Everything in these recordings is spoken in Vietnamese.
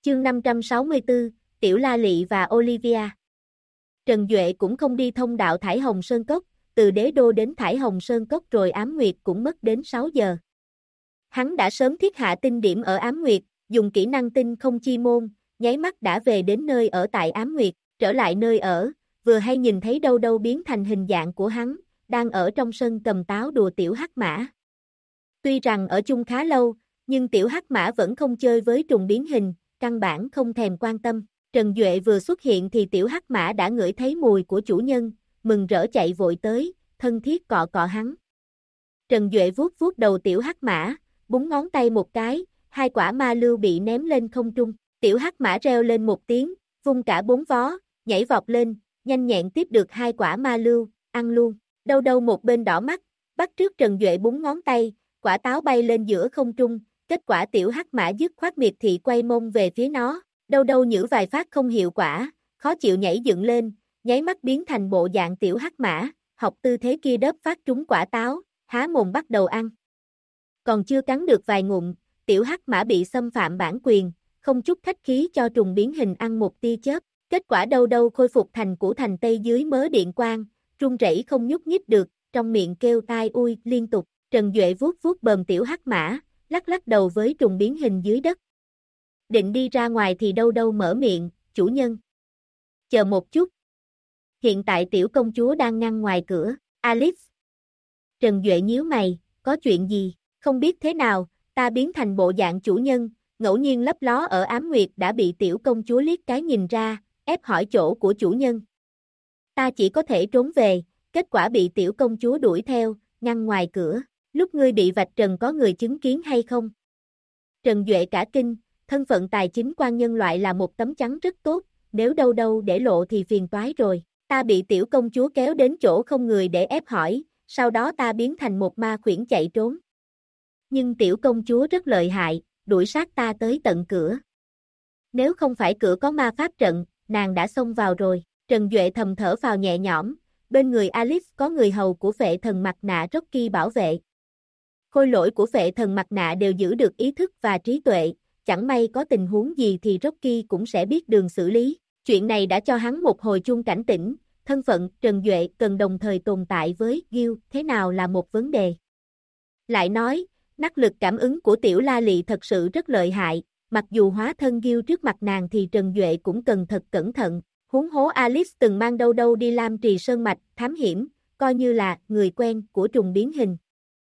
Chương 564, Tiểu La Lị và Olivia. Trần Duệ cũng không đi thông đạo Thải Hồng Sơn Cốc, từ Đế Đô đến Thải Hồng Sơn Cốc rồi Ám Nguyệt cũng mất đến 6 giờ. Hắn đã sớm thiết hạ tinh điểm ở Ám Nguyệt, dùng kỹ năng tinh không chi môn, nháy mắt đã về đến nơi ở tại Ám Nguyệt, trở lại nơi ở, vừa hay nhìn thấy Đâu Đâu biến thành hình dạng của hắn, đang ở trong sân cầm táo đùa tiểu hắc mã. Tuy rằng ở chung khá lâu, nhưng tiểu hắc mã vẫn không chơi với trùng biến hình, căn bản không thèm quan tâm. Trần Duệ vừa xuất hiện thì tiểu hắc mã đã ngửi thấy mùi của chủ nhân, mừng rỡ chạy vội tới, thân thiết cọ cọ hắn. Trần Duệ vuốt vuốt đầu tiểu hắc mã, búng ngón tay một cái, 2 quả ma lưu bị ném lên không trung. Tiểu hắc mã reo lên một tiếng, vung cả 4 vó, nhảy vọt lên, nhanh nhẹn tiếp được 2 quả ma lưu, ăn luôn. Đâu Đâu một bên đỏ mắt, bắt trước Trần Duệ búng ngón tay, quả táo bay lên giữa không trung, kết quả tiểu hắc mã dứt khoát miệt thị quay mông về phía nó. Đâu Đâu nhử vài phát không hiệu quả, khó chịu nhảy dựng lên, nháy mắt biến thành bộ dạng tiểu hắc mã, học tư thế kia đớp phát trúng quả táo, há mồm bắt đầu ăn. Còn chưa cắn được vài ngụm, tiểu hắc mã bị xâm phạm bản quyền, không chút khách khí cho trùng biến hình ăn một tia chớp. Kết quả Đâu Đâu khôi phục thành củ thành tây dưới mớ điện quang, run rẩy không nhúc nhích được, trong miệng kêu tai ui liên tục. Trần Duệ vuốt vuốt bờm tiểu hắc mã, lắc lắc đầu với trùng biến hình dưới đất. Định đi ra ngoài thì Đâu Đâu mở miệng, chủ nhân. Chờ một chút. Hiện tại tiểu công chúa đang ngăn ngoài cửa, Alice. Trần Duệ nhíu mày, có chuyện gì, không biết thế nào, ta biến thành bộ dạng chủ nhân, ngẫu nhiên lấp ló ở Ám Nguyệt đã bị tiểu công chúa liếc cái nhìn ra, ép hỏi chỗ của chủ nhân. Ta chỉ có thể trốn về, kết quả bị tiểu công chúa đuổi theo, ngăn ngoài cửa, lúc ngươi bị vạch trần có người chứng kiến hay không? Trần Duệ cả kinh, thân phận tài chính quan nhân loại là một tấm chắn rất tốt, nếu Đâu Đâu để lộ thì phiền toái rồi. Ta bị tiểu công chúa kéo đến chỗ không người để ép hỏi, sau đó ta biến thành một ma khuyển chạy trốn. Nhưng tiểu công chúa rất lợi hại, đuổi sát ta tới tận cửa. Nếu không phải cửa có ma pháp trận, nàng đã xông vào rồi. Trần Duệ thầm thở phào nhẹ nhõm, bên người Alice có người hầu của phệ thần mặt nạ Rocky bảo vệ. Khôi lỗi của phệ thần mặt nạ đều giữ được ý thức và trí tuệ, chẳng may có tình huống gì thì Rocky cũng sẽ biết đường xử lý. Chuyện này đã cho hắn một hồi chuông cảnh tỉnh, thân phận Trần Duệ cần đồng thời tồn tại với Gil thế nào là một vấn đề. Lại nói, năng lực cảm ứng của tiểu La Lị thật sự rất lợi hại, mặc dù hóa thân Gil trước mặt nàng thì Trần Duệ cũng cần thật cẩn thận. Huống hố Alice từng mang Đâu Đâu đi Lam Trì Sơn Mạch thám hiểm, coi như là người quen của trùng biến hình.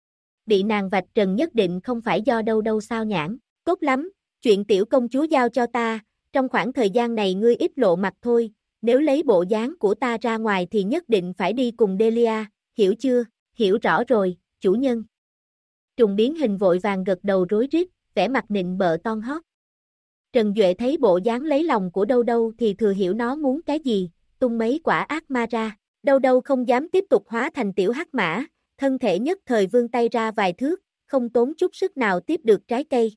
Bị nàng vạch trần nhất định không phải do Đâu Đâu sao nhãng, tốt lắm, chuyện tiểu công chúa giao cho ta, trong khoảng thời gian này ngươi ít lộ mặt thôi, nếu lấy bộ dáng của ta ra ngoài thì nhất định phải đi cùng Delia, hiểu chưa? Hiểu rõ rồi, chủ nhân. Trùng biến hình vội vàng gật đầu rối rít, vẻ mặt nịnh bợ ton hót. Trần Duệ thấy bộ dáng lấy lòng của Đâu Đâu thì thừa hiểu nó muốn cái gì, tung mấy quả ác ma ra. Đâu Đâu không dám tiếp tục hóa thành tiểu hắc mã, thân thể nhất thời vươn tay ra vài thước, không tốn chút sức nào tiếp được trái cây.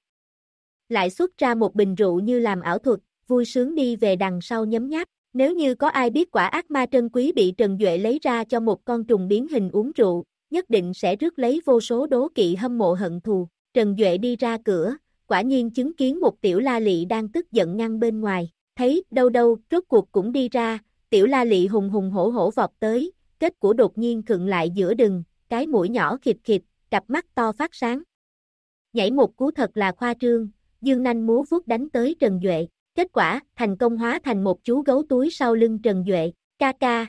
Lại xuất ra một bình rượu như làm ảo thuật, vui sướng đi về đằng sau nhấm nháp. Nếu như có ai biết quả ác ma trân quý bị Trần Duệ lấy ra cho một con trùng biến hình uống rượu, nhất định sẽ rước lấy vô số đố kỵ hâm mộ hận thù. Trần Duệ đi ra cửa, quả nhiên chứng kiến một tiểu La Lị đang tức giận ngăn bên ngoài. Thấy Đâu Đâu rốt cuộc cũng đi ra, tiểu La Lị hùng hùng hổ hổ vọt tới, kết của đột nhiên khựng lại giữa đường, cái mũi nhỏ khịt khịt, cặp mắt to phát sáng. Nhảy một cú thật là khoa trương, dương nanh múa vuốt đánh tới Trần Duệ. Kết quả, thành công hóa thành một chú gấu túi sau lưng Trần Duệ, ca ca.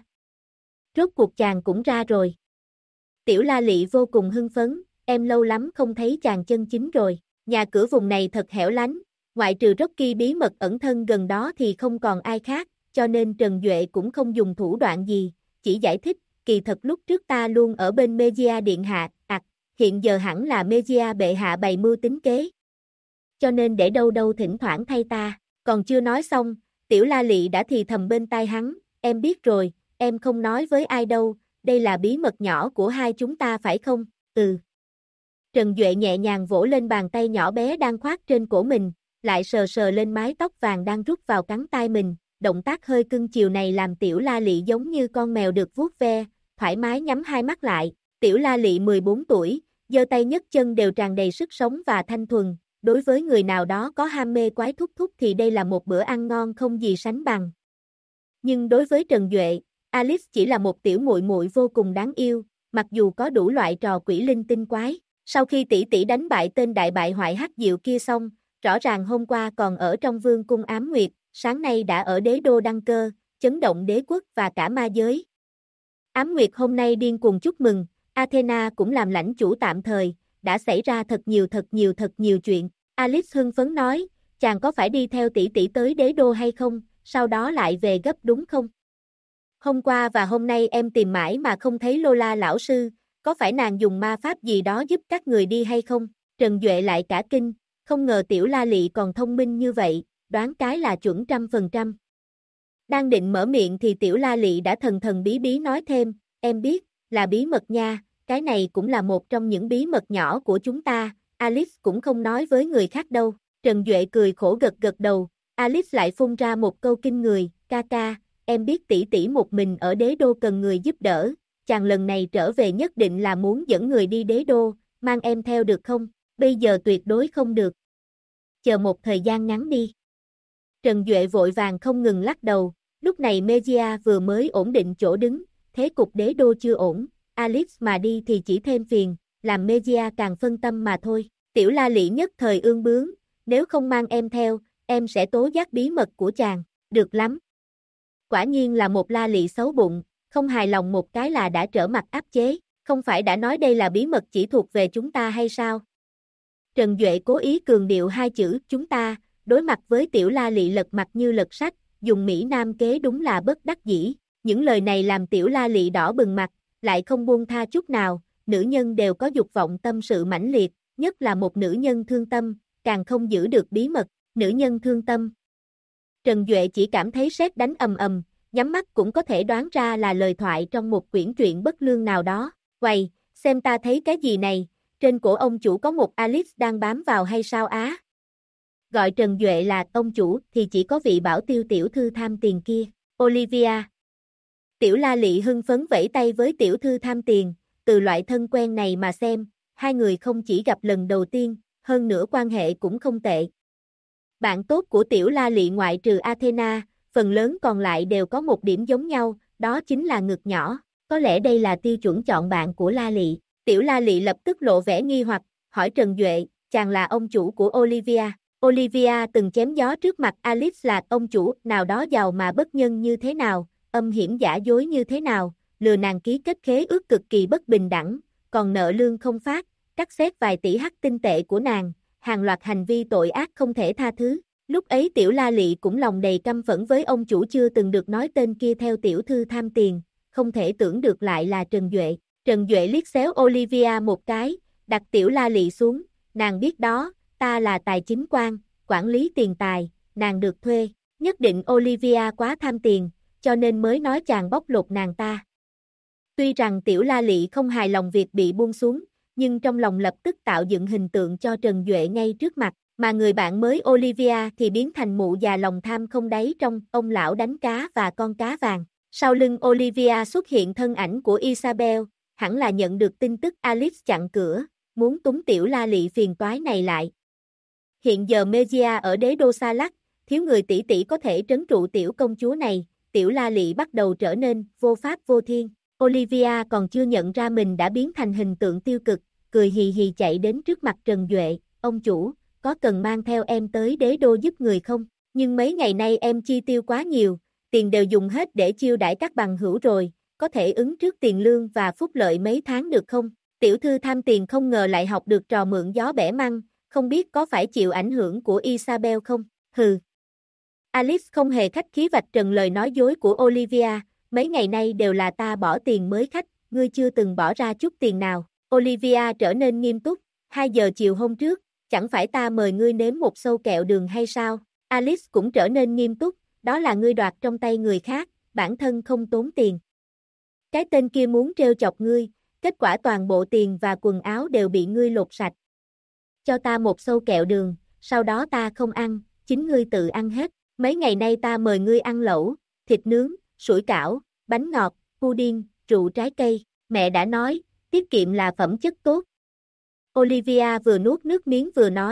Rốt cuộc chàng cũng ra rồi. Tiểu La Lị vô cùng hưng phấn, em lâu lắm không thấy chàng chân chính rồi. Nhà cửa vùng này thật hẻo lánh, ngoại trừ Rocky bí mật ẩn thân gần đó thì không còn ai khác, cho nên Trần Duệ cũng không dùng thủ đoạn gì, chỉ giải thích, kỳ thật lúc trước ta luôn ở bên Megia Điện Hạ, hiện giờ hẳn là Megia bệ hạ bày mưu tính kế. Cho nên để Đâu Đâu thỉnh thoảng thay ta. Còn chưa nói xong, tiểu La Lị đã thì thầm bên tai hắn, em biết rồi, em không nói với ai đâu, đây là bí mật nhỏ của hai chúng ta phải không? Ừ. Trần Duệ nhẹ nhàng vỗ lên bàn tay nhỏ bé đang khoác trên cổ mình, lại sờ sờ lên mái tóc vàng đang rút vào cắn tai mình, động tác hơi cưng chiều này làm tiểu La Lị giống như con mèo được vuốt ve, thoải mái nhắm hai mắt lại. Tiểu La Lị 14 tuổi, giơ tay nhấc chân đều tràn đầy sức sống và thanh thuần, đối với người nào đó có ham mê quái thúc thúc thì đây là một bữa ăn ngon không gì sánh bằng. Nhưng đối với Trần Duệ, Alice chỉ là một tiểu muội muội vô cùng đáng yêu, mặc dù có đủ loại trò quỷ linh tinh quái. Sau khi tỷ tỷ đánh bại tên đại bại hoại hắc diệu kia xong, rõ ràng hôm qua còn ở trong vương cung ám nguyệt, sáng nay đã ở đế đô đăng cơ, chấn động đế quốc và cả ma giới. Ám nguyệt hôm nay điên cuồng chúc mừng, Athena cũng làm lãnh chủ tạm thời, đã xảy ra thật nhiều chuyện. Alice hưng phấn nói, chàng có phải đi theo tỷ tỷ tới đế đô hay không, sau đó lại về gấp đúng không? Hôm qua và hôm nay em tìm mãi mà không thấy Lola lão sư, có phải nàng dùng ma pháp gì đó giúp các người đi hay không? Trần Duệ lại cả kinh, không ngờ tiểu La Lị còn thông minh như vậy, đoán cái là chuẩn 100%. Đang định mở miệng thì tiểu La Lị đã thần thần bí bí nói thêm, em biết, là bí mật nha, cái này cũng là một trong những bí mật nhỏ của chúng ta, Alice cũng không nói với người khác đâu. Trần Duệ cười khổ gật gật đầu, Alice lại phun ra một câu kinh người, ca ca, em biết tỷ tỷ một mình ở đế đô cần người giúp đỡ, chàng lần này trở về nhất định là muốn dẫn người đi đế đô, mang em theo được không? Bây giờ tuyệt đối không được. Chờ một thời gian ngắn đi. Trần Duệ vội vàng không ngừng lắc đầu, lúc này Megia vừa mới ổn định chỗ đứng, thế cục đế đô chưa ổn, Alice mà đi thì chỉ thêm phiền, làm Megia càng phân tâm mà thôi. Tiểu La Lị nhất thời ương bướng, nếu không mang em theo, em sẽ tố giác bí mật của chàng, được lắm. Quả nhiên là một La Lị xấu bụng, không hài lòng một cái là đã trở mặt áp chế, không phải đã nói đây là bí mật chỉ thuộc về chúng ta hay sao? Trần Duệ cố ý cường điệu hai chữ chúng ta, đối mặt với tiểu La Lị lật mặt như lật sách, dùng Mỹ Nam kế đúng là bất đắc dĩ. Những lời này làm tiểu La Lị đỏ bừng mặt, lại không buông tha chút nào, nữ nhân đều có dục vọng tâm sự mãnh liệt, nhất là một nữ nhân thương tâm, càng không giữ được bí mật, nữ nhân thương tâm. Trần Duệ chỉ cảm thấy sét đánh ầm ầm, nhắm mắt cũng có thể đoán ra là lời thoại trong một quyển truyện bất lương nào đó. Quầy, xem ta thấy cái gì này, trên cổ ông chủ có một Alice đang bám vào hay sao á? Gọi Trần Duệ là ông chủ thì chỉ có vị bảo tiêu tiểu thư tham tiền kia, Olivia. Tiểu La Lị hưng phấn vẫy tay với tiểu thư tham tiền, từ loại thân quen này mà xem, hai người không chỉ gặp lần đầu tiên, hơn nữa quan hệ cũng không tệ. Bạn tốt của tiểu La Lị ngoại trừ Athena, phần lớn còn lại đều có một điểm giống nhau, đó chính là ngực nhỏ, có lẽ đây là tiêu chuẩn chọn bạn của La Lị. Tiểu La Lị lập tức lộ vẻ nghi hoặc, hỏi Trần Duệ, chàng là ông chủ của Olivia. Olivia từng chém gió trước mặt Alice là ông chủ nào đó giàu mà bất nhân như thế nào, âm hiểm giả dối như thế nào, lừa nàng ký kết khế ước cực kỳ bất bình đẳng, còn nợ lương không phát, cắt xét vài tỷ hắc tinh tệ của nàng, hàng loạt hành vi tội ác không thể tha thứ. Lúc ấy tiểu La Lị cũng lòng đầy căm phẫn với ông chủ chưa từng được nói tên kia theo tiểu thư tham tiền, không thể tưởng được lại là Trần Duệ. Trần Duệ liếc xéo Olivia một cái, đặt tiểu La Lị xuống, nàng biết đó, ta là tài chính quan, quản lý tiền tài, nàng được thuê, nhất định Olivia quá tham tiền, cho nên mới nói chàng bóc lột nàng ta. Tuy rằng tiểu La Lị không hài lòng việc bị buông xuống, nhưng trong lòng lập tức tạo dựng hình tượng cho Trần Duệ ngay trước mặt, mà người bạn mới Olivia thì biến thành mụ già lòng tham không đáy trong ông lão đánh cá và con cá vàng. Sau lưng Olivia xuất hiện thân ảnh của Isabel, hẳn là nhận được tin tức Alice chặn cửa, muốn túng tiểu La Lị phiền toái này lại. Hiện giờ Megia ở đế đô xa lắc, thiếu người tỷ tỷ có thể trấn trụ tiểu công chúa này, tiểu La Lị bắt đầu trở nên vô pháp vô thiên. Olivia còn chưa nhận ra mình đã biến thành hình tượng tiêu cực, cười hì hì chạy đến trước mặt Trần Duệ, ông chủ, có cần mang theo em tới đế đô giúp người không? Nhưng mấy ngày nay em chi tiêu quá nhiều, tiền đều dùng hết để chiêu đãi các bằng hữu rồi, có thể ứng trước tiền lương và phúc lợi mấy tháng được không? Tiểu thư tham tiền không ngờ lại học được trò mượn gió bẻ măng, không biết có phải chịu ảnh hưởng của Isabel không? Hừ. Alice không hề khách khí vạch trần lời nói dối của Olivia, mấy ngày nay đều là ta bỏ tiền mới khách, ngươi chưa từng bỏ ra chút tiền nào. Olivia trở nên nghiêm túc, 2 giờ chiều hôm trước, chẳng phải ta mời ngươi nếm một xâu kẹo đường hay sao? Alice cũng trở nên nghiêm túc, đó là ngươi đoạt trong tay người khác, bản thân không tốn tiền. Cái tên kia muốn trêu chọc ngươi, kết quả toàn bộ tiền và quần áo đều bị ngươi lột sạch. Cho ta một xâu kẹo đường, sau đó ta không ăn, chính ngươi tự ăn hết. Mấy ngày nay ta mời ngươi ăn lẩu, thịt nướng, sủi cảo, bánh ngọt, pudding, rượu trái cây. Mẹ đã nói, tiết kiệm là phẩm chất tốt. Olivia vừa nuốt nước miếng vừa nói,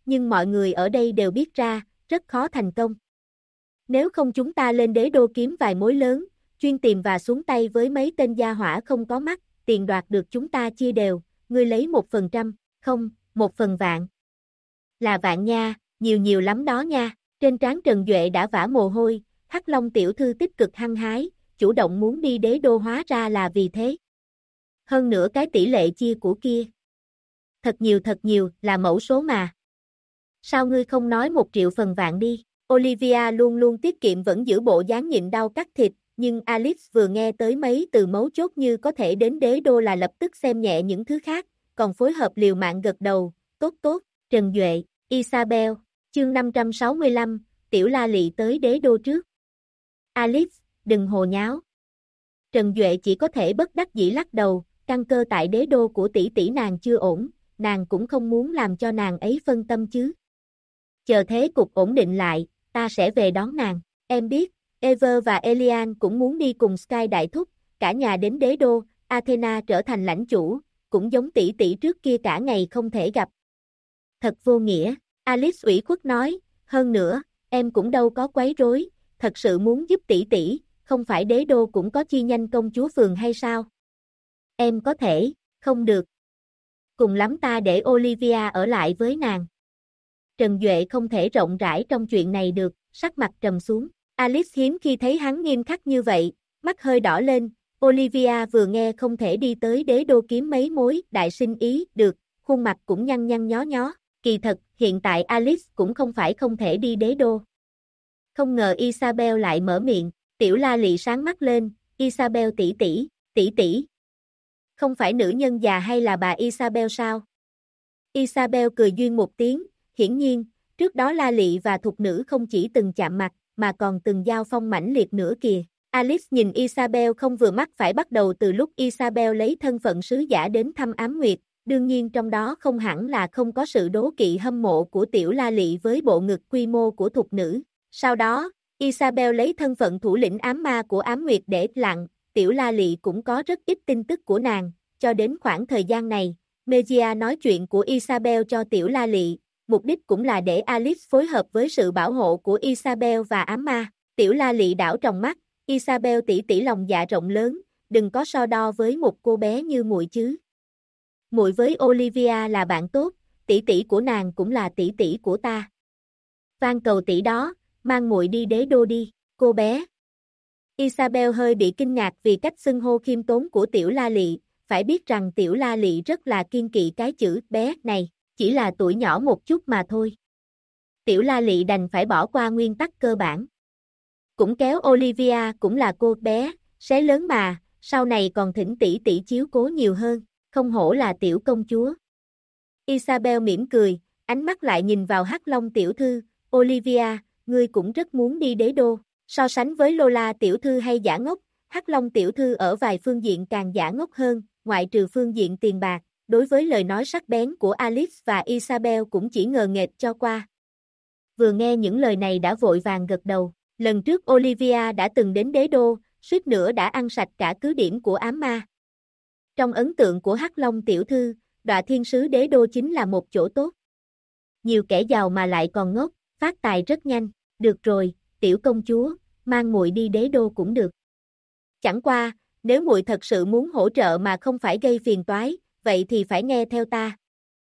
nhưng mọi người ở đây đều biết ra, rất khó thành công. Nếu không chúng ta lên đế đô kiếm vài mối lớn, chuyên tìm và xuống tay với mấy tên gia hỏa không có mắt, tiền đoạt được chúng ta chia đều, ngươi lấy 1%, không, 1/10000. Là vạn nha, nhiều lắm đó nha. Trên trán Trần Duệ đã vã mồ hôi, Hắc Long tiểu thư tích cực hăng hái, chủ động muốn đi đế đô hóa ra là vì thế. Hơn nữa cái tỷ lệ chia của kia. Thật nhiều, là mẫu số mà. Sao ngươi không nói 1.000.000 đi? Olivia luôn luôn tiết kiệm vẫn giữ bộ dáng nhịn đau cắt thịt, nhưng Alice vừa nghe tới mấy từ mấu chốt như có thể đến đế đô là lập tức xem nhẹ những thứ khác, còn phối hợp liều mạng gật đầu, tốt, Trần Duệ, Isabel, chương 565, Tiểu La Lị tới đế đô trước. Alice, đừng hồ nháo. Trần Duệ chỉ có thể bất đắc dĩ lắc đầu, căn cơ tại đế đô của tỷ tỷ nàng chưa ổn, nàng cũng không muốn làm cho nàng ấy phân tâm chứ. Chờ thế cục ổn định lại, ta sẽ về đón nàng. Em biết, Ever và Elian cũng muốn đi cùng Sky đại thúc, cả nhà đến đế đô, Athena trở thành lãnh chủ, cũng giống tỷ tỷ trước kia cả ngày không thể gặp. Thật vô nghĩa, Alice ủy khuất nói, hơn nữa, em cũng đâu có quấy rối, thật sự muốn giúp tỷ tỷ, không phải đế đô cũng có chi nhanh công chúa phường hay sao? Em có thể, không được. Cùng lắm ta để Olivia ở lại với nàng. Trần Duệ không thể rộng rãi trong chuyện này được, sắc mặt trầm xuống. Alice hiếm khi thấy hắn nghiêm khắc như vậy, mắt hơi đỏ lên. Olivia vừa nghe không thể đi tới đế đô kiếm mấy mối, đại sinh ý, được, khuôn mặt cũng nhăn nhó. Kỳ thật, hiện tại Alice cũng không phải không thể đi đế đô. Không ngờ Isabel lại mở miệng, Tiểu La Lị sáng mắt lên, Isabel tỷ. Không phải nữ nhân già hay là bà Isabel sao? Isabel cười duyên một tiếng, hiển nhiên, trước đó La Lị và thục nữ không chỉ từng chạm mặt, mà còn từng giao phong mãnh liệt nữa kìa. Alice nhìn Isabel không vừa mắt phải bắt đầu từ lúc Isabel lấy thân phận sứ giả đến thăm Ám Nguyệt, đương nhiên trong đó không hẳn là không có sự đố kỵ hâm mộ của Tiểu La Lị với bộ ngực quy mô của thục nữ. Sau đó, Isabel lấy thân phận thủ lĩnh ám ma của Ám Nguyệt để lặng, Tiểu La Lị cũng có rất ít tin tức của nàng, cho đến khoảng thời gian này, Megia nói chuyện của Isabel cho Tiểu La Lị, mục đích cũng là để Alice phối hợp với sự bảo hộ của Isabel và ám ma. Tiểu La Lị đảo trong mắt, Isabel tỷ lòng dạ rộng lớn, đừng có so đo với một cô bé như muội chứ. Muội với Olivia là bạn tốt, tỷ của nàng cũng là tỷ của ta. Van cầu tỷ đó, mang muội đi đế đô đi, cô bé. Isabel hơi bị kinh ngạc vì cách xưng hô khiêm tốn của Tiểu La Lị, phải biết rằng Tiểu La Lị rất là kiêng kỵ cái chữ bé này, chỉ là tuổi nhỏ một chút mà thôi. Tiểu La Lị đành phải bỏ qua nguyên tắc cơ bản. Cũng kéo Olivia cũng là cô bé, xé lớn mà, sau này còn thỉnh tỷ chiếu cố nhiều hơn, không hổ là tiểu công chúa. Isabel mỉm cười, ánh mắt lại nhìn vào Hắc Long tiểu thư, Olivia, ngươi cũng rất muốn đi đế đô. So sánh với Lola tiểu thư hay giả ngốc, Hắc Long tiểu thư ở vài phương diện càng giả ngốc hơn, ngoại trừ phương diện tiền bạc, đối với lời nói sắc bén của Alice và Isabel cũng chỉ ngờ nghệch cho qua. Vừa nghe những lời này đã vội vàng gật đầu, lần trước Olivia đã từng đến đế đô, suýt nữa đã ăn sạch cả cứ điểm của ám ma. Trong ấn tượng của Hắc Long tiểu thư, Đọa Thiên sứ đế đô chính là một chỗ tốt. Nhiều kẻ giàu mà lại còn ngốc, phát tài rất nhanh, được rồi, tiểu công chúa, mang muội đi đế đô cũng được. Chẳng qua, nếu muội thật sự muốn hỗ trợ mà không phải gây phiền toái, vậy thì phải nghe theo ta.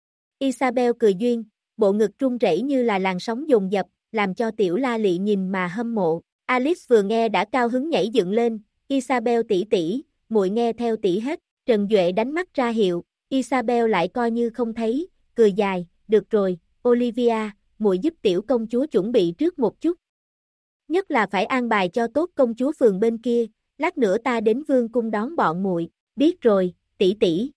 Isabel cười duyên, bộ ngực run rẩy như là làn sóng dồn dập, làm cho Tiểu La Lị nhìn mà hâm mộ. Alice vừa nghe đã cao hứng nhảy dựng lên, Isabel tỷ, muội nghe theo tỷ hết. Trần Duệ đánh mắt ra hiệu, Isabel lại coi như không thấy, cười dài, được rồi, Olivia, muội giúp tiểu công chúa chuẩn bị trước một chút. Nhất là phải an bài cho tốt công chúa phường bên kia, lát nữa ta đến vương cung đón bọn muội. Biết rồi, tỷ.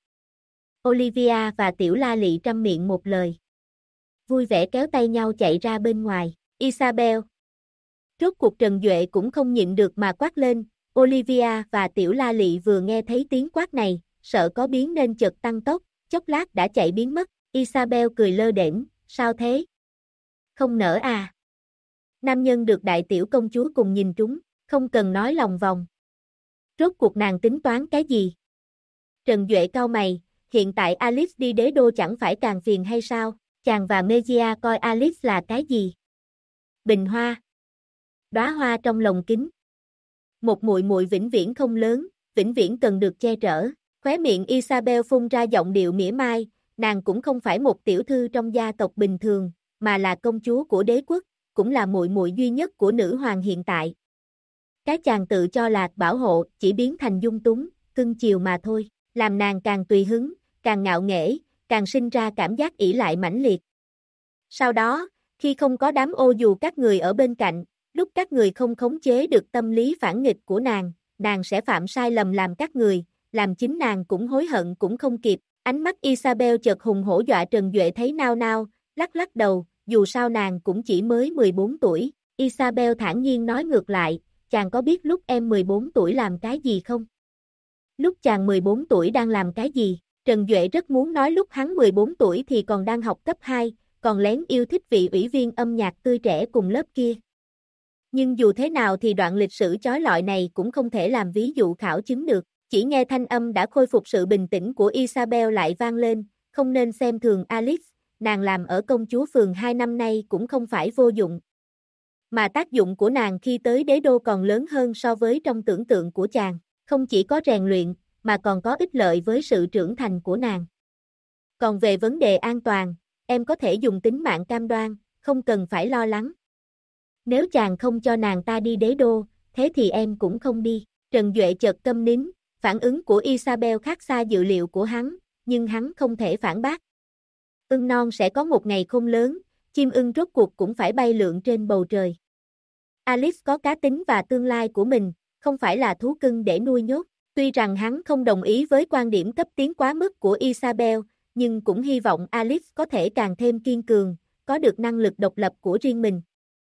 Olivia và Tiểu La Lị trăm miệng một lời. Vui vẻ kéo tay nhau chạy ra bên ngoài. Isabel. Rốt cuộc Trần Duệ cũng không nhịn được mà quát lên. Olivia và Tiểu La Lị vừa nghe thấy tiếng quát này, sợ có biến nên chợt tăng tốc, chốc lát đã chạy biến mất. Isabel cười lơ đễnh, sao thế? Không nỡ à? Nam nhân được đại tiểu công chúa cùng nhìn trúng, không cần nói lòng vòng. Rốt cuộc nàng tính toán cái gì? Trần Duệ cau mày, hiện tại Alice đi đế đô chẳng phải càng phiền hay sao? Chàng và Mejia coi Alice là cái gì? Bình hoa. Đóa hoa trong lồng kính. Một muội muội vĩnh viễn không lớn, vĩnh viễn cần được che chở. Khóe miệng Isabel phun ra giọng điệu mỉa mai, nàng cũng không phải một tiểu thư trong gia tộc bình thường, mà là công chúa của đế quốc, cũng là muội muội duy nhất của nữ hoàng hiện tại. Cái chàng tự cho là bảo hộ, chỉ biến thành dung túng, cưng chiều mà thôi, làm nàng càng tùy hứng, càng ngạo nghễ, càng sinh ra cảm giác ỷ lại mãnh liệt. Sau đó, khi không có đám ô dù các người ở bên cạnh, lúc các người không khống chế được tâm lý phản nghịch của nàng sẽ phạm sai lầm làm các người, làm chính nàng cũng hối hận cũng không kịp. Ánh mắt Isabel chợt hùng hổ dọa Trần Duệ thấy nao nao, lắc lắc đầu, dù sao nàng cũng chỉ mới 14 tuổi. Isabel thản nhiên nói ngược lại, chàng có biết lúc em 14 tuổi làm cái gì không? Lúc chàng 14 tuổi đang làm cái gì? Trần Duệ rất muốn nói lúc hắn 14 tuổi thì còn đang học cấp 2, còn lén yêu thích vị ủy viên âm nhạc tươi trẻ cùng lớp kia. Nhưng dù thế nào thì đoạn lịch sử chói lọi này cũng không thể làm ví dụ khảo chứng được. Chỉ nghe thanh âm đã khôi phục sự bình tĩnh của Isabel lại vang lên, không nên xem thường Alice, nàng làm ở công chúa phường 2 năm nay cũng không phải vô dụng. Mà tác dụng của nàng khi tới đế đô còn lớn hơn so với trong tưởng tượng của chàng, không chỉ có rèn luyện, mà còn có ích lợi với sự trưởng thành của nàng. Còn về vấn đề an toàn, em có thể dùng tính mạng cam đoan, không cần phải lo lắng. Nếu chàng không cho nàng ta đi đế đô, thế thì em cũng không đi. Trần Duệ chợt câm nín, phản ứng của Isabel khác xa dự liệu của hắn, nhưng hắn không thể phản bác. Ưng non sẽ có một ngày khôn lớn, chim ưng rốt cuộc cũng phải bay lượn trên bầu trời. Alice có cá tính và tương lai của mình, không phải là thú cưng để nuôi nhốt. Tuy rằng hắn không đồng ý với quan điểm cấp tiến quá mức của Isabel, nhưng cũng hy vọng Alice có thể càng thêm kiên cường, có được năng lực độc lập của riêng mình.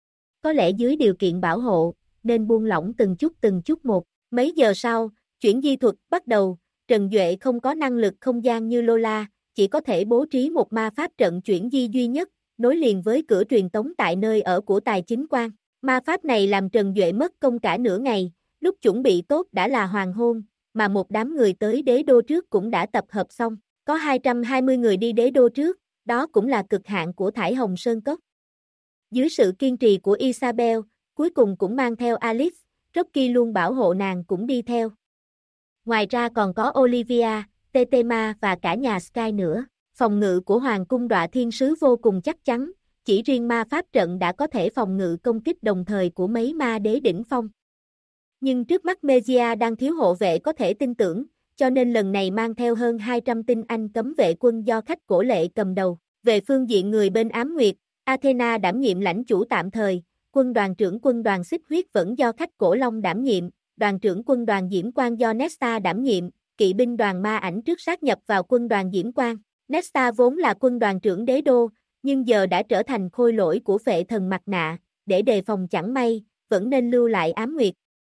Có lẽ dưới điều kiện bảo hộ, nên buông lỏng từng chút một. Mấy giờ sau, chuyển di thuật bắt đầu, Trần Duệ không có năng lực không gian như Lola, chỉ có thể bố trí một ma pháp trận chuyển di duy nhất, nối liền với cửa truyền tống tại nơi ở của tài chính quan. Ma pháp này làm Trần Duệ mất công cả nửa ngày, lúc chuẩn bị tốt đã là hoàng hôn, mà một đám người tới đế đô trước cũng đã tập hợp xong. Có 220 người đi đế đô trước, đó cũng là cực hạn của Thải Hồng Sơn Cốc. Dưới sự kiên trì của Isabel, cuối cùng cũng mang theo Alice, Rocky luôn bảo hộ nàng cũng đi theo. Ngoài ra còn có Olivia, Tetema và cả nhà Sky nữa. Phòng ngự của Hoàng cung Đọa Thiên Sứ vô cùng chắc chắn, chỉ riêng ma pháp trận đã có thể phòng ngự công kích đồng thời của mấy ma đế đỉnh phong. Nhưng trước mắt Mejia đang thiếu hộ vệ có thể tin tưởng, cho nên lần này mang theo hơn 200 tinh anh cấm vệ quân do khách cổ lệ cầm đầu. Về phương diện người bên Ám Nguyệt, Athena đảm nhiệm lãnh chủ tạm thời, quân đoàn xích huyết vẫn do khách cổ long đảm nhiệm, đoàn trưởng quân đoàn Diễm Quang do Nesta đảm nhiệm, kỵ binh đoàn ma ảnh trước sát nhập vào quân đoàn Diễm Quang. Nesta vốn là quân đoàn trưởng đế đô, nhưng giờ đã trở thành khôi lỗi của phệ thần mặt nạ, để đề phòng chẳng may, vẫn nên lưu lại Ám Nguyệt.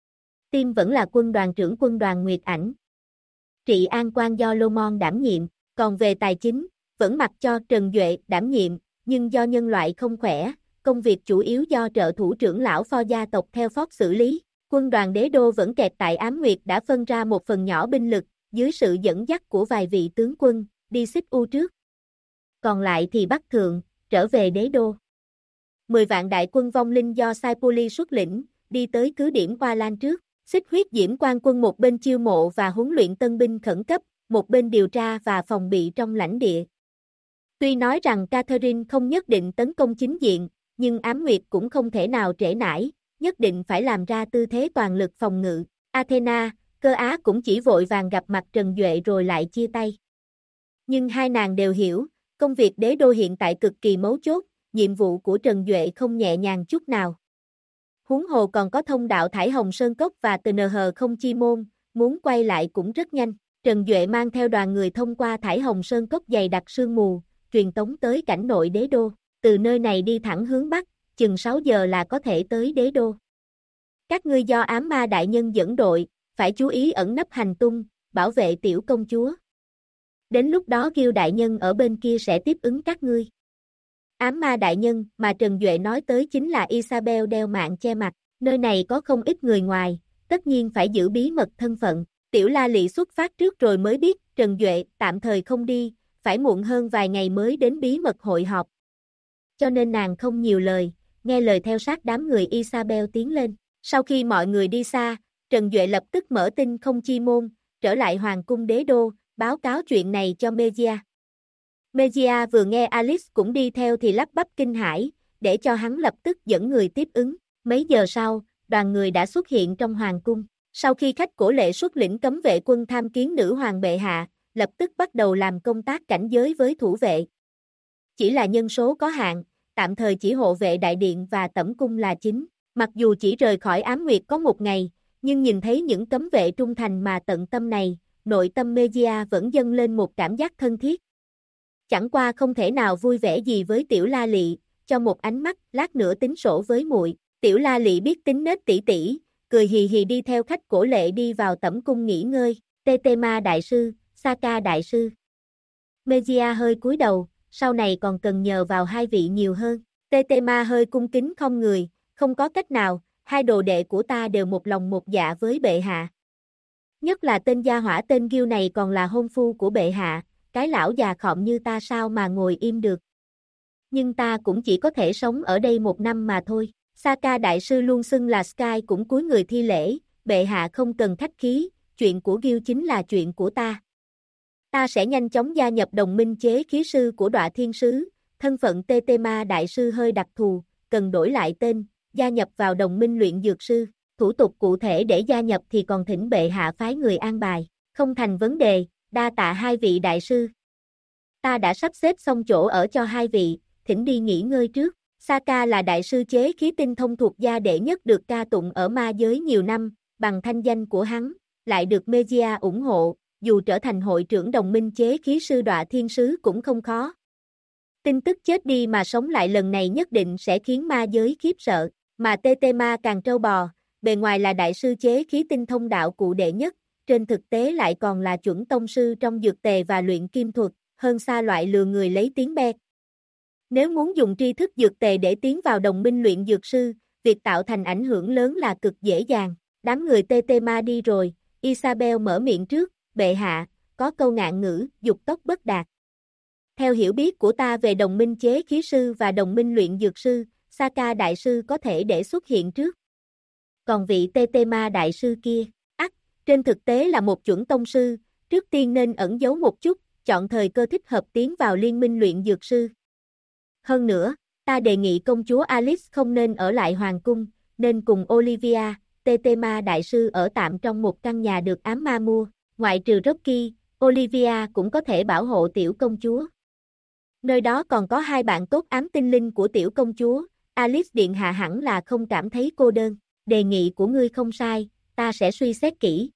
Tim vẫn là quân đoàn trưởng quân đoàn Nguyệt ảnh. Trị an quan do Lomon đảm nhiệm, còn về tài chính, vẫn mặc cho Trần Duệ đảm nhiệm, nhưng do nhân loại không khỏe, công việc chủ yếu do trợ thủ trưởng lão pho gia tộc theo Phót xử lý. Quân đoàn đế đô vẫn kẹt tại Ám Nguyệt đã phân ra một phần nhỏ binh lực, dưới sự dẫn dắt của vài vị tướng quân, đi xích u trước. Còn lại thì Bắc Thượng, trở về đế đô. 10 vạn đại quân vong linh do Saipoli xuất lĩnh, đi tới cứ điểm Hoa Lan trước. Xích huyết Diễm Quang quân một bên chiêu mộ và huấn luyện tân binh khẩn cấp, một bên điều tra và phòng bị trong lãnh địa. Tuy nói rằng Catherine không nhất định tấn công chính diện, nhưng Ám Nguyệt cũng không thể nào trễ nải, nhất định phải làm ra tư thế toàn lực phòng ngự. Athena, Cơ Á cũng chỉ vội vàng gặp mặt Trần Duệ rồi lại chia tay. Nhưng hai nàng đều hiểu, công việc đế đô hiện tại cực kỳ mấu chốt, nhiệm vụ của Trần Duệ không nhẹ nhàng chút nào. Huống hồ còn có thông đạo Thải Hồng Sơn Cốc và TNH không chi môn, muốn quay lại cũng rất nhanh. Trần Duệ mang theo đoàn người thông qua Thải Hồng Sơn Cốc dày đặc sương mù, truyền tống tới cảnh nội đế đô. Từ nơi này đi thẳng hướng Bắc, chừng 6 giờ là có thể tới đế đô. Các ngươi do ám ma đại nhân dẫn đội, phải chú ý ẩn nấp hành tung, bảo vệ tiểu công chúa. Đến lúc đó Gil đại nhân ở bên kia sẽ tiếp ứng các ngươi. Ám ma đại nhân mà Trần Duệ nói tới chính là Isabel đeo mạng che mặt, nơi này có không ít người ngoài, tất nhiên phải giữ bí mật thân phận. Tiểu La Lị xuất phát trước rồi mới biết Trần Duệ tạm thời không đi, phải muộn hơn vài ngày mới đến bí mật hội họp. Cho nên nàng không nhiều lời, nghe lời theo sát đám người Isabel tiến lên. Sau khi mọi người đi xa, Trần Duệ lập tức mở tinh không chi môn, trở lại hoàng cung đế đô, báo cáo chuyện này cho Mejia. Mejia vừa nghe Alice cũng đi theo thì lắp bắp kinh hãi, để cho hắn lập tức dẫn người tiếp ứng. Mấy giờ sau, đoàn người đã xuất hiện trong hoàng cung. Sau khi khách cổ lệ xuất lĩnh cấm vệ quân tham kiến nữ hoàng bệ hạ, lập tức bắt đầu làm công tác cảnh giới với thủ vệ. Chỉ là nhân số có hạn, tạm thời chỉ hộ vệ đại điện và tẩm cung là chính. Mặc dù chỉ rời khỏi Ám Nguyệt có một ngày, nhưng nhìn thấy những cấm vệ trung thành mà tận tâm này, nội tâm Mejia vẫn dâng lên một cảm giác thân thiết. Chẳng qua không thể nào vui vẻ gì với Tiểu La Lị, cho một ánh mắt, lát nữa tính sổ với muội. Tiểu La Lị biết tính nết tỷ tỷ, cười hì hì đi theo khách cổ lệ đi vào tẩm cung nghỉ ngơi. Tetema đại sư, Saka đại sư. Mejia hơi cúi đầu, sau này còn cần nhờ vào hai vị nhiều hơn. Tetema hơi cung kính không người, không có cách nào, hai đồ đệ của ta đều một lòng một dạ với bệ hạ. Nhất là tên gia hỏa tên Gil này còn là hôn phu của bệ hạ, cái lão già khọm như ta sao mà ngồi im được. Nhưng ta cũng chỉ có thể sống ở đây 1 năm mà thôi. Saka đại sư luôn xưng là Sky cũng cúi người thi lễ, bệ hạ không cần khách khí, chuyện của Gil chính là chuyện của ta. Ta sẽ nhanh chóng gia nhập đồng minh chế khí sư của Đọa Thiên Sứ, thân phận Tetema đại sư hơi đặc thù, cần đổi lại tên, gia nhập vào đồng minh luyện dược sư. Thủ tục cụ thể để gia nhập thì còn thỉnh bệ hạ phái người an bài, không thành vấn đề, đa tạ hai vị đại sư. Ta đã sắp xếp xong chỗ ở cho hai vị, thỉnh đi nghỉ ngơi trước. Saka là đại sư chế khí tinh thông thuộc gia đệ nhất được ca tụng ở ma giới nhiều năm, bằng thanh danh của hắn, lại được Mejia ủng hộ, dù trở thành hội trưởng đồng minh chế khí sư Đọa Thiên Sứ cũng không khó. Tin tức chết đi mà sống lại lần này nhất định sẽ khiến ma giới khiếp sợ, mà Tetema càng trâu bò, bề ngoài là đại sư chế khí tinh thông đạo cụ đệ nhất, trên thực tế lại còn là chuẩn tông sư trong dược tề và luyện kim thuật, hơn xa loại lừa người lấy tiếng bẹt. Nếu muốn dùng tri thức dược tề để tiến vào đồng minh luyện dược sư, việc tạo thành ảnh hưởng lớn là cực dễ dàng. Đám người Tetema đi rồi, Isabel mở miệng trước, bệ hạ, có câu ngạn ngữ, dục tốc bất đạt. Theo hiểu biết của ta về đồng minh chế khí sư và đồng minh luyện dược sư, Saka đại sư có thể để xuất hiện trước. Còn vị Tetema đại sư kia, trên thực tế là một chuẩn tông sư, trước tiên nên ẩn giấu một chút, chọn thời cơ thích hợp tiến vào liên minh luyện dược sư. Hơn nữa, ta đề nghị công chúa Alice không nên ở lại hoàng cung, nên cùng Olivia, Tetema đại sư ở tạm trong một căn nhà được ám ma mua, ngoại trừ Rocky, Olivia cũng có thể bảo hộ tiểu công chúa. Nơi đó còn có hai bạn tốt ám tinh linh của tiểu công chúa, Alice điện hạ hẳn là không cảm thấy cô đơn. Đề nghị của ngươi không sai, ta sẽ suy xét kỹ.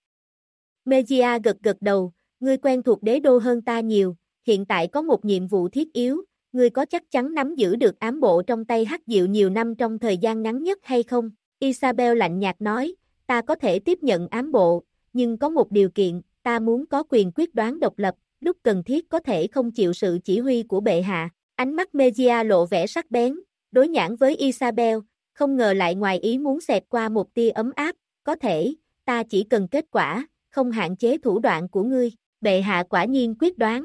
Mejia gật gật đầu, ngươi quen thuộc đế đô hơn ta nhiều, hiện tại có một nhiệm vụ thiết yếu, ngươi có chắc chắn nắm giữ được ám bộ trong tay Hắc Diệu nhiều năm trong thời gian ngắn nhất hay không? Isabel lạnh nhạt nói, ta có thể tiếp nhận ám bộ, nhưng có một điều kiện, ta muốn có quyền quyết đoán độc lập, lúc cần thiết có thể không chịu sự chỉ huy của bệ hạ. Ánh mắt Mejia lộ vẻ sắc bén, đối nhãn với Isabel, không ngờ lại ngoài ý muốn xẹt qua một tia ấm áp, có thể, ta chỉ cần kết quả, không hạn chế thủ đoạn của ngươi, bệ hạ quả nhiên quyết đoán.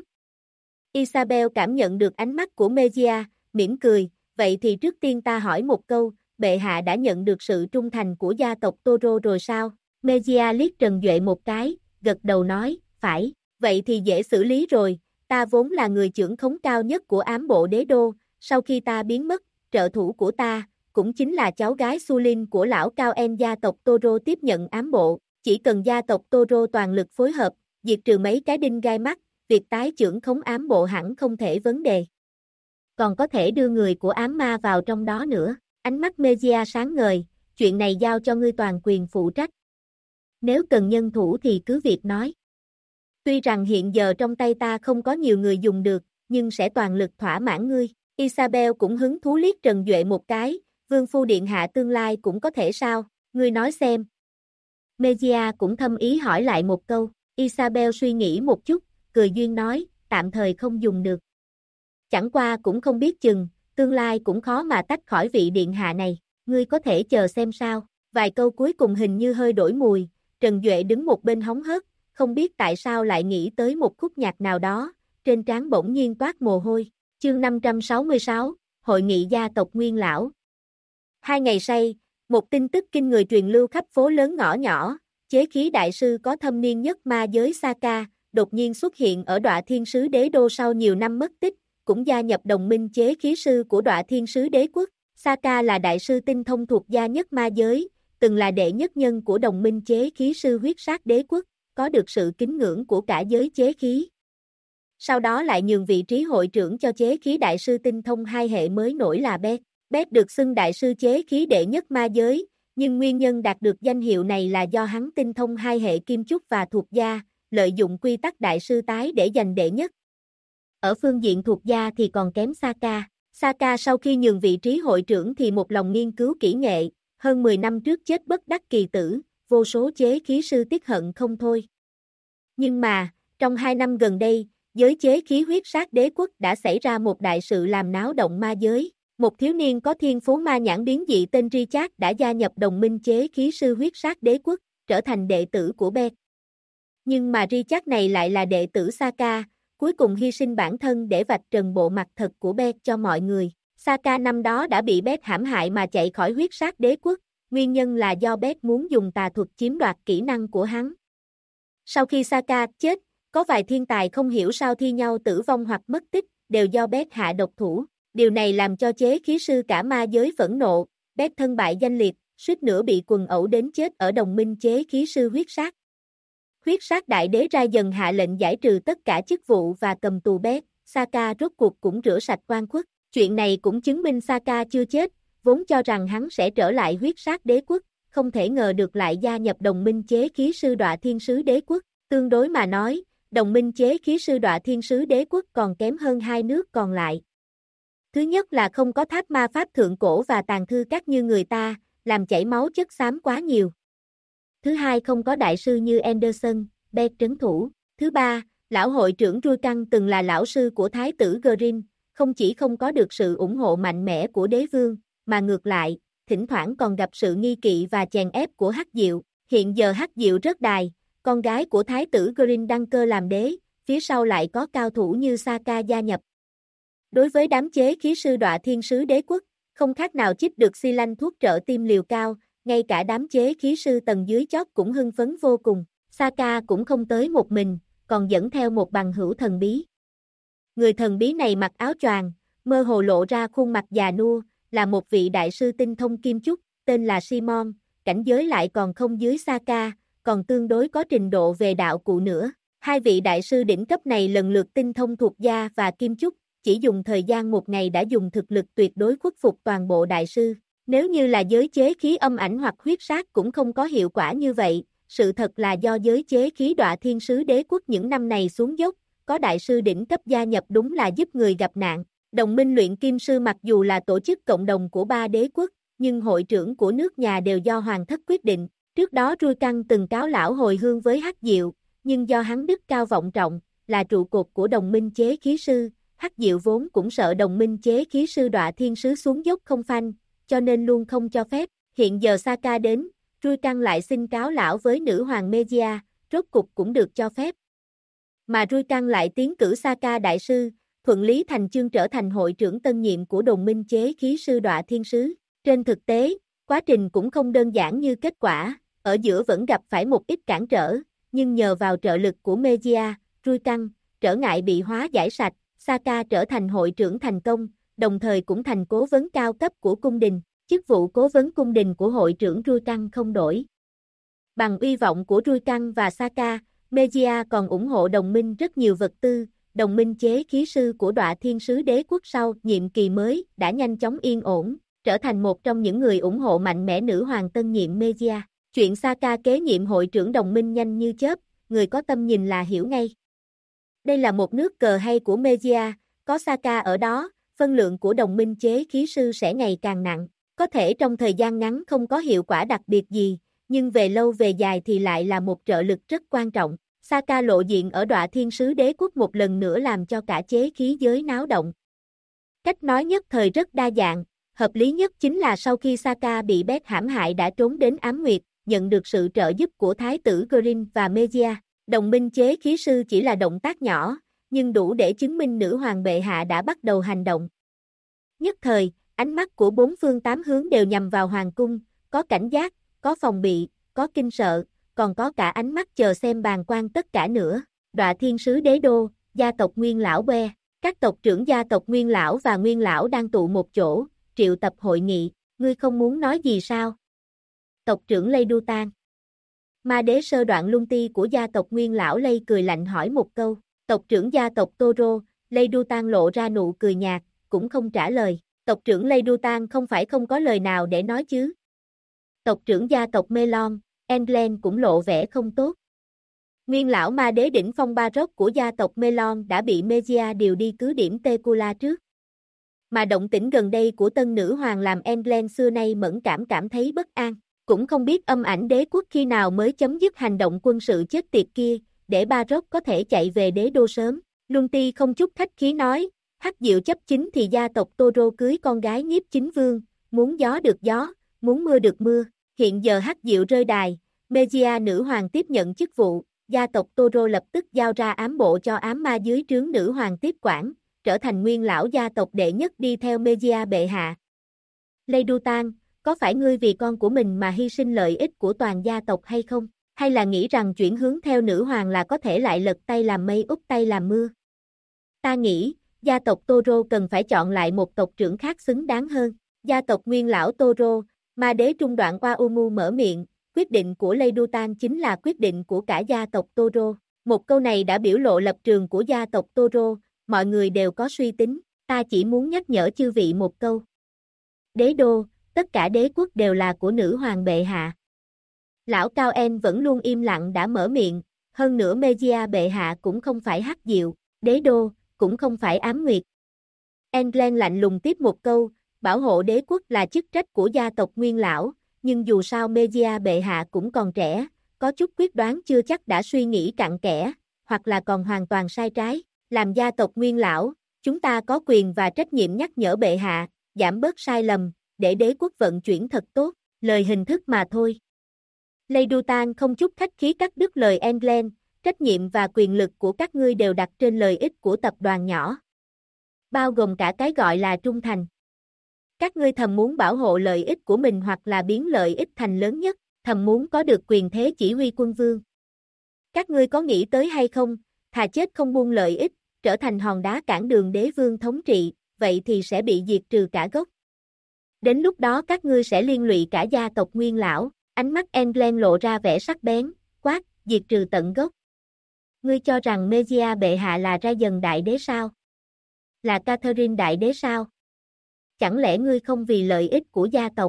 Isabel cảm nhận được ánh mắt của Mejia, mỉm cười, vậy thì trước tiên ta hỏi một câu, bệ hạ đã nhận được sự trung thành của gia tộc Toro rồi sao? Mejia liếc Trần Duệ một cái, gật đầu nói, phải, vậy thì dễ xử lý rồi, ta vốn là người trưởng khống cao nhất của ám bộ đế đô, sau khi ta biến mất, trợ thủ của ta, cũng chính là cháu gái Sulin của lão Cao En gia tộc Toro tiếp nhận ám bộ, chỉ cần gia tộc Toro toàn lực phối hợp, diệt trừ mấy cái đinh gai mắt, việc tái trưởng khống ám bộ hẳn không thể vấn đề. Còn có thể đưa người của ám ma vào trong đó nữa, ánh mắt Mejia sáng ngời, chuyện này giao cho ngươi toàn quyền phụ trách. Nếu cần nhân thủ thì cứ việc nói. Tuy rằng hiện giờ trong tay ta không có nhiều người dùng được, nhưng sẽ toàn lực thỏa mãn ngươi. Isabel cũng hứng thú liếc Trần Duệ một cái, Vương phu điện hạ tương lai cũng có thể sao, ngươi nói xem. Mejia cũng thâm ý hỏi lại một câu, Isabel suy nghĩ một chút, cười duyên nói, tạm thời không dùng được. Chẳng qua cũng không biết chừng, tương lai cũng khó mà tách khỏi vị điện hạ này, ngươi có thể chờ xem sao. Vài câu cuối cùng hình như hơi đổi mùi, Trần Duệ đứng một bên hóng hớt, không biết tại sao lại nghĩ tới một khúc nhạc nào đó, trên trán bỗng nhiên toát mồ hôi. Chương 566, Hội nghị gia tộc Nguyên Lão. 2 ngày say, một tin tức kinh người truyền lưu khắp phố lớn ngõ nhỏ, chế khí đại sư có thâm niên nhất ma giới Saka, đột nhiên xuất hiện ở Đọa Thiên Sứ Đế Đô sau nhiều năm mất tích, cũng gia nhập đồng minh chế khí sư của Đọa Thiên Sứ Đế Quốc. Saka là đại sư tinh thông thuộc gia nhất ma giới, từng là đệ nhất nhân của đồng minh chế khí sư huyết sát đế quốc, có được sự kính ngưỡng của cả giới chế khí. Sau đó lại nhường vị trí hội trưởng cho chế khí đại sư tinh thông 2 hệ mới nổi là Beth. Beth được xưng đại sư chế khí đệ nhất ma giới, nhưng nguyên nhân đạt được danh hiệu này là do hắn tinh thông 2 hệ kim chúc và thuộc gia, lợi dụng quy tắc đại sư tái để giành đệ nhất. Ở phương diện thuộc gia thì còn kém Saka. Saka sau khi nhường vị trí hội trưởng thì một lòng nghiên cứu kỹ nghệ, hơn 10 năm trước chết bất đắc kỳ tử, vô số chế khí sư tiếc hận không thôi. Nhưng mà, trong 2 năm gần đây, giới chế khí huyết sát đế quốc đã xảy ra một đại sự làm náo động ma giới. Một thiếu niên có thiên phú ma nhãn biến dị tên Richard đã gia nhập đồng minh chế khí sư huyết sát đế quốc, trở thành đệ tử của Beth. Nhưng mà Richard này lại là đệ tử Saka, cuối cùng hy sinh bản thân để vạch trần bộ mặt thật của Beth cho mọi người. Saka năm đó đã bị Beth hãm hại mà chạy khỏi huyết sát đế quốc, nguyên nhân là do Beth muốn dùng tà thuật chiếm đoạt kỹ năng của hắn. Sau khi Saka chết, có vài thiên tài không hiểu sao thi nhau tử vong hoặc mất tích, đều do Beth hạ độc thủ. Điều này làm cho chế khí sư cả ma giới phẫn nộ, Beth thân bại danh liệt, suýt nữa bị quần ẩu đến chết ở đồng minh chế khí sư huyết sát. Huyết sát đại đế ra dần hạ lệnh giải trừ tất cả chức vụ và cầm tù Beth, Saka rốt cuộc cũng rửa sạch oan khuất. Chuyện này cũng chứng minh Saka chưa chết, vốn cho rằng hắn sẽ trở lại huyết sát đế quốc, không thể ngờ được lại gia nhập đồng minh chế khí sư Đọa Thiên Sứ đế quốc. Tương đối mà nói, đồng minh chế khí sư Đọa Thiên Sứ đế quốc còn kém hơn 2 nước còn lại. Thứ nhất là không có tháp ma pháp thượng cổ và tàn thư các như người ta, làm chảy máu chất xám quá nhiều. Thứ hai không có đại sư như Anderson, Beth trấn thủ. Thứ ba, lão hội trưởng Ruikan từng là lão sư của thái tử Grin, không chỉ không có được sự ủng hộ mạnh mẽ của đế vương, mà ngược lại, thỉnh thoảng còn gặp sự nghi kỵ và chèn ép của Hắc Diệu. Hiện giờ Hắc Diệu rớt đài, con gái của thái tử Grin đăng cơ làm đế, phía sau lại có cao thủ như Saka gia nhập. Đối với đám chế khí sư Đọa Thiên Sứ đế quốc, không khác nào chích được xi lanh thuốc trợ tim liều cao, ngay cả đám chế khí sư tầng dưới chót cũng hưng phấn vô cùng. Saka cũng không tới một mình, còn dẫn theo một bằng hữu thần bí. Người thần bí này mặc áo choàng, mơ hồ lộ ra khuôn mặt già nua, là một vị đại sư tinh thông kim chúc, tên là Simon, cảnh giới lại còn không dưới Saka, còn tương đối có trình độ về đạo cụ nữa. 2 vị đại sư đỉnh cấp này lần lượt tinh thông thuộc gia và kim chúc, chỉ dùng thời gian 1 ngày đã dùng thực lực tuyệt đối khuất phục toàn bộ đại sư. Nếu như là giới chế khí âm ảnh hoặc huyết sát cũng không có hiệu quả như vậy, sự thật là do giới chế khí Đọa Thiên Sứ đế quốc những năm này xuống dốc, có đại sư đỉnh cấp gia nhập đúng là giúp người gặp nạn. Đồng minh luyện kim sư mặc dù là tổ chức cộng đồng của 3 đế quốc, nhưng hội trưởng của nước nhà đều do hoàng thất quyết định. Trước đó Ruikan từng cáo lão hồi hương với Hắc Diệu, nhưng do hắn đức cao vọng trọng, là trụ cột của đồng minh chế khí sư, Hắc Diệu vốn cũng sợ đồng minh chế khí sư Đọa Thiên Sứ xuống dốc không phanh, cho nên luôn không cho phép. Hiện giờ Saka đến, Ruikan lại xin cáo lão với nữ hoàng Megia, rốt cục cũng được cho phép. Mà Ruikan lại tiến cử Saka đại sư, thuận lý thành chương trở thành hội trưởng tân nhiệm của đồng minh chế khí sư Đọa Thiên Sứ. Trên thực tế, quá trình cũng không đơn giản như kết quả, ở giữa vẫn gặp phải một ít cản trở, nhưng nhờ vào trợ lực của Megia, Ruikan, trở ngại bị hóa giải sạch, Saka trở thành hội trưởng thành công, đồng thời cũng thành cố vấn cao cấp của cung đình. Chức vụ cố vấn cung đình của hội trưởng Ruikan không đổi. Bằng uy vọng của Ruikan và Saka, Megia còn ủng hộ đồng minh rất nhiều vật tư, đồng minh chế khí sư của Đọa Thiên Sứ đế quốc sau nhiệm kỳ mới đã nhanh chóng yên ổn, trở thành một trong những người ủng hộ mạnh mẽ nữ hoàng tân nhiệm Megia. Chuyện Saka kế nhiệm hội trưởng đồng minh nhanh như chớp, người có tâm nhìn là hiểu ngay. Đây là một nước cờ hay của Megia, có Saka ở đó, phân lượng của đồng minh chế khí sư sẽ ngày càng nặng. Có thể trong thời gian ngắn không có hiệu quả đặc biệt gì, nhưng về lâu về dài thì lại là một trợ lực rất quan trọng. Saka lộ diện ở Đọa Thiên Sứ đế quốc một lần nữa làm cho cả chế khí giới náo động. Cách nói nhất thời rất đa dạng, hợp lý nhất chính là sau khi Saka bị Beth hãm hại đã trốn đến Ám Nguyệt, nhận được sự trợ giúp của thái tử Grin và Megia. Đồng minh chế khí sư chỉ là động tác nhỏ, nhưng đủ để chứng minh nữ hoàng bệ hạ đã bắt đầu hành động. Nhất thời, ánh mắt của bốn phương tám hướng đều nhằm vào hoàng cung, có cảnh giác, có phòng bị, có kinh sợ, còn có cả ánh mắt chờ xem bàng quan tất cả nữa. Đọa thiên sứ đế đô, gia tộc Nguyên lão que, các tộc trưởng gia tộc Nguyên lão và Nguyên lão đang tụ một chỗ, triệu tập hội nghị, ngươi không muốn nói gì sao? Tộc trưởng Lê Đu Tan. Ma đế sơ đoạn lung ti của gia tộc Nguyên lão Lê cười lạnh hỏi một câu, tộc trưởng gia tộc Toro, Lê Đu Tan lộ ra nụ cười nhạt, cũng không trả lời, tộc trưởng Lê Đu Tan không phải không có lời nào để nói chứ. Tộc trưởng gia tộc Melon, England cũng lộ vẻ không tốt. Nguyên lão ma đế đỉnh phong Baroque của gia tộc Melon đã bị Megia điều đi cứ điểm Tecula trước. Mà động tĩnh gần đây của tân nữ hoàng làm England xưa nay mẫn cảm thấy bất an. Cũng không biết âm ảnh đế quốc khi nào mới chấm dứt hành động quân sự chết tiệt kia, để Baroque có thể chạy về đế đô sớm. Luân Ti không chút khách khí nói, Hắc Diệu chấp chính thì gia tộc Toro cưới con gái nhiếp chính vương, muốn gió được gió, muốn mưa được mưa. Hiện giờ Hắc Diệu rơi đài, Megia nữ hoàng tiếp nhận chức vụ, gia tộc Toro lập tức giao ra ám bộ cho ám ma dưới trướng nữ hoàng tiếp quản, trở thành nguyên lão gia tộc đệ nhất đi theo Megia bệ hạ. Lê Đu Tan, có phải ngươi vì con của mình mà hy sinh lợi ích của toàn gia tộc hay không? Hay là nghĩ rằng chuyển hướng theo nữ hoàng là có thể lại lật tay làm mây úp tay làm mưa? Ta nghĩ, gia tộc Toro cần phải chọn lại một tộc trưởng khác xứng đáng hơn. Gia tộc Nguyên lão Toro, ma đế trung đoạn Waumu mở miệng, quyết định của Lê Đu Tan chính là quyết định của cả gia tộc Toro. Một câu này đã biểu lộ lập trường của gia tộc Toro, mọi người đều có suy tính, ta chỉ muốn nhắc nhở chư vị một câu. Đế đô, tất cả đế quốc đều là của nữ hoàng bệ hạ. Lão Cao En vẫn luôn im lặng đã mở miệng, hơn nữa Megia bệ hạ cũng không phải Hắc Diệu, đế đô, cũng không phải ám nguyệt. England lạnh lùng tiếp một câu, bảo hộ đế quốc là chức trách của gia tộc Nguyên lão, nhưng dù sao Megia bệ hạ cũng còn trẻ, có chút quyết đoán chưa chắc đã suy nghĩ cặn kẽ, hoặc là còn hoàn toàn sai trái. Làm gia tộc Nguyên lão, chúng ta có quyền và trách nhiệm nhắc nhở bệ hạ, giảm bớt sai lầm, để đế quốc vận chuyển thật tốt, lời hình thức mà thôi. Lê Đu Tan không chút khách khí cắt đứt lời England, trách nhiệm và quyền lực của các ngươi đều đặt trên lợi ích của tập đoàn nhỏ. Bao gồm cả cái gọi là trung thành. Các ngươi thầm muốn bảo hộ lợi ích của mình hoặc là biến lợi ích thành lớn nhất, thầm muốn có được quyền thế chỉ huy quân vương. Các ngươi có nghĩ tới hay không, thà chết không buông lợi ích, trở thành hòn đá cản đường đế vương thống trị, vậy thì sẽ bị diệt trừ cả gốc. Đến lúc đó các ngươi sẽ liên lụy cả gia tộc Nguyên lão, ánh mắt England lộ ra vẻ sắc bén, quát, diệt trừ tận gốc. Ngươi cho rằng Megia bệ hạ là ra dần đại đế sao? Là Catherine đại đế sao? Chẳng lẽ ngươi không vì lợi ích của gia tộc?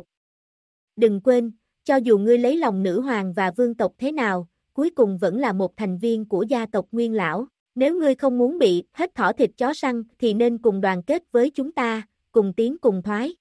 Đừng quên, cho dù ngươi lấy lòng nữ hoàng và vương tộc thế nào, cuối cùng vẫn là một thành viên của gia tộc Nguyên lão. Nếu ngươi không muốn bị hết thỏ thịt chó săn thì nên cùng đoàn kết với chúng ta, cùng tiến cùng thoái.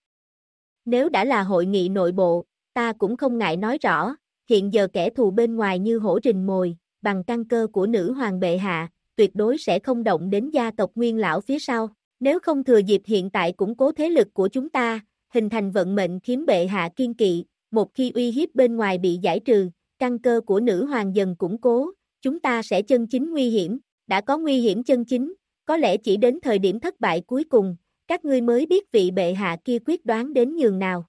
Nếu đã là hội nghị nội bộ, ta cũng không ngại nói rõ, hiện giờ kẻ thù bên ngoài như hổ rình mồi, bằng căn cơ của nữ hoàng bệ hạ, tuyệt đối sẽ không động đến gia tộc Nguyên lão phía sau. Nếu không thừa dịp hiện tại củng cố thế lực của chúng ta, hình thành vận mệnh khiến bệ hạ kiên kỵ, một khi uy hiếp bên ngoài bị giải trừ, căn cơ của nữ hoàng dần củng cố, chúng ta sẽ chân chính nguy hiểm, đã có nguy hiểm chân chính, có lẽ chỉ đến thời điểm thất bại cuối cùng, các ngươi mới biết vị bệ hạ kia quyết đoán đến nhường nào.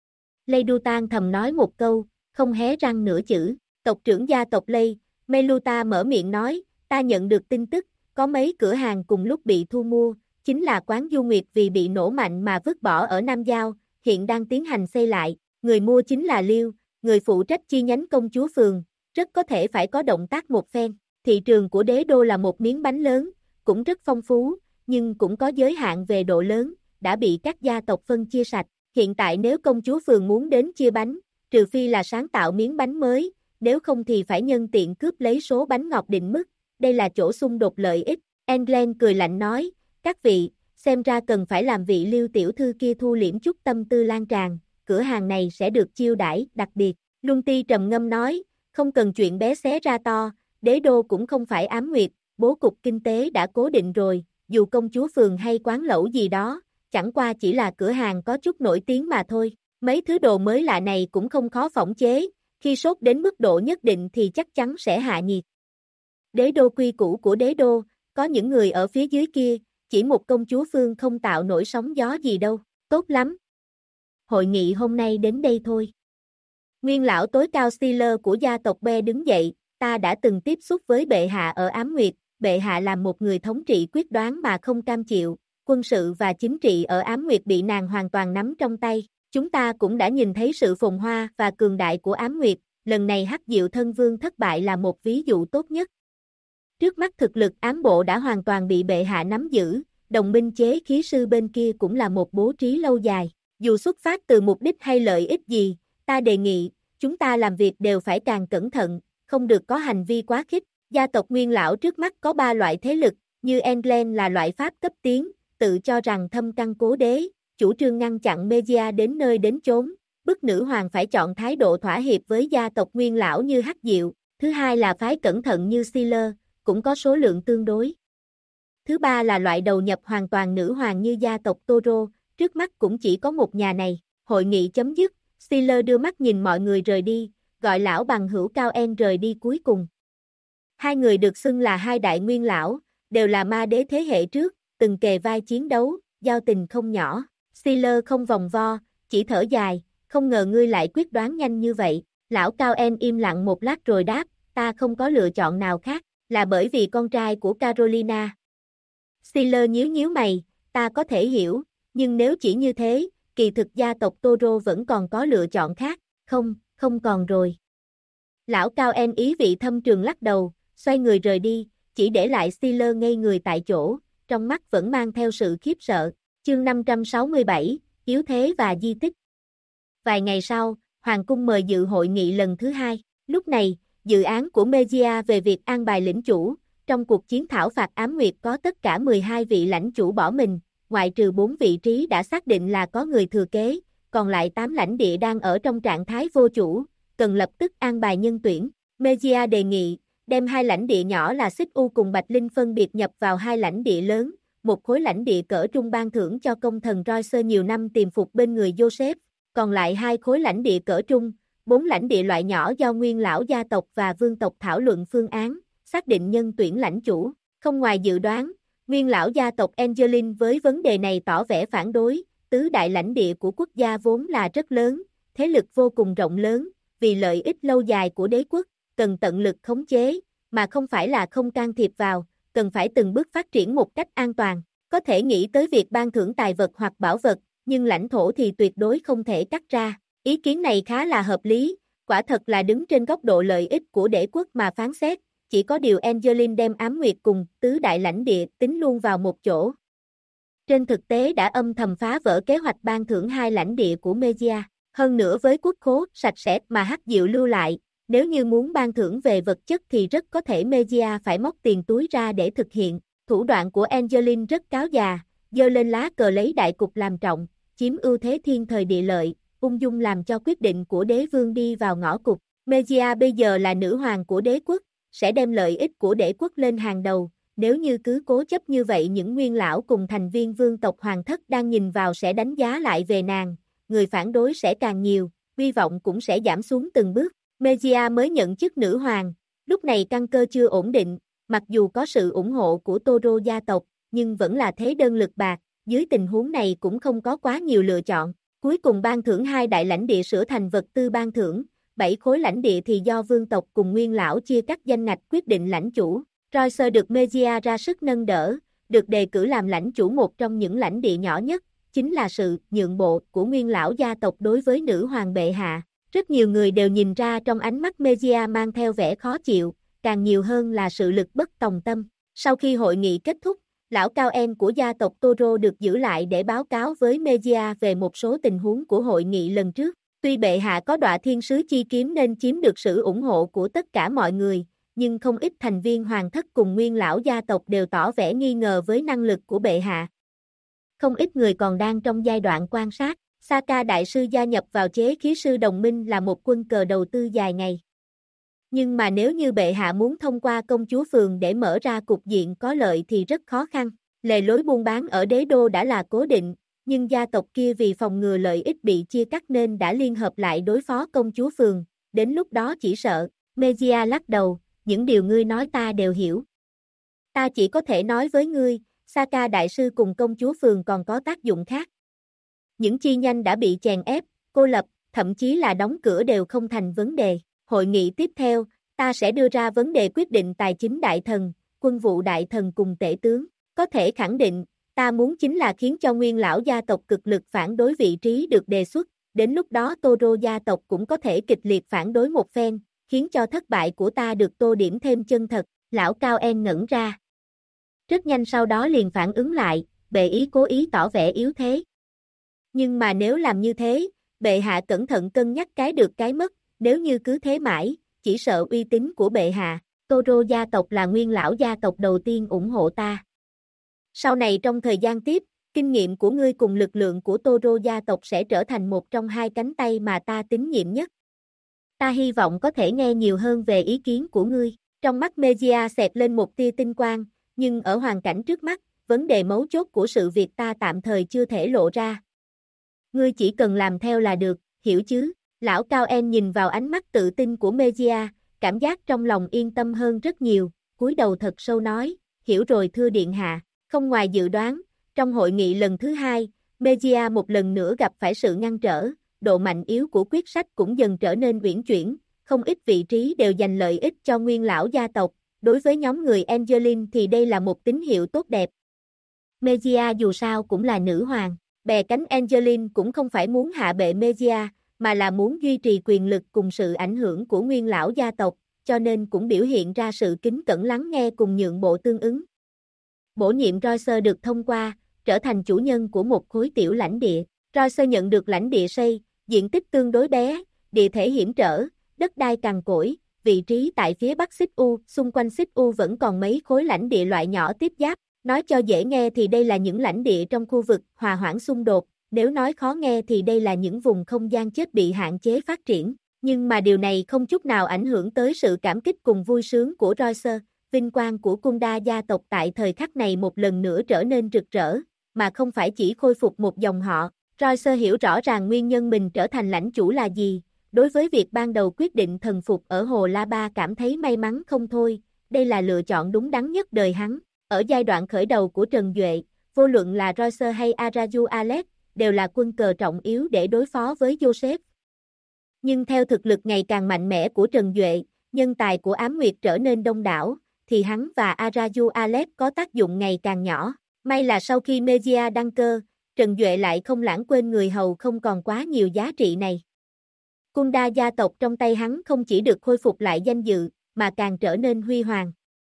Lê Đu Tan thầm nói một câu, không hé răng nửa chữ, tộc trưởng gia tộc Lê, Meluta mở miệng nói, ta nhận được tin tức, có mấy cửa hàng cùng lúc bị thu mua, chính là quán Du Nguyệt vì bị nổ mạnh mà vứt bỏ ở Nam Giao, hiện đang tiến hành xây lại, người mua chính là Liêu, người phụ trách chi nhánh công chúa phường, rất có thể phải có động tác một phen. Thị trường của đế đô là một miếng bánh lớn, cũng rất phong phú, nhưng cũng có giới hạn về độ lớn, đã bị các gia tộc phân chia sạch. Hiện tại nếu công chúa phường muốn đến chia bánh, trừ phi là sáng tạo miếng bánh mới, nếu không thì phải nhân tiện cướp lấy số bánh ngọt định mức, đây là chỗ xung đột lợi ích. England cười lạnh nói, các vị, xem ra cần phải làm vị Liêu tiểu thư kia thu liễm chút tâm tư lan tràn, cửa hàng này sẽ được chiêu đãi đặc biệt. Luân Ti trầm ngâm nói, không cần chuyện bé xé ra to, đế đô cũng không phải ám nguyệt, bố cục kinh tế đã cố định rồi, dù công chúa phường hay quán lẩu gì đó, chẳng qua chỉ là cửa hàng có chút nổi tiếng mà thôi, mấy thứ đồ mới lạ này cũng không khó phỏng chế, khi sốt đến mức độ nhất định thì chắc chắn sẽ hạ nhiệt. Đế đô quy củ của đế đô, có những người ở phía dưới kia, chỉ một công chúa Phương không tạo nổi sóng gió gì đâu, tốt lắm. Hội nghị hôm nay đến đây thôi. Nguyên lão tối cao Steeler của gia tộc B đứng dậy, ta đã từng tiếp xúc với bệ hạ ở Ám Nguyệt, bệ hạ là một người thống trị quyết đoán mà không cam chịu, quân sự và chính trị ở Ám Nguyệt bị nàng hoàn toàn nắm trong tay, chúng ta cũng đã nhìn thấy sự phồn hoa và cường đại của Ám Nguyệt, lần này Hắc Diệu Thân Vương thất bại là một ví dụ tốt nhất. Trước mắt thực lực ám bộ đã hoàn toàn bị bệ hạ nắm giữ, đồng minh chế khí sư bên kia cũng là một bố trí lâu dài, dù xuất phát từ mục đích hay lợi ích gì, ta đề nghị, chúng ta làm việc đều phải càng cẩn thận, không được có hành vi quá khích. Gia tộc Nguyên lão trước mắt có 3 loại thế lực, như England là loại Pháp cấp tiến, tự cho rằng thâm căn cố đế, chủ trương ngăn chặn Media đến nơi đến chốn, bức nữ hoàng phải chọn thái độ thỏa hiệp với gia tộc Nguyên lão như Hắc Diệu. Thứ hai là phái cẩn thận như Steeler, cũng có số lượng tương đối. Thứ ba là loại đầu nhập hoàn toàn nữ hoàng như gia tộc Toro, trước mắt cũng chỉ có một nhà này. Hội nghị chấm dứt, Steeler đưa mắt nhìn mọi người rời đi, gọi lão bằng hữu Cao En rời đi cuối cùng. Hai người được xưng là hai đại nguyên lão, đều là ma đế thế hệ trước, từng kề vai chiến đấu, giao tình không nhỏ. Steeler không vòng vo, chỉ thở dài, không ngờ ngươi lại quyết đoán nhanh như vậy. Lão Cao En im lặng một lát rồi đáp, ta không có lựa chọn nào khác, là bởi vì con trai của Carolina. Steeler nhíu nhíu mày, ta có thể hiểu, nhưng nếu chỉ như thế, kỳ thực gia tộc Toro vẫn còn có lựa chọn khác, không còn rồi. Lão Cao En ý vị thâm trường lắc đầu, xoay người rời đi, chỉ để lại Steeler ngây người tại chỗ, trong mắt vẫn mang theo sự khiếp sợ. Chương 567, Yếu thế và di tích. Vài ngày sau, Hoàng cung mời dự hội nghị lần thứ 2. Lúc này, dự án của Media về việc an bài lĩnh chủ, trong cuộc chiến thảo phạt Ám Nguyệt có tất cả 12 vị lãnh chủ bỏ mình, ngoại trừ 4 vị trí đã xác định là có người thừa kế, còn lại 8 lãnh địa đang ở trong trạng thái vô chủ, cần lập tức an bài nhân tuyển. Media đề nghị, đem 2 lãnh địa nhỏ là Xích U cùng Bạch Linh phân biệt nhập vào 2 lãnh địa lớn, một khối lãnh địa cỡ trung ban thưởng cho công thần Royce nhiều năm tiềm phục bên người Joseph, còn lại 2 khối lãnh địa cỡ trung, 4 lãnh địa loại nhỏ do nguyên lão gia tộc và vương tộc thảo luận phương án, xác định nhân tuyển lãnh chủ. Không ngoài dự đoán, nguyên lão gia tộc Angeline với vấn đề này tỏ vẻ phản đối, tứ đại lãnh địa của quốc gia vốn là rất lớn, thế lực vô cùng rộng lớn, vì lợi ích lâu dài của đế quốc, cần tận lực khống chế, mà không phải là không can thiệp vào, cần phải từng bước phát triển một cách an toàn. Có thể nghĩ tới việc ban thưởng tài vật hoặc bảo vật, nhưng lãnh thổ thì tuyệt đối không thể cắt ra. Ý kiến này khá là hợp lý, quả thật là đứng trên góc độ lợi ích của đế quốc mà phán xét, chỉ có điều Angeline đem Ám Nguyệt cùng tứ đại lãnh địa tính luôn vào một chỗ. Trên thực tế đã âm thầm phá vỡ kế hoạch ban thưởng 2 lãnh địa của Media, hơn nữa với quốc khố sạch sẽ mà Hắc Diệu lưu lại, nếu như muốn ban thưởng về vật chất thì rất có thể Media phải móc tiền túi ra để thực hiện. Thủ đoạn của Angeline rất cáo già, giơ lên lá cờ lấy đại cục làm trọng, chiếm ưu thế thiên thời địa lợi, ung dung làm cho quyết định của đế vương đi vào ngõ cụt. Media bây giờ là nữ hoàng của đế quốc, sẽ đem lợi ích của đế quốc lên hàng đầu, nếu như cứ cố chấp như vậy những nguyên lão cùng thành viên vương tộc hoàng thất đang nhìn vào sẽ đánh giá lại về nàng, người phản đối sẽ càng nhiều, hy vọng cũng sẽ giảm xuống từng bước. Media mới nhận chức nữ hoàng, lúc này căn cơ chưa ổn định, mặc dù có sự ủng hộ của Toro gia tộc, nhưng vẫn là thế đơn lực bạc, dưới tình huống này cũng không có quá nhiều lựa chọn. Cuối cùng ban thưởng 2 đại lãnh địa sửa thành vật tư ban thưởng, 7 khối lãnh địa thì do vương tộc cùng nguyên lão chia cắt danh ngạch quyết định lãnh chủ. Royce được Media ra sức nâng đỡ, được đề cử làm lãnh chủ một trong những lãnh địa nhỏ nhất, chính là sự nhượng bộ của nguyên lão gia tộc đối với nữ hoàng bệ hạ. Rất nhiều người đều nhìn ra trong ánh mắt Media mang theo vẻ khó chịu, càng nhiều hơn là sự lực bất tòng tâm. Sau khi hội nghị kết thúc, lão Cao En của gia tộc Toro được giữ lại để báo cáo với Media về một số tình huống của hội nghị lần trước. Tuy bệ hạ có đọa thiên sứ chi kiếm nên chiếm được sự ủng hộ của tất cả mọi người, nhưng không ít thành viên hoàng thất cùng nguyên lão gia tộc đều tỏ vẻ nghi ngờ với năng lực của bệ hạ. Không ít người còn đang trong giai đoạn quan sát. Saka đại sư gia nhập vào chế khí sư đồng minh là một quân cờ đầu tư dài ngày. Nhưng mà nếu như bệ hạ muốn thông qua công chúa phường để mở ra cục diện có lợi thì rất khó khăn. Lề lối buôn bán ở đế đô đã là cố định, nhưng gia tộc kia vì phòng ngừa lợi ích bị chia cắt nên đã liên hợp lại đối phó công chúa phường, đến lúc đó chỉ sợ. Media lắc đầu, những điều ngươi nói ta đều hiểu. Ta chỉ có thể nói với ngươi, Saka đại sư cùng công chúa phường còn có tác dụng khác. Những chi nhánh đã bị chèn ép, cô lập, thậm chí là đóng cửa đều không thành vấn đề. Hội nghị tiếp theo, ta sẽ đưa ra vấn đề quyết định tài chính đại thần, quân vụ đại thần cùng tể tướng. Có thể khẳng định, ta muốn chính là khiến cho nguyên lão gia tộc cực lực phản đối vị trí được đề xuất. Đến lúc đó Toro gia tộc cũng có thể kịch liệt phản đối một phen, khiến cho thất bại của ta được tô điểm thêm chân thật. Lão Cao En ngẩn ra. Rất nhanh sau đó liền phản ứng lại, bệ ý cố ý tỏ vẻ yếu thế. Nhưng mà nếu làm như thế, bệ hạ cẩn thận cân nhắc cái được cái mất, nếu như cứ thế mãi, chỉ sợ uy tín của bệ hạ. Toro gia tộc là nguyên lão gia tộc đầu tiên ủng hộ ta. Sau này trong thời gian tiếp, kinh nghiệm của ngươi cùng lực lượng của Toro gia tộc sẽ trở thành một trong hai cánh tay mà ta tín nhiệm nhất. Ta hy vọng có thể nghe nhiều hơn về ý kiến của ngươi. Trong mắt Mejia xẹt lên một tia tinh quang, nhưng ở hoàn cảnh trước mắt, vấn đề mấu chốt của sự việc ta tạm thời chưa thể lộ ra. Ngươi chỉ cần làm theo là được, hiểu chứ? Lão Cao En nhìn vào ánh mắt tự tin của Mejia, cảm giác trong lòng yên tâm hơn rất nhiều, cúi đầu thật sâu nói, hiểu rồi thưa điện hạ. Không ngoài dự đoán, trong hội nghị lần thứ hai, Mejia một lần nữa gặp phải sự ngăn trở, độ mạnh yếu của quyết sách cũng dần trở nên uyển chuyển, không ít vị trí đều dành lợi ích cho nguyên lão gia tộc, đối với nhóm người Angeline thì đây là một tín hiệu tốt đẹp. Mejia dù sao cũng là nữ hoàng, bè cánh Angeline cũng không phải muốn hạ bệ Mejia, mà là muốn duy trì quyền lực cùng sự ảnh hưởng của nguyên lão gia tộc, cho nên cũng biểu hiện ra sự kính cẩn lắng nghe cùng nhượng bộ tương ứng. Bổ nhiệm Royce được thông qua, trở thành chủ nhân của một khối tiểu lãnh địa. Royce nhận được lãnh địa xây, diện tích tương đối bé, địa thể hiểm trở, đất đai cằn cỗi, vị trí tại phía bắc Xích U, xung quanh Xích U vẫn còn mấy khối lãnh địa loại nhỏ tiếp giáp. Nói cho dễ nghe thì đây là những lãnh địa trong khu vực hòa hoãn xung đột, nếu nói khó nghe thì đây là những vùng không gian chết bị hạn chế phát triển. Nhưng mà điều này không chút nào ảnh hưởng tới sự cảm kích cùng vui sướng của Royce. Vinh quang của Kunda gia tộc tại thời khắc này một lần nữa trở nên rực rỡ, mà không phải chỉ khôi phục một dòng họ. Royce hiểu rõ ràng nguyên nhân mình trở thành lãnh chủ là gì, đối với việc ban đầu quyết định thần phục ở Hồ La Ba cảm thấy may mắn không thôi, đây là lựa chọn đúng đắn nhất đời hắn. Ở giai đoạn khởi đầu của Trần Duệ, vô luận là Royce hay Araju Alex, đều là quân cờ trọng yếu để đối phó với Joseph. Nhưng theo thực lực ngày càng mạnh mẽ của Trần Duệ, nhân tài của Ám Nguyệt trở nên đông đảo, thì hắn và Araju Alex có tác dụng ngày càng nhỏ. May là sau khi Mejia đăng cơ, Trần Duệ lại không lãng quên người hầu không còn quá nhiều giá trị này. Kunda gia tộc trong tay hắn không chỉ được khôi phục lại danh dự, mà càng trở nên huy hoàng.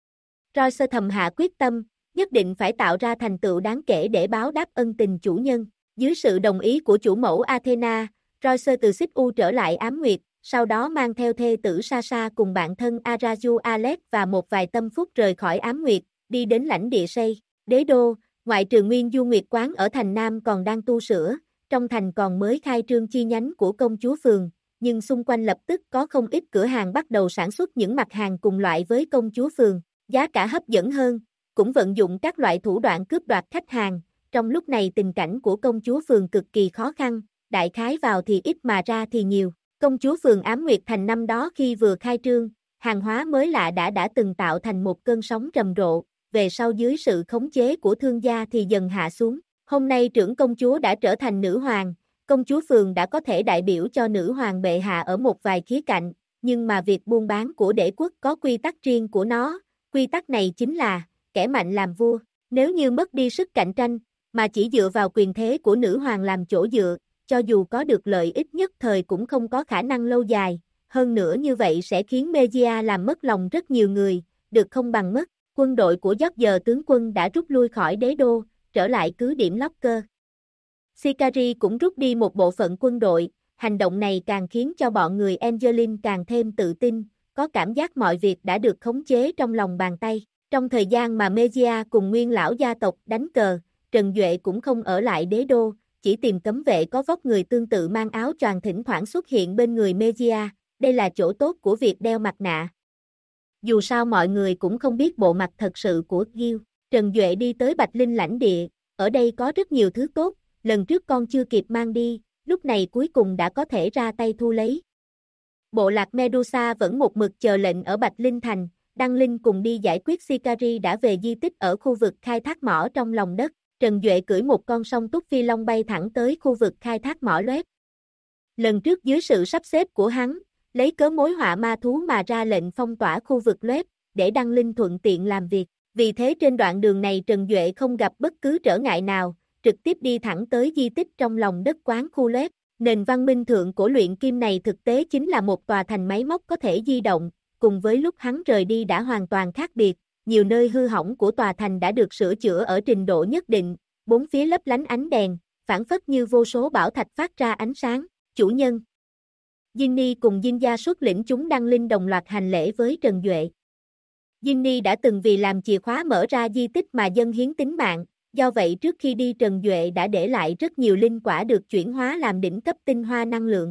Royce thầm hạ quyết tâm, nhất định phải tạo ra thành tựu đáng kể để báo đáp ân tình chủ nhân. Dưới sự đồng ý của chủ mẫu Athena, Royce từ Xích U trở lại Ám Nguyệt, sau đó mang theo thê tử Sasha cùng bạn thân Araju Alex và một vài tâm phúc rời khỏi Ám Nguyệt, đi đến lãnh địa xây. Đế đô, ngoại trừ Nguyên Du Nguyệt Quán ở thành Nam còn đang tu sửa, trong thành còn mới khai trương chi nhánh của công chúa phường, nhưng xung quanh lập tức có không ít cửa hàng bắt đầu sản xuất những mặt hàng cùng loại với công chúa phường, giá cả hấp dẫn hơn, cũng vận dụng các loại thủ đoạn cướp đoạt khách hàng. Trong lúc này tình cảnh của công chúa phường cực kỳ khó khăn, đại khái vào thì ít mà ra thì nhiều. Công chúa phường Ám Nguyệt Thành năm đó khi vừa khai trương, hàng hóa mới lạ đã từng tạo thành một cơn sóng rầm rộ, về sau dưới sự khống chế của thương gia thì dần hạ xuống. Hôm nay trưởng công chúa đã trở thành nữ hoàng, công chúa phường đã có thể đại biểu cho nữ hoàng bệ hạ ở một vài khía cạnh, nhưng mà việc buôn bán của đế quốc có quy tắc riêng của nó, quy tắc này chính là, kẻ mạnh làm vua, nếu như mất đi sức cạnh tranh, mà chỉ dựa vào quyền thế của nữ hoàng làm chỗ dựa, cho dù có được lợi ích nhất thời cũng không có khả năng lâu dài, hơn nữa như vậy sẽ khiến Mejia làm mất lòng rất nhiều người, được không bằng mất. Quân đội của George tướng quân đã rút lui khỏi đế đô, trở lại cứ điểm Locker. Sikari cũng rút đi một bộ phận quân đội, hành động này càng khiến cho bọn người Angeline càng thêm tự tin, có cảm giác mọi việc đã được khống chế trong lòng bàn tay. Trong thời gian mà Mejia cùng nguyên lão gia tộc đánh cờ, Trần Duệ cũng không ở lại đế đô, chỉ tìm cấm vệ có vóc người tương tự mang áo choàng thỉnh thoảng xuất hiện bên người Mejia, đây là chỗ tốt của việc đeo mặt nạ. Dù sao mọi người cũng không biết bộ mặt thật sự của Gil. Trần Duệ đi tới Bạch Linh lãnh địa, ở đây có rất nhiều thứ tốt, lần trước con chưa kịp mang đi, lúc này cuối cùng đã có thể ra tay thu lấy. Bộ lạc Medusa vẫn một mực chờ lệnh ở Bạch Linh Thành, Đăng Linh cùng đi giải quyết Sicari đã về di tích ở khu vực khai thác mỏ trong lòng đất. Trần Duệ cưỡi một con song túc phi long bay thẳng tới khu vực khai thác mỏ loét. Lần trước dưới sự sắp xếp của hắn, lấy cớ mối họa ma thú mà ra lệnh phong tỏa khu vực loét, để Đăng Linh thuận tiện làm việc. Vì thế trên đoạn đường này Trần Duệ không gặp bất cứ trở ngại nào, trực tiếp đi thẳng tới di tích trong lòng đất quán khu loét. Nền văn minh thượng cổ luyện kim này thực tế chính là một tòa thành máy móc có thể di động, cùng với lúc hắn rời đi đã hoàn toàn khác biệt. Nhiều nơi hư hỏng của tòa thành đã được sửa chữa ở trình độ nhất định, bốn phía lấp lánh ánh đèn, phản phất như vô số bảo thạch phát ra ánh sáng. Chủ nhân Ginny cùng Jinja xuất lĩnh chúng Đăng Linh đồng loạt hành lễ với Trần Duệ. Ginny đã từng vì làm chìa khóa mở ra di tích mà dâng hiến tính mạng, do vậy trước khi đi Trần Duệ đã để lại rất nhiều linh quả được chuyển hóa làm đỉnh cấp tinh hoa năng lượng.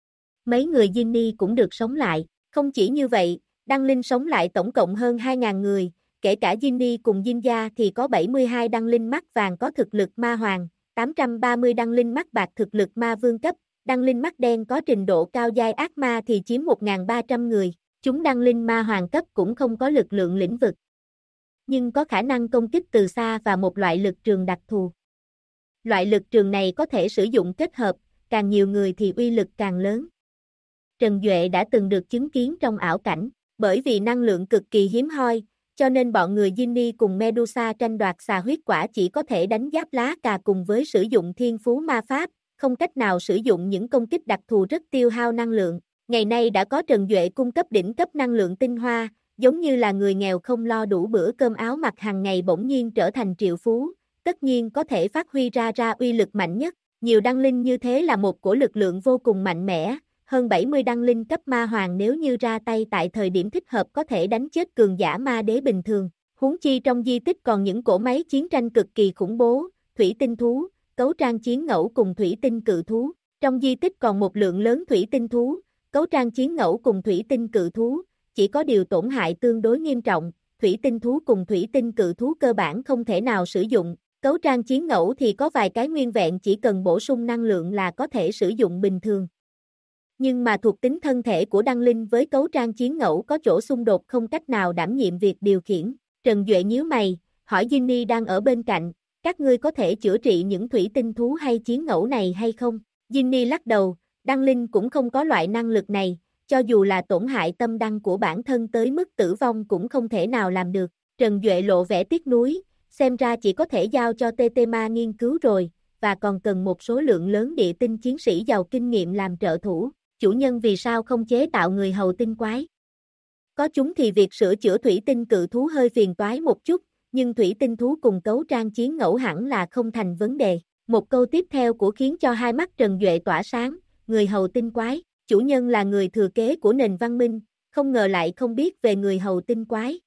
Mấy người Ginny cũng được sống lại, không chỉ như vậy, Đăng Linh sống lại tổng cộng hơn 2.000 người, kể cả Ginny cùng Jinja thì có 72 Đăng Linh mắt vàng có thực lực ma hoàng, 830 Đăng Linh mắt bạc thực lực ma vương cấp, Đăng Linh mắt đen có trình độ cao giai ác ma thì chiếm 1.300 người, chúng Đăng Linh ma hoàng cấp cũng không có lực lượng lĩnh vực, nhưng có khả năng công kích từ xa và một loại lực trường đặc thù. Loại lực trường này có thể sử dụng kết hợp, càng nhiều người thì uy lực càng lớn. Trần Duệ đã từng được chứng kiến trong ảo cảnh, bởi vì năng lượng cực kỳ hiếm hoi, cho nên bọn người Ginny cùng Medusa tranh đoạt xà huyết quả chỉ có thể đánh giáp lá cà cùng với sử dụng thiên phú ma pháp, không cách nào sử dụng những công kích đặc thù rất tiêu hao năng lượng. Ngày nay đã có Trần Duệ cung cấp đỉnh cấp năng lượng tinh hoa, giống như là người nghèo không lo đủ bữa cơm áo mặc hàng ngày bỗng nhiên trở thành triệu phú, tất nhiên có thể phát huy ra uy lực mạnh nhất. Nhiều Đăng Linh như thế là một cổ lực lượng vô cùng mạnh mẽ, hơn 70 Đăng Linh cấp ma hoàng nếu như ra tay tại thời điểm thích hợp có thể đánh chết cường giả ma đế bình thường. Huống chi trong di tích còn những cỗ máy chiến tranh cực kỳ khủng bố, thủy tinh thú, cấu trang chiến ngẫu cùng thủy tinh cự thú. Trong di tích còn một lượng lớn thủy tinh thú, cấu trang chiến ngẫu cùng thủy tinh cự thú, chỉ có điều tổn hại tương đối nghiêm trọng, thủy tinh thú cùng thủy tinh cự thú cơ bản không thể nào sử dụng, cấu trang chiến ngẫu thì có vài cái nguyên vẹn chỉ cần bổ sung năng lượng là có thể sử dụng bình thường. Nhưng mà thuộc tính thân thể của Đăng Linh với cấu trang chiến ngẫu có chỗ xung đột không cách nào đảm nhiệm việc điều khiển. Trần Duệ nhíu mày, hỏi Ginny đang ở bên cạnh, các ngươi có thể chữa trị những thủy tinh thú hay chiến ngẫu này hay không? Ginny lắc đầu, Đăng Linh cũng không có loại năng lực này, cho dù là tổn hại tâm đăng của bản thân tới mức tử vong cũng không thể nào làm được. Trần Duệ lộ vẻ tiếc nuối, xem ra chỉ có thể giao cho Tetema nghiên cứu rồi, và còn cần một số lượng lớn địa tinh chiến sĩ giàu kinh nghiệm làm trợ thủ. Chủ nhân vì sao không chế tạo người hầu tinh quái? Có chúng thì việc sửa chữa thủy tinh cự thú hơi phiền toái một chút, nhưng thủy tinh thú cùng cấu trang chiến ngẫu hẳn là không thành vấn đề. Một câu tiếp theo của khiến cho hai mắt Trần Duệ tỏa sáng, người hầu tinh quái, chủ nhân là người thừa kế của nền văn minh, không ngờ lại không biết về người hầu tinh quái.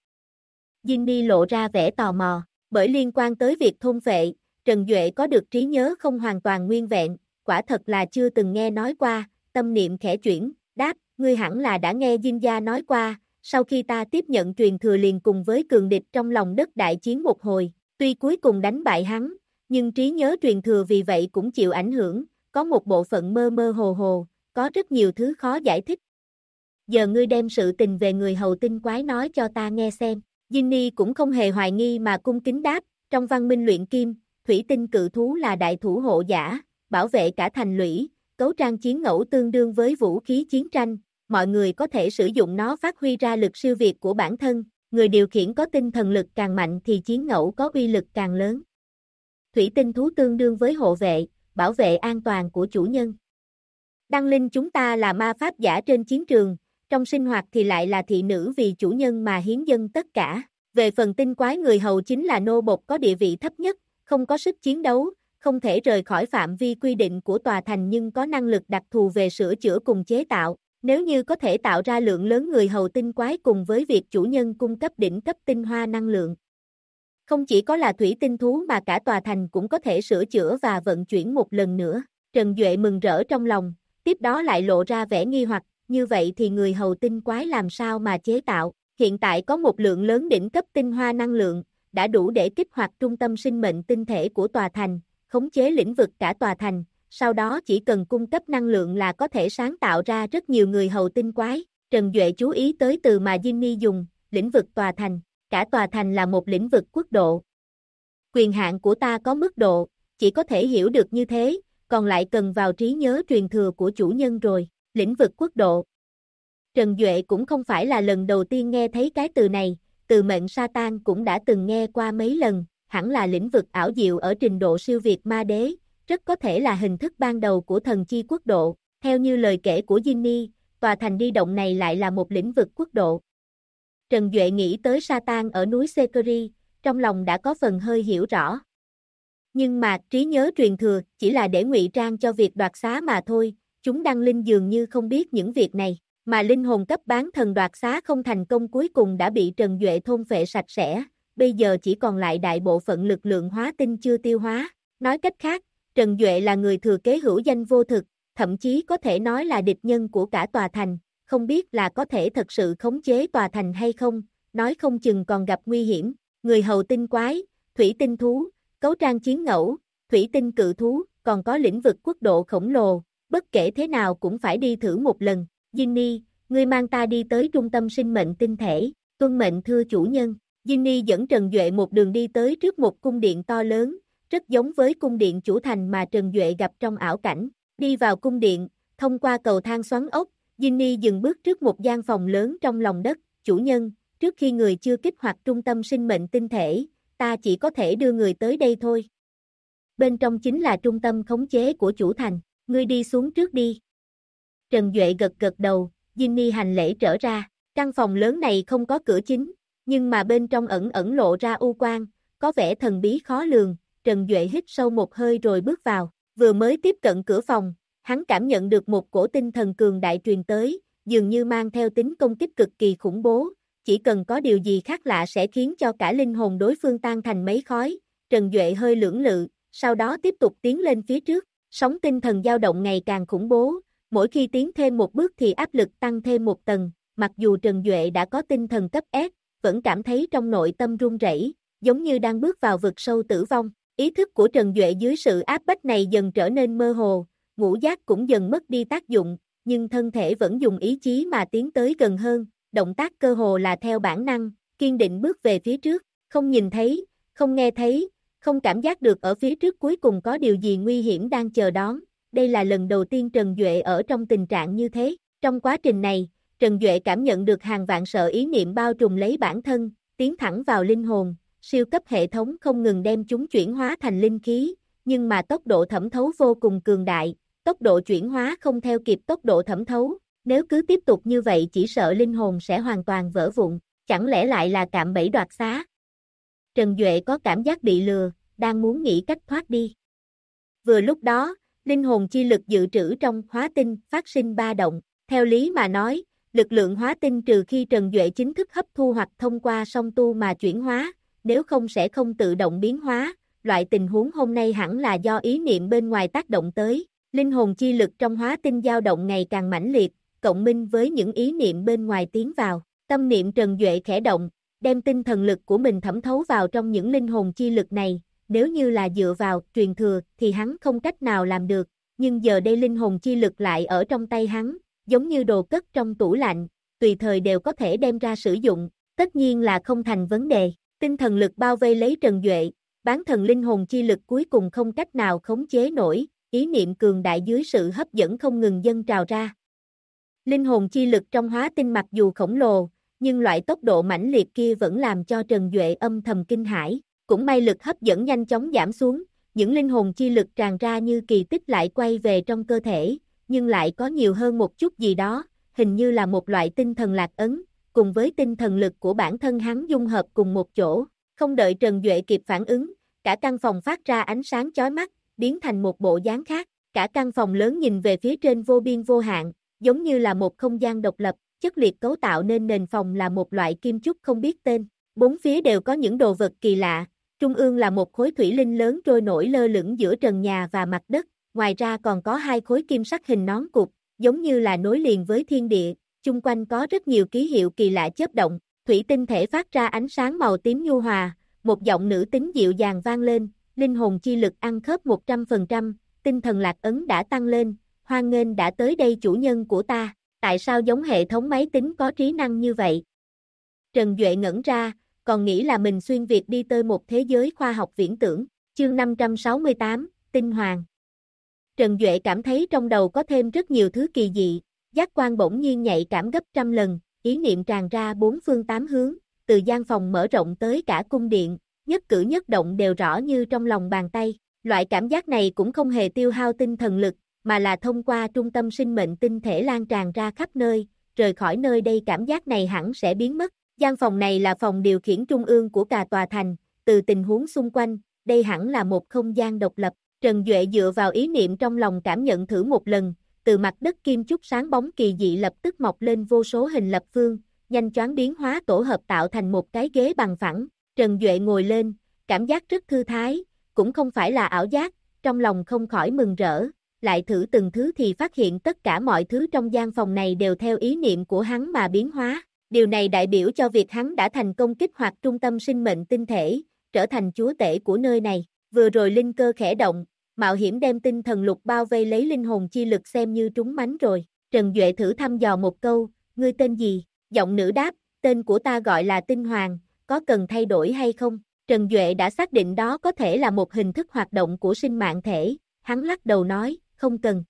Ginny lộ ra vẻ tò mò, bởi liên quan tới việc thôn phệ, Trần Duệ có được trí nhớ không hoàn toàn nguyên vẹn, quả thật là chưa từng nghe nói qua. Tâm niệm khẽ chuyển, đáp, ngươi hẳn là đã nghe Jinja nói qua, sau khi ta tiếp nhận truyền thừa liền cùng với cường địch trong lòng đất đại chiến một hồi, tuy cuối cùng đánh bại hắn, nhưng trí nhớ truyền thừa vì vậy cũng chịu ảnh hưởng, có một bộ phận mơ mơ hồ hồ, có rất nhiều thứ khó giải thích. Giờ ngươi đem sự tình về người hầu tinh quái nói cho ta nghe xem. Ginny cũng không hề hoài nghi mà cung kính đáp, trong văn minh luyện kim, thủy tinh cự thú là đại thủ hộ giả, bảo vệ cả thành lũy. Cấu trang chiến ngẫu tương đương với vũ khí chiến tranh, mọi người có thể sử dụng nó phát huy ra lực siêu việt của bản thân, người điều khiển có tinh thần lực càng mạnh thì chiến ngẫu có uy lực càng lớn. Thủy tinh thú tương đương với hộ vệ, bảo vệ an toàn của chủ nhân. Đăng Linh chúng ta là ma pháp giả trên chiến trường, trong sinh hoạt thì lại là thị nữ vì chủ nhân mà hiến dâng tất cả. Về phần tinh quái người hầu chính là nô bộc có địa vị thấp nhất, không có sức chiến đấu, không thể rời khỏi phạm vi quy định của tòa thành nhưng có năng lực đặc thù về sửa chữa cùng chế tạo. Nếu như có thể tạo ra lượng lớn người hầu tinh quái cùng với việc chủ nhân cung cấp đỉnh cấp tinh hoa năng lượng. Không chỉ có là thủy tinh thú mà cả tòa thành cũng có thể sửa chữa và vận chuyển một lần nữa. Trần Duệ mừng rỡ trong lòng, tiếp đó lại lộ ra vẻ nghi hoặc, như vậy thì người hầu tinh quái làm sao mà chế tạo? Hiện tại có một lượng lớn đỉnh cấp tinh hoa năng lượng, đã đủ để kích hoạt trung tâm sinh mệnh tinh thể của tòa thành, khống chế lĩnh vực cả tòa thành, sau đó chỉ cần cung cấp năng lượng là có thể sáng tạo ra rất nhiều người hầu tinh quái. Trần Duệ chú ý tới từ mà Ginny dùng, lĩnh vực tòa thành, cả tòa thành là một lĩnh vực quốc độ. Quyền hạn của ta có mức độ, chỉ có thể hiểu được như thế, còn lại cần vào trí nhớ truyền thừa của chủ nhân rồi, lĩnh vực quốc độ. Trần Duệ cũng không phải là lần đầu tiên nghe thấy cái từ này, từ mệnh Satan cũng đã từng nghe qua mấy lần, hẳn là lĩnh vực ảo diệu ở trình độ siêu việt ma đế, rất có thể là hình thức ban đầu của thần chi quốc độ, theo như lời kể của Ginny, tòa thành đi động này lại là một lĩnh vực quốc độ. Trần Duệ nghĩ tới Satan ở núi Sekiri, trong lòng đã có phần hơi hiểu rõ. Nhưng mà trí nhớ truyền thừa chỉ là để ngụy trang cho việc đoạt xá mà thôi, chúng đăng linh dường như không biết những việc này, mà linh hồn cấp bán thần đoạt xá không thành công cuối cùng đã bị Trần Duệ thôn phệ sạch sẽ, bây giờ chỉ còn lại đại bộ phận lực lượng hóa tinh chưa tiêu hóa. Nói cách khác, Trần Duệ là người thừa kế hữu danh vô thực, thậm chí có thể nói là địch nhân của cả tòa thành, không biết là có thể thật sự khống chế tòa thành hay không, nói không chừng còn gặp nguy hiểm. Người hầu tinh quái, thủy tinh thú, cấu trang chiến ngẫu, thủy tinh cự thú, còn có lĩnh vực quốc độ khổng lồ, bất kể thế nào cũng phải đi thử một lần. Ginny, ngươi mang ta đi tới trung tâm sinh mệnh tinh thể, tuân mệnh thưa chủ nhân. Ginny dẫn Trần Duệ một đường đi tới trước một cung điện to lớn, rất giống với cung điện chủ thành mà Trần Duệ gặp trong ảo cảnh. Đi vào cung điện, thông qua cầu thang xoắn ốc, Ginny dừng bước trước một gian phòng lớn trong lòng đất. Chủ nhân, trước khi người chưa kích hoạt trung tâm sinh mệnh tinh thể, ta chỉ có thể đưa người tới đây thôi. Bên trong chính là trung tâm khống chế của chủ thành, ngươi đi xuống trước đi. Trần Duệ gật gật đầu, Ginny hành lễ trở ra. Căn phòng lớn này không có cửa chính, nhưng mà bên trong ẩn ẩn lộ ra u quang, có vẻ thần bí khó lường. Trần Duệ hít sâu một hơi rồi bước vào, vừa mới tiếp cận cửa phòng, hắn cảm nhận được một cổ tinh thần cường đại truyền tới, dường như mang theo tính công kích cực kỳ khủng bố, chỉ cần có điều gì khác lạ sẽ khiến cho cả linh hồn đối phương tan thành mấy khói. Trần Duệ hơi lưỡng lự, sau đó tiếp tục tiến lên phía trước, sóng tinh thần dao động ngày càng khủng bố, mỗi khi tiến thêm một bước thì áp lực tăng thêm một tầng, mặc dù Trần Duệ đã có tinh thần cấp S, vẫn cảm thấy trong nội tâm run rẩy, giống như đang bước vào vực sâu tử vong. Ý thức của Trần Duệ dưới sự áp bách này dần trở nên mơ hồ, ngũ giác cũng dần mất đi tác dụng, nhưng thân thể vẫn dùng ý chí mà tiến tới gần hơn, động tác cơ hồ là theo bản năng, kiên định bước về phía trước, không nhìn thấy, không nghe thấy, không cảm giác được ở phía trước cuối cùng có điều gì nguy hiểm đang chờ đón. Đây là lần đầu tiên Trần Duệ ở trong tình trạng như thế. Trong quá trình này, Trần Duệ cảm nhận được hàng vạn sợ ý niệm bao trùm lấy bản thân, tiến thẳng vào linh hồn, siêu cấp hệ thống không ngừng đem chúng chuyển hóa thành linh khí, nhưng mà tốc độ thẩm thấu vô cùng cường đại, tốc độ chuyển hóa không theo kịp tốc độ thẩm thấu, nếu cứ tiếp tục như vậy chỉ sợ linh hồn sẽ hoàn toàn vỡ vụn, chẳng lẽ lại là cạm bẫy đoạt xá. Trần Duệ có cảm giác bị lừa, đang muốn nghĩ cách thoát đi. Vừa lúc đó, linh hồn chi lực dự trữ trong hóa tinh phát sinh ba động, theo lý mà nói, lực lượng hóa tinh trừ khi Trần Duệ chính thức hấp thu hoặc thông qua song tu mà chuyển hóa, nếu không sẽ không tự động biến hóa, loại tình huống hôm nay hẳn là do ý niệm bên ngoài tác động tới. Linh hồn chi lực trong hóa tinh dao động ngày càng mãnh liệt, cộng minh với những ý niệm bên ngoài tiến vào, tâm niệm Trần Duệ khẽ động, đem tinh thần lực của mình thẩm thấu vào trong những linh hồn chi lực này, nếu như là dựa vào truyền thừa thì hắn không cách nào làm được, nhưng giờ đây linh hồn chi lực lại ở trong tay hắn, giống như đồ cất trong tủ lạnh, tùy thời đều có thể đem ra sử dụng, tất nhiên là không thành vấn đề. Tinh thần lực bao vây lấy Trần Duệ, bán thần linh hồn chi lực cuối cùng không cách nào khống chế nổi, ý niệm cường đại dưới sự hấp dẫn không ngừng dâng trào ra. Linh hồn chi lực trong hóa tinh mặc dù khổng lồ, nhưng loại tốc độ mãnh liệt kia vẫn làm cho Trần Duệ âm thầm kinh hãi, cũng may lực hấp dẫn nhanh chóng giảm xuống, những linh hồn chi lực tràn ra như kỳ tích lại quay về trong cơ thể, nhưng lại có nhiều hơn một chút gì đó, hình như là một loại tinh thần lạc ấn, cùng với tinh thần lực của bản thân hắn dung hợp cùng một chỗ, không đợi Trần Duệ kịp phản ứng, cả căn phòng phát ra ánh sáng chói mắt, biến thành một bộ dáng khác, cả căn phòng lớn nhìn về phía trên vô biên vô hạn, giống như là một không gian độc lập, chất liệt cấu tạo nên nền phòng là một loại kim chúc không biết tên, bốn phía đều có những đồ vật kỳ lạ, trung ương là một khối thủy linh lớn trôi nổi lơ lửng giữa trần nhà và mặt đất, ngoài ra còn có hai khối kim sắc hình nón cục, giống như là nối liền với thiên địa, chung quanh có rất nhiều ký hiệu kỳ lạ chớp động, thủy tinh thể phát ra ánh sáng màu tím nhu hòa, một giọng nữ tính dịu dàng vang lên, linh hồn chi lực ăn khớp 100%, tinh thần lạc ấn đã tăng lên, hoan nghênh đã tới đây chủ nhân của ta, tại sao giống hệ thống máy tính có trí năng như vậy? Trần Duệ ngẩn ra, còn nghĩ là mình xuyên Việt đi tới một thế giới khoa học viễn tưởng. Chương 568, Tinh Hoàng. Trần Duệ cảm thấy trong đầu có thêm rất nhiều thứ kỳ dị, giác quan bỗng nhiên nhạy cảm gấp trăm lần, ý niệm tràn ra bốn phương tám hướng, từ gian phòng mở rộng tới cả cung điện, nhất cử nhất động đều rõ như trong lòng bàn tay. Loại cảm giác này cũng không hề tiêu hao tinh thần lực, mà là thông qua trung tâm sinh mệnh tinh thể lan tràn ra khắp nơi, rời khỏi nơi đây cảm giác này hẳn sẽ biến mất. Gian phòng này là phòng điều khiển trung ương của cả tòa thành, từ tình huống xung quanh, đây hẳn là một không gian độc lập. Trần Duệ dựa vào ý niệm trong lòng cảm nhận thử một lần, từ mặt đất kim chúc sáng bóng kỳ dị lập tức mọc lên vô số hình lập phương, nhanh chóng biến hóa tổ hợp tạo thành một cái ghế bằng phẳng. Trần Duệ ngồi lên, cảm giác rất thư thái, cũng không phải là ảo giác, trong lòng không khỏi mừng rỡ, lại thử từng thứ thì phát hiện tất cả mọi thứ trong gian phòng này đều theo ý niệm của hắn mà biến hóa. Điều này đại biểu cho việc hắn đã thành công kích hoạt trung tâm sinh mệnh tinh thể, trở thành chúa tể của nơi này. Vừa rồi linh cơ khẽ động, mạo hiểm đem tinh thần lục bao vây lấy linh hồn chi lực xem như trúng mánh rồi. Trần Duệ thử thăm dò một câu, ngươi tên gì? Giọng nữ đáp, tên của ta gọi là Tinh Hoàng, có cần thay đổi hay không? Trần Duệ đã xác định đó có thể là một hình thức hoạt động của sinh mạng thể, hắn lắc đầu nói, không cần.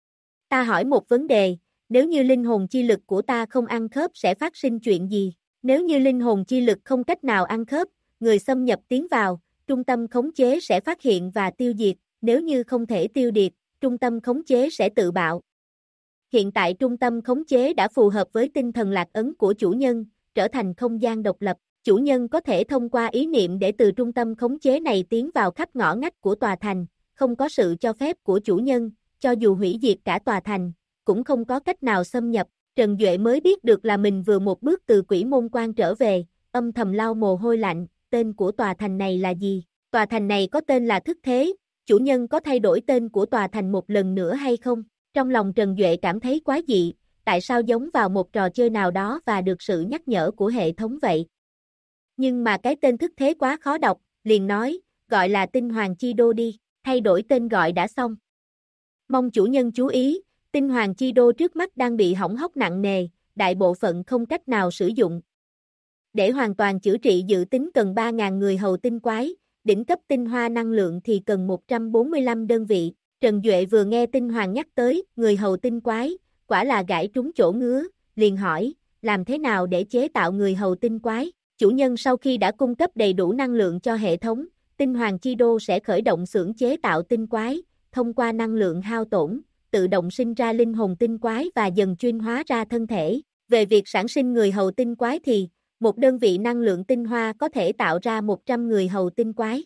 Ta hỏi một vấn đề, nếu như linh hồn chi lực của ta không ăn khớp sẽ phát sinh chuyện gì? Nếu như linh hồn chi lực không cách nào ăn khớp, người xâm nhập tiến vào, trung tâm khống chế sẽ phát hiện và tiêu diệt, nếu như không thể tiêu diệt, trung tâm khống chế sẽ tự bạo. Hiện tại trung tâm khống chế đã phù hợp với tinh thần lạc ấn của chủ nhân, trở thành không gian độc lập. Chủ nhân có thể thông qua ý niệm để từ trung tâm khống chế này tiến vào khắp ngõ ngách của tòa thành, không có sự cho phép của chủ nhân, cho dù hủy diệt cả tòa thành, cũng không có cách nào xâm nhập. Trần Duệ mới biết được là mình vừa một bước từ quỷ môn quan trở về, âm thầm lau mồ hôi lạnh, tên của tòa thành này là gì? Tòa thành này có tên là Thức Thế, chủ nhân có thay đổi tên của tòa thành một lần nữa hay không? Trong lòng Trần Duệ cảm thấy quái dị, tại sao giống vào một trò chơi nào đó và được sự nhắc nhở của hệ thống vậy? Nhưng mà cái tên Thức Thế quá khó đọc, liền nói, gọi là Tinh Hoàng Chi Đô đi, thay đổi tên gọi đã xong. Mong chủ nhân chú ý, Tinh Hoàng Chi Đô trước mắt đang bị hỏng hóc nặng nề, đại bộ phận không cách nào sử dụng. Để hoàn toàn chữa trị dự tính cần 3.000 người hầu tinh quái, đỉnh cấp tinh hoa năng lượng thì cần 145 đơn vị. Trần Duệ vừa nghe Tinh Hoàng nhắc tới người hầu tinh quái, quả là gãi trúng chỗ ngứa, liền hỏi, làm thế nào để chế tạo người hầu tinh quái? Chủ nhân sau khi đã cung cấp đầy đủ năng lượng cho hệ thống, Tinh Hoàng Chi Đô sẽ khởi động xưởng chế tạo tinh quái, thông qua năng lượng hao tổn, tự động sinh ra linh hồn tinh quái và dần chuyên hóa ra thân thể. Về việc sản sinh người hầu tinh quái thì, một đơn vị năng lượng tinh hoa có thể tạo ra 100 người hầu tinh quái.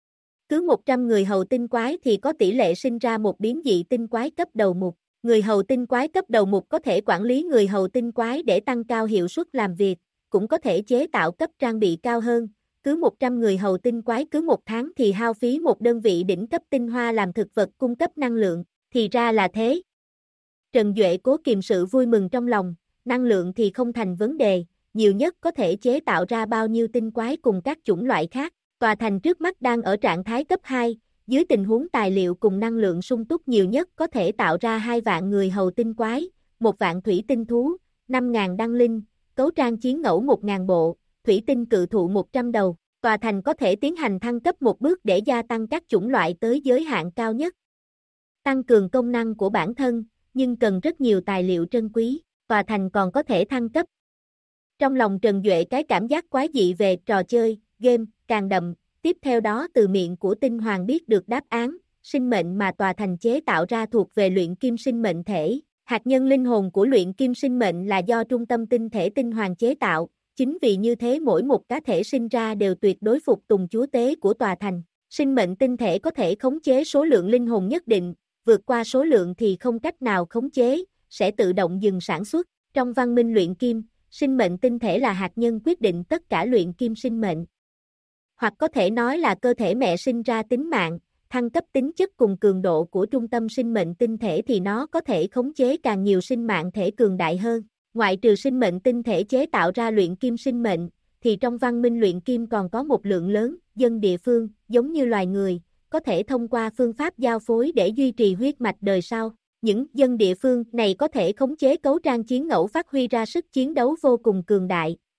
Cứ 100 người hầu tinh quái thì có tỷ lệ sinh ra một biến dị tinh quái cấp đầu mục. Người hầu tinh quái cấp đầu mục có thể quản lý người hầu tinh quái để tăng cao hiệu suất làm việc, cũng có thể chế tạo cấp trang bị cao hơn. Cứ 100 người hầu tinh quái cứ một tháng thì hao phí một đơn vị đỉnh cấp tinh hoa làm thực vật cung cấp năng lượng, thì ra là thế. Trần Duệ cố kìm sự vui mừng trong lòng, năng lượng thì không thành vấn đề, nhiều nhất có thể chế tạo ra bao nhiêu tinh quái cùng các chủng loại khác. Tòa thành trước mắt đang ở trạng thái cấp 2, dưới tình huống tài liệu cùng năng lượng sung túc nhiều nhất có thể tạo ra 2 vạn người hầu tinh quái, 1 vạn thủy tinh thú, 5.000 đăng linh, cấu trang chiến ngẫu 1.000 bộ, thủy tinh cự thụ 100 đầu. Tòa thành có thể tiến hành thăng cấp một bước để gia tăng các chủng loại tới giới hạn cao nhất. Tăng cường công năng của bản thân, nhưng cần rất nhiều tài liệu trân quý. Tòa thành còn có thể thăng cấp. Trong lòng Trần Duệ cái cảm giác quái dị về trò chơi, game, càng đậm, tiếp theo đó từ miệng của Tinh Hoàng biết được đáp án, sinh mệnh mà tòa thành chế tạo ra thuộc về luyện kim sinh mệnh thể. Hạt nhân linh hồn của luyện kim sinh mệnh là do trung tâm tinh thể Tinh Hoàng chế tạo, chính vì như thế mỗi một cá thể sinh ra đều tuyệt đối phục tùng chúa tế của tòa thành. Sinh mệnh tinh thể có thể khống chế số lượng linh hồn nhất định, vượt qua số lượng thì không cách nào khống chế, sẽ tự động dừng sản xuất. Trong văn minh luyện kim, sinh mệnh tinh thể là hạt nhân quyết định tất cả luyện kim sinh mệnh. Hoặc có thể nói là cơ thể mẹ sinh ra tính mạng, thăng cấp tính chất cùng cường độ của trung tâm sinh mệnh tinh thể thì nó có thể khống chế càng nhiều sinh mạng thể cường đại hơn. Ngoại trừ sinh mệnh tinh thể chế tạo ra luyện kim sinh mệnh, thì trong văn minh luyện kim còn có một lượng lớn dân địa phương, giống như loài người, có thể thông qua phương pháp giao phối để duy trì huyết mạch đời sau. Những dân địa phương này có thể khống chế cấu trang chiến ngẫu phát huy ra sức chiến đấu vô cùng cường đại,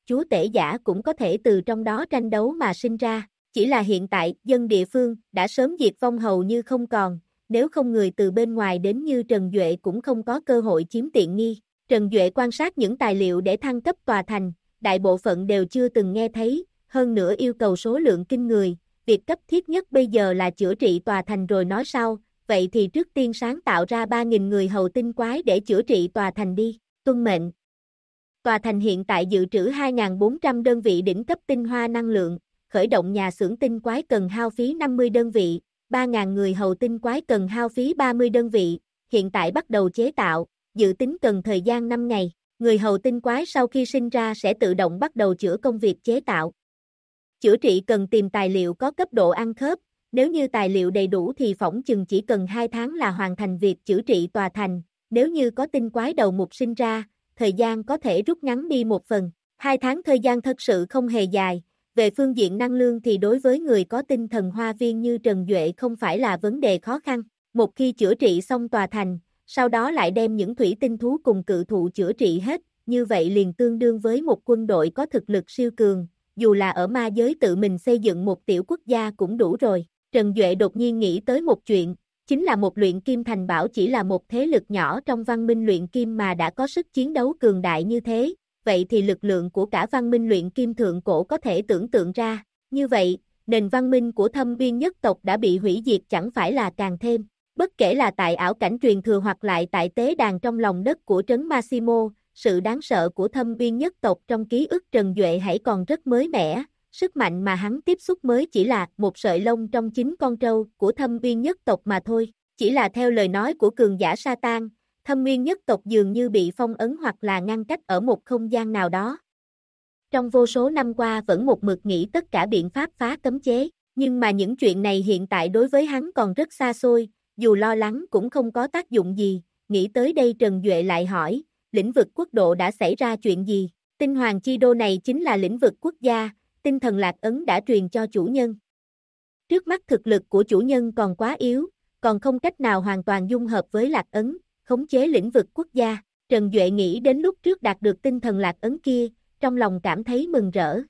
chúa tể giả cũng có thể từ trong đó tranh đấu mà sinh ra. Chỉ là hiện tại, dân địa phương đã sớm diệt vong hầu như không còn, nếu không người từ bên ngoài đến như Trần Duệ cũng không có cơ hội chiếm tiện nghi. Trần Duệ quan sát những tài liệu để thăng cấp tòa thành, đại bộ phận đều chưa từng nghe thấy, hơn nữa yêu cầu số lượng kinh người, việc cấp thiết nhất bây giờ là chữa trị tòa thành rồi nói sau, vậy thì trước tiên sáng tạo ra 3.000 người hầu tinh quái để chữa trị tòa thành đi, tuân mệnh. Tòa thành hiện tại dự trữ 2.400 đơn vị đỉnh cấp tinh hoa năng lượng, khởi động nhà xưởng tinh quái cần hao phí 50 đơn vị, 3.000 người hầu tinh quái cần hao phí 30 đơn vị, hiện tại bắt đầu chế tạo, dự tính cần thời gian 5 ngày, người hầu tinh quái sau khi sinh ra sẽ tự động bắt đầu chữa công việc chế tạo. Chữa trị cần tìm tài liệu có cấp độ ăn khớp, nếu như tài liệu đầy đủ thì phỏng chừng chỉ cần 2 tháng là hoàn thành việc chữa trị tòa thành, nếu như có tinh quái đầu mục sinh ra, thời gian có thể rút ngắn đi một phần, 2 tháng thời gian thật sự không hề dài, về phương diện năng lượng thì đối với người có tinh thần hoa viên như Trần Duệ không phải là vấn đề khó khăn, một khi chữa trị xong tòa thành, sau đó lại đem những thủy tinh thú cùng cự thụ chữa trị hết, như vậy liền tương đương với một quân đội có thực lực siêu cường, dù là ở ma giới tự mình xây dựng một tiểu quốc gia cũng đủ rồi. Trần Duệ đột nhiên nghĩ tới một chuyện, chính là một luyện kim thành bảo chỉ là một thế lực nhỏ trong văn minh luyện kim mà đã có sức chiến đấu cường đại như thế, vậy thì lực lượng của cả văn minh luyện kim thượng cổ có thể tưởng tượng ra, như vậy, nền văn minh của Thâm Viên nhất tộc đã bị hủy diệt chẳng phải là càng thêm, bất kể là tại ảo cảnh truyền thừa hoặc lại tại tế đàn trong lòng đất của trấn Massimo, sự đáng sợ của Thâm Viên nhất tộc trong ký ức Trần Duệ hãy còn rất mới mẻ. Sức mạnh mà hắn tiếp xúc mới chỉ là một sợi lông trong chính con trâu của Thâm Viên nhất tộc mà thôi, chỉ là theo lời nói của cường giả Satan, Thâm Viên nhất tộc dường như bị phong ấn hoặc là ngăn cách ở một không gian nào đó. Trong vô số năm qua vẫn một mực nghĩ tất cả biện pháp phá cấm chế, nhưng mà những chuyện này hiện tại đối với hắn còn rất xa xôi, dù lo lắng cũng không có tác dụng gì, nghĩ tới đây Trần Duệ lại hỏi, lĩnh vực quốc độ đã xảy ra chuyện gì? Tinh Hoàng Chi Đô này chính là lĩnh vực quốc gia, tinh thần lạc ấn đã truyền cho chủ nhân. Trước mắt thực lực của chủ nhân còn quá yếu, còn không cách nào hoàn toàn dung hợp với lạc ấn, khống chế lĩnh vực quốc gia. Trần Duệ nghĩ đến lúc trước đạt được tinh thần lạc ấn kia, trong lòng cảm thấy mừng rỡ.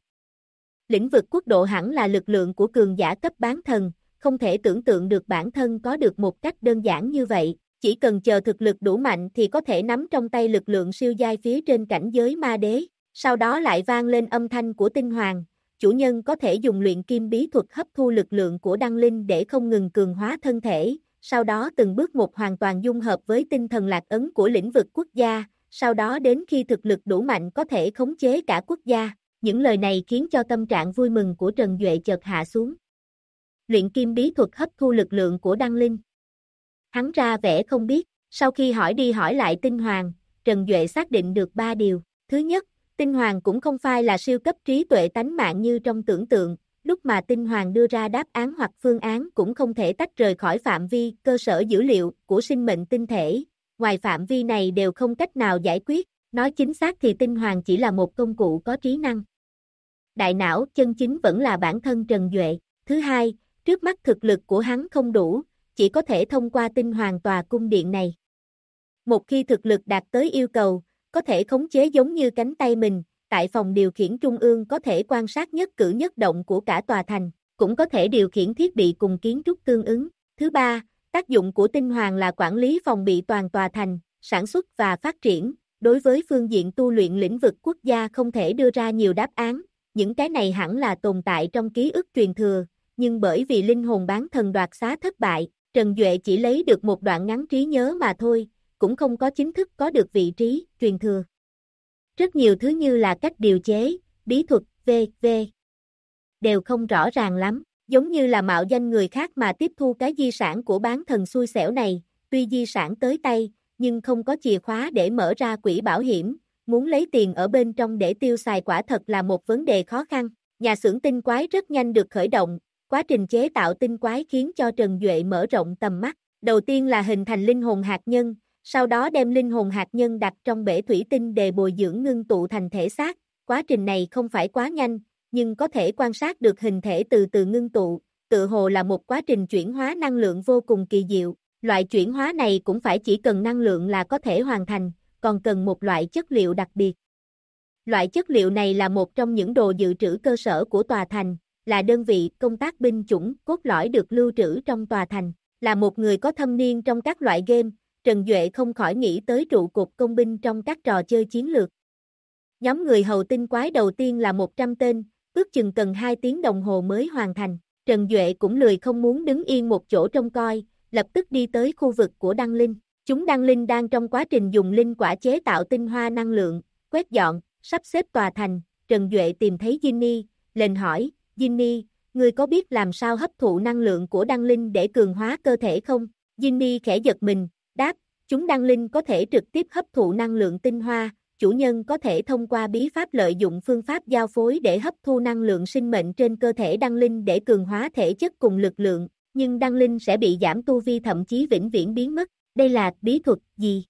Lĩnh vực quốc độ hẳn là lực lượng của cường giả cấp bán thần, không thể tưởng tượng được bản thân có được một cách đơn giản như vậy, chỉ cần chờ thực lực đủ mạnh thì có thể nắm trong tay lực lượng siêu giai phía trên cảnh giới ma đế, sau đó lại vang lên âm thanh của tinh hoàng, chủ nhân có thể dùng luyện kim bí thuật hấp thu lực lượng của đăng linh để không ngừng cường hóa thân thể, sau đó từng bước một hoàn toàn dung hợp với tinh thần lạc ấn của lĩnh vực quốc gia, sau đó đến khi thực lực đủ mạnh có thể khống chế cả quốc gia. Những lời này khiến cho tâm trạng vui mừng của Trần Duệ chợt hạ xuống. Luyện kim bí thuật hấp thu lực lượng của đăng linh. Hắn ra vẻ không biết, sau khi hỏi đi hỏi lại tinh hoàng, Trần Duệ xác định được 3 điều. Thứ nhất, tinh hoàng cũng không phải là siêu cấp trí tuệ tánh mạng như trong tưởng tượng, lúc mà tinh hoàng đưa ra đáp án hoặc phương án cũng không thể tách rời khỏi phạm vi cơ sở dữ liệu của sinh mệnh tinh thể, ngoài phạm vi này đều không cách nào giải quyết, nói chính xác thì tinh hoàng chỉ là một công cụ có trí năng. Đại não chân chính vẫn là bản thân Trần Duệ. Thứ hai, trước mắt thực lực của hắn không đủ, chỉ có thể thông qua tinh hoàng tòa cung điện này. Một khi thực lực đạt tới yêu cầu, có thể khống chế giống như cánh tay mình, tại phòng điều khiển trung ương có thể quan sát nhất cử nhất động của cả tòa thành, cũng có thể điều khiển thiết bị cùng kiến trúc tương ứng. Thứ ba, tác dụng của tinh hoàng là quản lý phòng bị toàn tòa thành, sản xuất và phát triển, đối với phương diện tu luyện lĩnh vực quốc gia không thể đưa ra nhiều đáp án, những cái này hẳn là tồn tại trong ký ức truyền thừa, nhưng bởi vì linh hồn bán thần đoạt xá thất bại, Trần Duệ chỉ lấy được một đoạn ngắn trí nhớ mà thôi, cũng không có chính thức có được vị trí, truyền thừa. Rất nhiều thứ như là cách điều chế, bí thuật, v.v. đều không rõ ràng lắm, giống như là mạo danh người khác mà tiếp thu cái di sản của bán thần xui xẻo này, tuy di sản tới tay, nhưng không có chìa khóa để mở ra quỹ bảo hiểm, muốn lấy tiền ở bên trong để tiêu xài quả thật là một vấn đề khó khăn. Nhà xưởng tinh quái rất nhanh được khởi động, quá trình chế tạo tinh quái khiến cho Trần Duệ mở rộng tầm mắt. Đầu tiên là hình thành linh hồn hạt nhân, sau đó đem linh hồn hạt nhân đặt trong bể thủy tinh để bồi dưỡng ngưng tụ thành thể xác. Quá trình này không phải quá nhanh, nhưng có thể quan sát được hình thể từ từ ngưng tụ, tự hồ là một quá trình chuyển hóa năng lượng vô cùng kỳ diệu. Loại chuyển hóa này cũng phải chỉ cần năng lượng là có thể hoàn thành, còn cần một loại chất liệu đặc biệt. Loại chất liệu này là một trong những đồ dự trữ cơ sở của tòa thành, là đơn vị công tác binh chủng cốt lõi được lưu trữ trong tòa thành. Là một người có thâm niên trong các loại game, Trần Duệ không khỏi nghĩ tới trụ cột công binh trong các trò chơi chiến lược. Nhóm người hầu tinh quái đầu tiên là 100 tên, ước chừng cần 2 tiếng đồng hồ mới hoàn thành. Trần Duệ cũng lười không muốn đứng yên một chỗ trông coi, lập tức đi tới khu vực của Đăng Linh. Chúng Đăng Linh đang trong quá trình dùng linh quả chế tạo tinh hoa năng lượng, quét dọn, sắp xếp tòa thành. Trần Duệ tìm thấy Ginny, lên hỏi, Ginny, ngươi có biết làm sao hấp thụ năng lượng của Đăng Linh để cường hóa cơ thể không? Ginny khẽ giật mình, đáp, chúng Đăng Linh có thể trực tiếp hấp thụ năng lượng tinh hoa, chủ nhân có thể thông qua bí pháp lợi dụng phương pháp giao phối để hấp thu năng lượng sinh mệnh trên cơ thể Đăng Linh để cường hóa thể chất cùng lực lượng, nhưng Đăng Linh sẽ bị giảm tu vi thậm chí vĩnh viễn biến mất. Đây là bí thuật gì?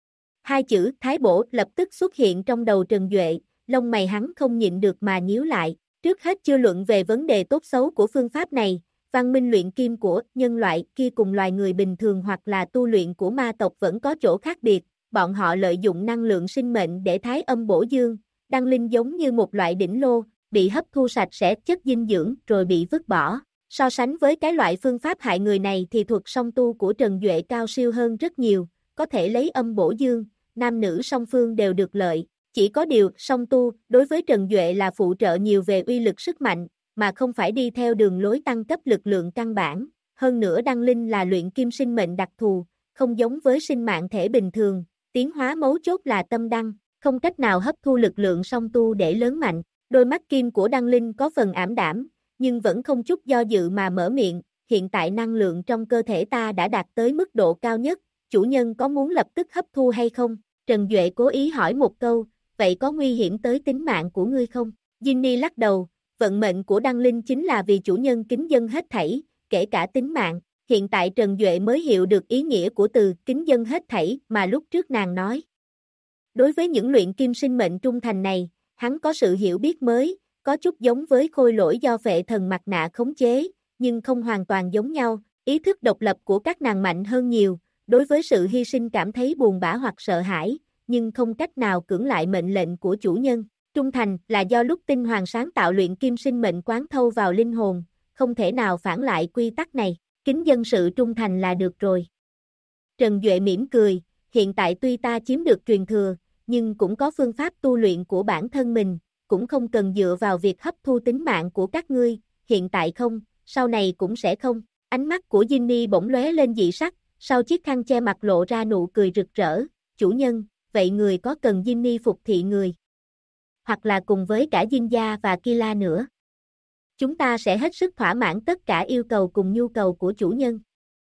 Hai chữ Thái Bổ lập tức xuất hiện trong đầu Trần Duệ, lông mày hắn không nhịn được mà nhíu lại. Trước hết chưa luận về vấn đề tốt xấu của phương pháp này, văn minh luyện kim của nhân loại kia cùng loài người bình thường hoặc là tu luyện của ma tộc vẫn có chỗ khác biệt, bọn họ lợi dụng năng lượng sinh mệnh để thái âm bổ dương, Đăng Linh giống như một loại đỉnh lô, bị hấp thu sạch sẽ chất dinh dưỡng rồi bị vứt bỏ. So sánh với cái loại phương pháp hại người này thì thuật song tu của Trần Duệ cao siêu hơn rất nhiều, có thể lấy âm bổ dương, nam nữ song phương đều được lợi. Chỉ có điều, song tu, đối với Trần Duệ là phụ trợ nhiều về uy lực sức mạnh, mà không phải đi theo đường lối tăng cấp lực lượng căn bản. Hơn nữa Đăng Linh là luyện kim sinh mệnh đặc thù, không giống với sinh mạng thể bình thường, tiến hóa mấu chốt là tâm đăng, không cách nào hấp thu lực lượng song tu để lớn mạnh. Đôi mắt kim của Đăng Linh có phần ảm đạm, nhưng vẫn không chút do dự mà mở miệng, hiện tại năng lượng trong cơ thể ta đã đạt tới mức độ cao nhất, chủ nhân có muốn lập tức hấp thu hay không? Trần Duệ cố ý hỏi một câu, vậy có nguy hiểm tới tính mạng của ngươi không? Ginny lắc đầu, vận mệnh của Đăng Linh chính là vì chủ nhân kính dân hết thảy, kể cả tính mạng. Hiện tại Trần Duệ mới hiểu được ý nghĩa của từ kính dân hết thảy mà lúc trước nàng nói. Đối với những luyện kim sinh mệnh trung thành này, hắn có sự hiểu biết mới, có chút giống với khôi lỗi do Phệ Thần mặt nạ khống chế, nhưng không hoàn toàn giống nhau, ý thức độc lập của các nàng mạnh hơn nhiều, đối với sự hy sinh cảm thấy buồn bã hoặc sợ hãi, nhưng không cách nào cưỡng lại mệnh lệnh của chủ nhân. Trung thành là do lúc tinh hoàng sáng tạo luyện kim sinh mệnh quán thâu vào linh hồn, không thể nào phản lại quy tắc này, kính dân sự trung thành là được rồi. Trần Duệ mỉm cười, hiện tại tuy ta chiếm được truyền thừa, nhưng cũng có phương pháp tu luyện của bản thân mình, cũng không cần dựa vào việc hấp thu tính mạng của các ngươi, hiện tại không, sau này cũng sẽ không. Ánh mắt của Ginny bỗng lóe lên dị sắc, sau chiếc khăn che mặt lộ ra nụ cười rực rỡ, chủ nhân, vậy người có cần Ginny phục thị người? Hoặc là cùng với cả Jinja và Kila nữa? Chúng ta sẽ hết sức thỏa mãn tất cả yêu cầu cùng nhu cầu của chủ nhân.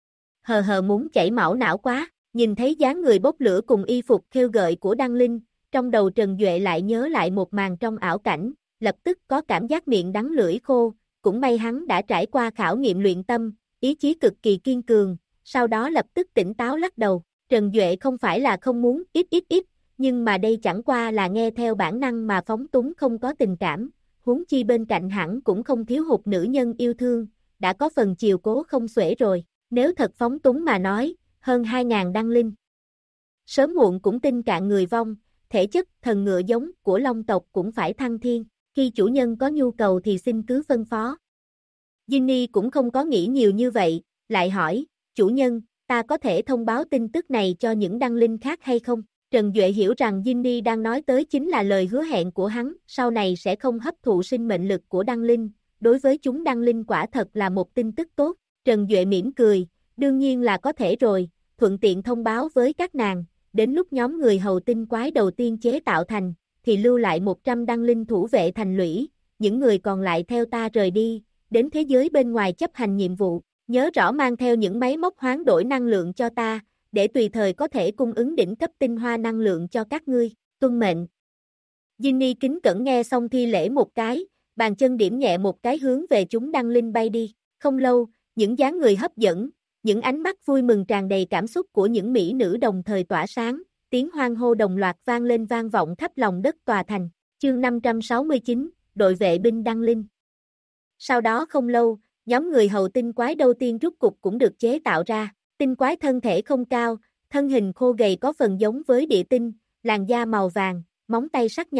Hờ muốn chảy máu não quá, nhìn thấy dáng người bốc lửa cùng y phục khêu gợi của Đăng Linh, trong đầu Trần Duệ lại nhớ lại một màn trong ảo cảnh, lập tức có cảm giác miệng đắng lưỡi khô, cũng may hắn đã trải qua khảo nghiệm luyện tâm, ý chí cực kỳ kiên cường, sau đó lập tức tỉnh táo lắc đầu. Trần Duệ không phải là không muốn ít, nhưng mà đây chẳng qua là nghe theo bản năng mà phóng túng không có tình cảm, huống chi bên cạnh hẳn cũng không thiếu hụt nữ nhân yêu thương, đã có phần chiều cố không xuể rồi, nếu thật phóng túng mà nói, hơn 2.000 Đăng Linh. Sớm muộn cũng tin cạn người vong, thể chất thần ngựa giống của Long tộc cũng phải thăng thiên, khi chủ nhân có nhu cầu thì xin cứ phân phó. Ginny cũng không có nghĩ nhiều như vậy, lại hỏi, chủ nhân, ta có thể thông báo tin tức này cho những Đăng Linh khác hay không? Trần Duệ hiểu rằng Ginny đang nói tới chính là lời hứa hẹn của hắn, sau này sẽ không hấp thụ sinh mệnh lực của Đăng Linh, đối với chúng Đăng Linh quả thật là một tin tức tốt. Trần Duệ mỉm cười, đương nhiên là có thể rồi, thuận tiện thông báo với các nàng, đến lúc nhóm người hầu tinh quái đầu tiên chế tạo thành, thì lưu lại 100 Đăng Linh thủ vệ thành lũy, những người còn lại theo ta rời đi, đến thế giới bên ngoài chấp hành nhiệm vụ, nhớ rõ mang theo những máy móc hoán đổi năng lượng cho ta, để tùy thời có thể cung ứng đỉnh cấp tinh hoa năng lượng cho các ngươi, tuân mệnh. Ginny kính cẩn nghe xong thi lễ một cái, bàn chân điểm nhẹ một cái hướng về chúng Đăng Linh bay đi, không lâu, những dáng người hấp dẫn, những ánh mắt vui mừng tràn đầy cảm xúc của những mỹ nữ đồng thời tỏa sáng, tiếng hoan hô đồng loạt vang lên vang vọng khắp lòng đất tòa thành, chương 569, đội vệ binh Đăng Linh. Sau đó không lâu, nhóm người hầu tinh quái đầu tiên rút cục cũng được chế tạo ra, tinh quái thân thể không cao, thân hình khô gầy có phần giống với địa tinh, làn da màu vàng, móng tay sắc nhọn,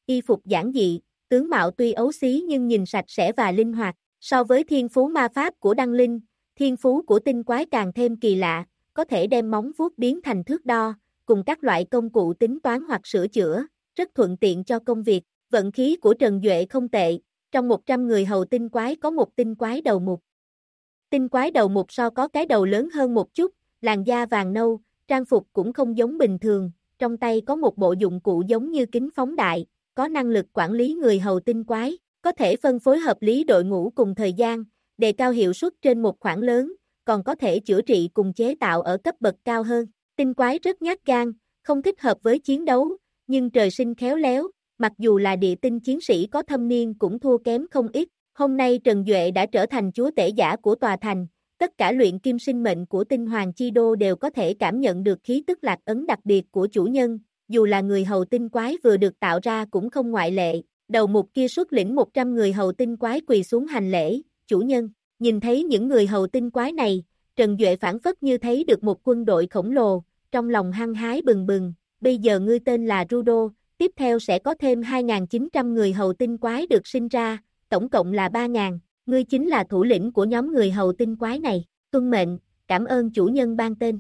y phục giản dị, tướng mạo tuy ấu xí nhưng nhìn sạch sẽ và linh hoạt. So với thiên phú ma pháp của Đăng Linh, thiên phú của tinh quái càng thêm kỳ lạ, có thể đem móng vuốt biến thành thước đo, cùng các loại công cụ tính toán hoặc sửa chữa, rất thuận tiện cho công việc. Vận khí của Trần Duệ không tệ, trong 100 người hầu tinh quái có một tinh quái đầu mục. Tinh quái đầu mục so có cái đầu lớn hơn một chút, làn da vàng nâu, trang phục cũng không giống bình thường, trong tay có một bộ dụng cụ giống như kính phóng đại, có năng lực quản lý người hầu tinh quái, có thể phân phối hợp lý đội ngũ cùng thời gian, đề cao hiệu suất trên một khoảng lớn, còn có thể chữa trị cùng chế tạo ở cấp bậc cao hơn. Tinh quái rất nhát gan, không thích hợp với chiến đấu, nhưng trời sinh khéo léo, mặc dù là địa tinh chiến sĩ có thâm niên cũng thua kém không ít. Hôm nay Trần Duệ đã trở thành chúa tể giả của tòa thành, tất cả luyện kim sinh mệnh của tinh hoàng chi đô đều có thể cảm nhận được khí tức lạc ấn đặc biệt của chủ nhân, dù là người hầu tinh quái vừa được tạo ra cũng không ngoại lệ. Đầu mục kia xuất lĩnh 100 người hầu tinh quái quỳ xuống hành lễ, chủ nhân. Nhìn thấy những người hầu tinh quái này, Trần Duệ phảng phất như thấy được một quân đội khổng lồ, trong lòng hăng hái bừng bừng. Bây giờ ngươi tên là Rudo, tiếp theo sẽ có thêm 2.900 người hầu tinh quái được sinh ra, tổng cộng là 3.000, ngươi chính là thủ lĩnh của nhóm người hầu tinh quái này. Tuân mệnh, cảm ơn chủ nhân ban tên.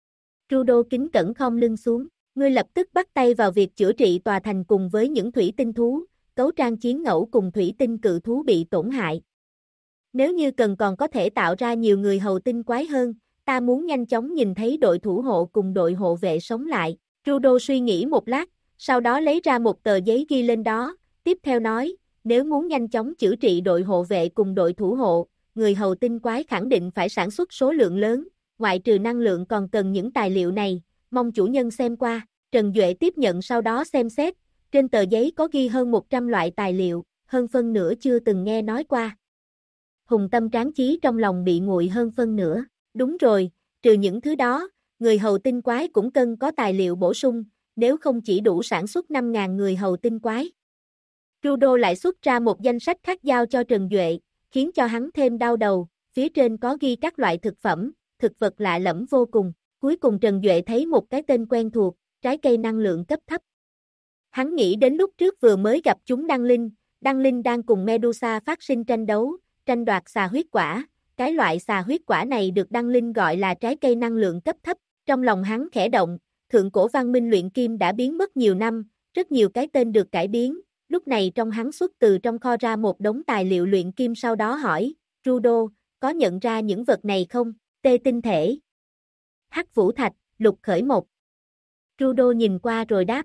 Rudo kính cẩn khom lưng xuống, ngươi lập tức bắt tay vào việc chữa trị tòa thành cùng với những thủy tinh thú, cấu trang chiến ngẫu cùng thủy tinh cự thú bị tổn hại. Nếu như cần còn có thể tạo ra nhiều người hầu tinh quái hơn, ta muốn nhanh chóng nhìn thấy đội thủ hộ cùng đội hộ vệ sống lại. Rudo suy nghĩ một lát, sau đó lấy ra một tờ giấy ghi lên đó, tiếp theo nói, nếu muốn nhanh chóng chữa trị đội hộ vệ cùng đội thủ hộ, người hầu tinh quái khẳng định phải sản xuất số lượng lớn, ngoại trừ năng lượng còn cần những tài liệu này, mong chủ nhân xem qua. Trần Duệ tiếp nhận sau đó xem xét, trên tờ giấy có ghi hơn 100 loại tài liệu, hơn phân nửa chưa từng nghe nói qua. Hùng tâm tráng chí trong lòng bị nguội hơn phân nửa. Đúng rồi, trừ những thứ đó, người hầu tinh quái cũng cần có tài liệu bổ sung, nếu không chỉ đủ sản xuất 5.000 người hầu tinh quái. Rudo lại xuất ra một danh sách khác giao cho Trần Duệ, khiến cho hắn thêm đau đầu, phía trên có ghi các loại thực phẩm, thực vật lạ lẫm vô cùng. Cuối cùng Trần Duệ thấy một cái tên quen thuộc, trái cây năng lượng cấp thấp. Hắn nghĩ đến lúc trước vừa mới gặp chúng Đăng Linh đang cùng Medusa phát sinh tranh đấu, tranh đoạt xà huyết quả, cái loại xà huyết quả này được Đăng Linh gọi là trái cây năng lượng cấp thấp, trong lòng hắn khẽ động, thượng cổ văn minh luyện kim đã biến mất nhiều năm, rất nhiều cái tên được cải biến, lúc này trong hắn xuất từ trong kho ra một đống tài liệu luyện kim sau đó hỏi, Rudo, có nhận ra những vật này không? Tê tinh thể, hắc vũ thạch, lục khởi mộc. Rudo nhìn qua rồi đáp.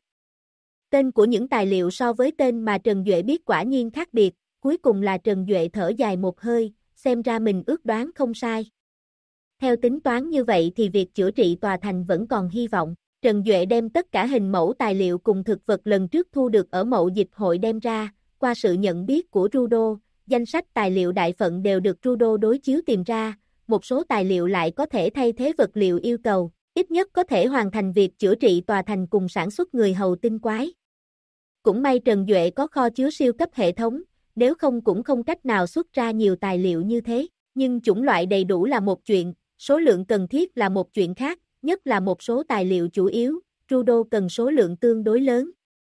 Tên của những tài liệu so với tên mà Trần Duệ biết quả nhiên khác biệt, cuối cùng là Trần Duệ thở dài một hơi, xem ra mình ước đoán không sai. Theo tính toán như vậy thì việc chữa trị tòa thành vẫn còn hy vọng. Trần Duệ đem tất cả hình mẫu tài liệu cùng thực vật lần trước thu được ở mậu dịch hội đem ra, qua sự nhận biết của Rudo, danh sách tài liệu đại phận đều được Rudo đối chiếu tìm ra, một số tài liệu lại có thể thay thế vật liệu yêu cầu, ít nhất có thể hoàn thành việc chữa trị tòa thành cùng sản xuất người hầu tinh quái. Cũng may Trần Duệ có kho chứa siêu cấp hệ thống, nếu không cũng không cách nào xuất ra nhiều tài liệu như thế, nhưng chủng loại đầy đủ là một chuyện, số lượng cần thiết là một chuyện khác, nhất là một số tài liệu chủ yếu, Rudo cần số lượng tương đối lớn.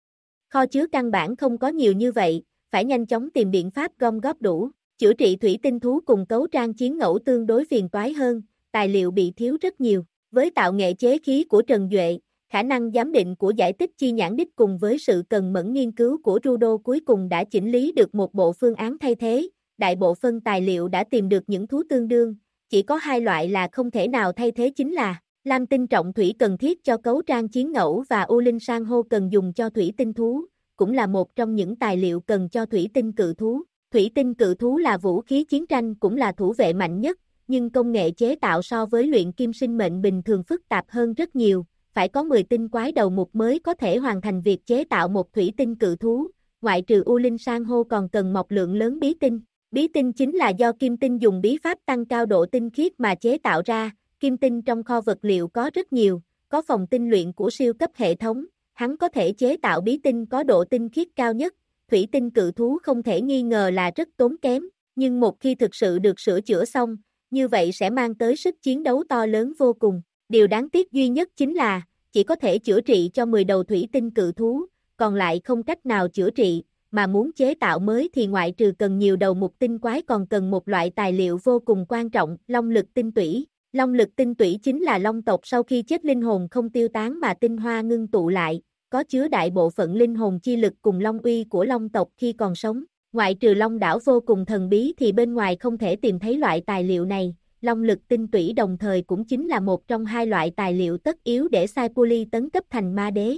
Kho chứa căn bản không có nhiều như vậy, phải nhanh chóng tìm biện pháp gom góp đủ, chữa trị thủy tinh thú cùng cấu trang chiến ngẫu tương đối phiền toái hơn, tài liệu bị thiếu rất nhiều. Với tạo nghệ chế khí của Trần Duệ, khả năng giám định của giải tích chi nhãn đích cùng với sự cần mẫn nghiên cứu của Rudo cuối cùng đã chỉnh lý được một bộ phương án thay thế, đại bộ phân tài liệu đã tìm được những thú tương đương, chỉ có hai loại là không thể nào thay thế chính là lam tinh trọng thủy cần thiết cho cấu trang chiến ngẫu và u linh san hô cần dùng cho thủy tinh thú, cũng là một trong những tài liệu cần cho thủy tinh cự thú. Thủy tinh cự thú là vũ khí chiến tranh cũng là thủ vệ mạnh nhất, nhưng công nghệ chế tạo so với luyện kim sinh mệnh bình thường phức tạp hơn rất nhiều, phải có 10 tinh quái đầu mục mới có thể hoàn thành việc chế tạo một thủy tinh cự thú, ngoại trừ u linh san hô còn cần một lượng lớn bí tinh. Bí tinh chính là do kim tinh dùng bí pháp tăng cao độ tinh khiết mà chế tạo ra, kim tinh trong kho vật liệu có rất nhiều, có phòng tinh luyện của siêu cấp hệ thống, hắn có thể chế tạo bí tinh có độ tinh khiết cao nhất, thủy tinh cự thú không thể nghi ngờ là rất tốn kém, nhưng một khi thực sự được sửa chữa xong, như vậy sẽ mang tới sức chiến đấu to lớn vô cùng. Điều đáng tiếc duy nhất chính là, chỉ có thể chữa trị cho 10 đầu thủy tinh cự thú, còn lại không cách nào chữa trị, mà muốn chế tạo mới thì ngoại trừ cần nhiều đầu mục tinh quái còn cần một loại tài liệu vô cùng quan trọng, long lực tinh tủy. Long lực tinh tủy chính là long tộc sau khi chết linh hồn không tiêu tán mà tinh hoa ngưng tụ lại, có chứa đại bộ phận linh hồn chi lực cùng long uy của long tộc khi còn sống. Ngoại trừ long đảo vô cùng thần bí thì bên ngoài không thể tìm thấy loại tài liệu này. Long lực tinh tủy đồng thời cũng chính là một trong hai loại tài liệu tất yếu để Sai Puli tấn cấp thành ma đế.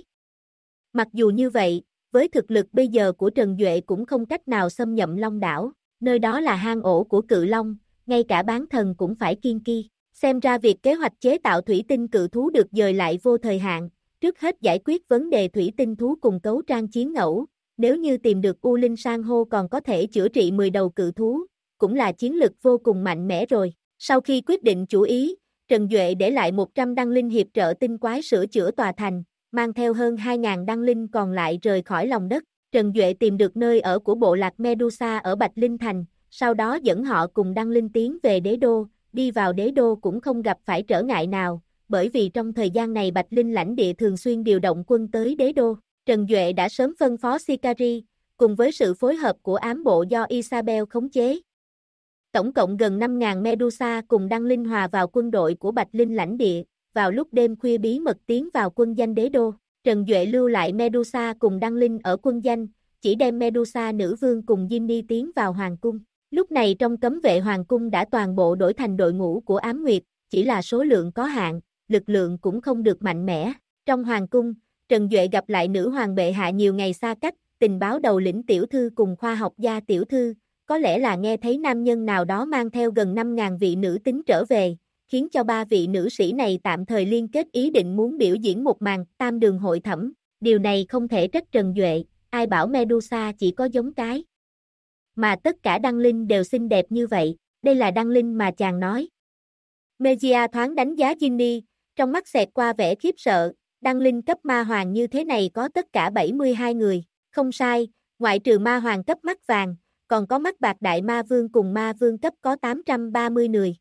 Mặc dù như vậy, với thực lực bây giờ của Trần Duệ cũng không cách nào xâm nhậm Long đảo, nơi đó là hang ổ của cự long, ngay cả bán thần cũng phải kiêng kỵ. Xem ra việc kế hoạch chế tạo thủy tinh cự thú được dời lại vô thời hạn, trước hết giải quyết vấn đề thủy tinh thú cùng cấu trang chiến ngẫu, nếu như tìm được U Linh San hô còn có thể chữa trị 10 đầu cự thú, cũng là chiến lực vô cùng mạnh mẽ rồi. Sau khi quyết định chủ ý, Trần Duệ để lại 100 đăng linh hiệp trợ tinh quái sửa chữa tòa thành, mang theo hơn 2.000 đăng linh còn lại rời khỏi lòng đất. Trần Duệ tìm được nơi ở của bộ lạc Medusa ở Bạch Linh Thành, sau đó dẫn họ cùng đăng linh tiến về đế đô, đi vào đế đô cũng không gặp phải trở ngại nào, bởi vì trong thời gian này Bạch Linh lãnh địa thường xuyên điều động quân tới đế đô. Trần Duệ đã sớm phân phó Sicari, cùng với sự phối hợp của ám bộ do Isabel khống chế. Tổng cộng gần 5.000 Medusa cùng đăng linh hòa vào quân đội của Bạch Linh lãnh địa, vào lúc đêm khuya bí mật tiến vào quân danh đế đô. Trần Duệ lưu lại Medusa cùng đăng linh ở quân danh, chỉ đem Medusa nữ vương cùng Ginny tiến vào hoàng cung. Lúc này trong cấm vệ hoàng cung đã toàn bộ đổi thành đội ngũ của ám nguyệt, chỉ là số lượng có hạn, lực lượng cũng không được mạnh mẽ. Trong hoàng cung, Trần Duệ gặp lại nữ hoàng bệ hạ nhiều ngày xa cách, tình báo đầu lĩnh tiểu thư cùng khoa học gia tiểu thư, có lẽ là nghe thấy nam nhân nào đó mang theo gần 5.000 vị nữ tính trở về, khiến cho 3 vị nữ sĩ này tạm thời liên kết ý định muốn biểu diễn một màn tam đường hội thẩm. Điều này không thể trách Trần Duệ, ai bảo Medusa chỉ có giống cái. Mà tất cả đăng linh đều xinh đẹp như vậy, đây là đăng linh mà chàng nói. Megia thoáng đánh giá Ginny, trong mắt xẹt qua vẻ khiếp sợ, đăng linh cấp ma hoàng như thế này có tất cả 72 người, không sai, ngoại trừ ma hoàng cấp mắt vàng, còn có mắt bạc đại ma vương cùng ma vương cấp có 830 người.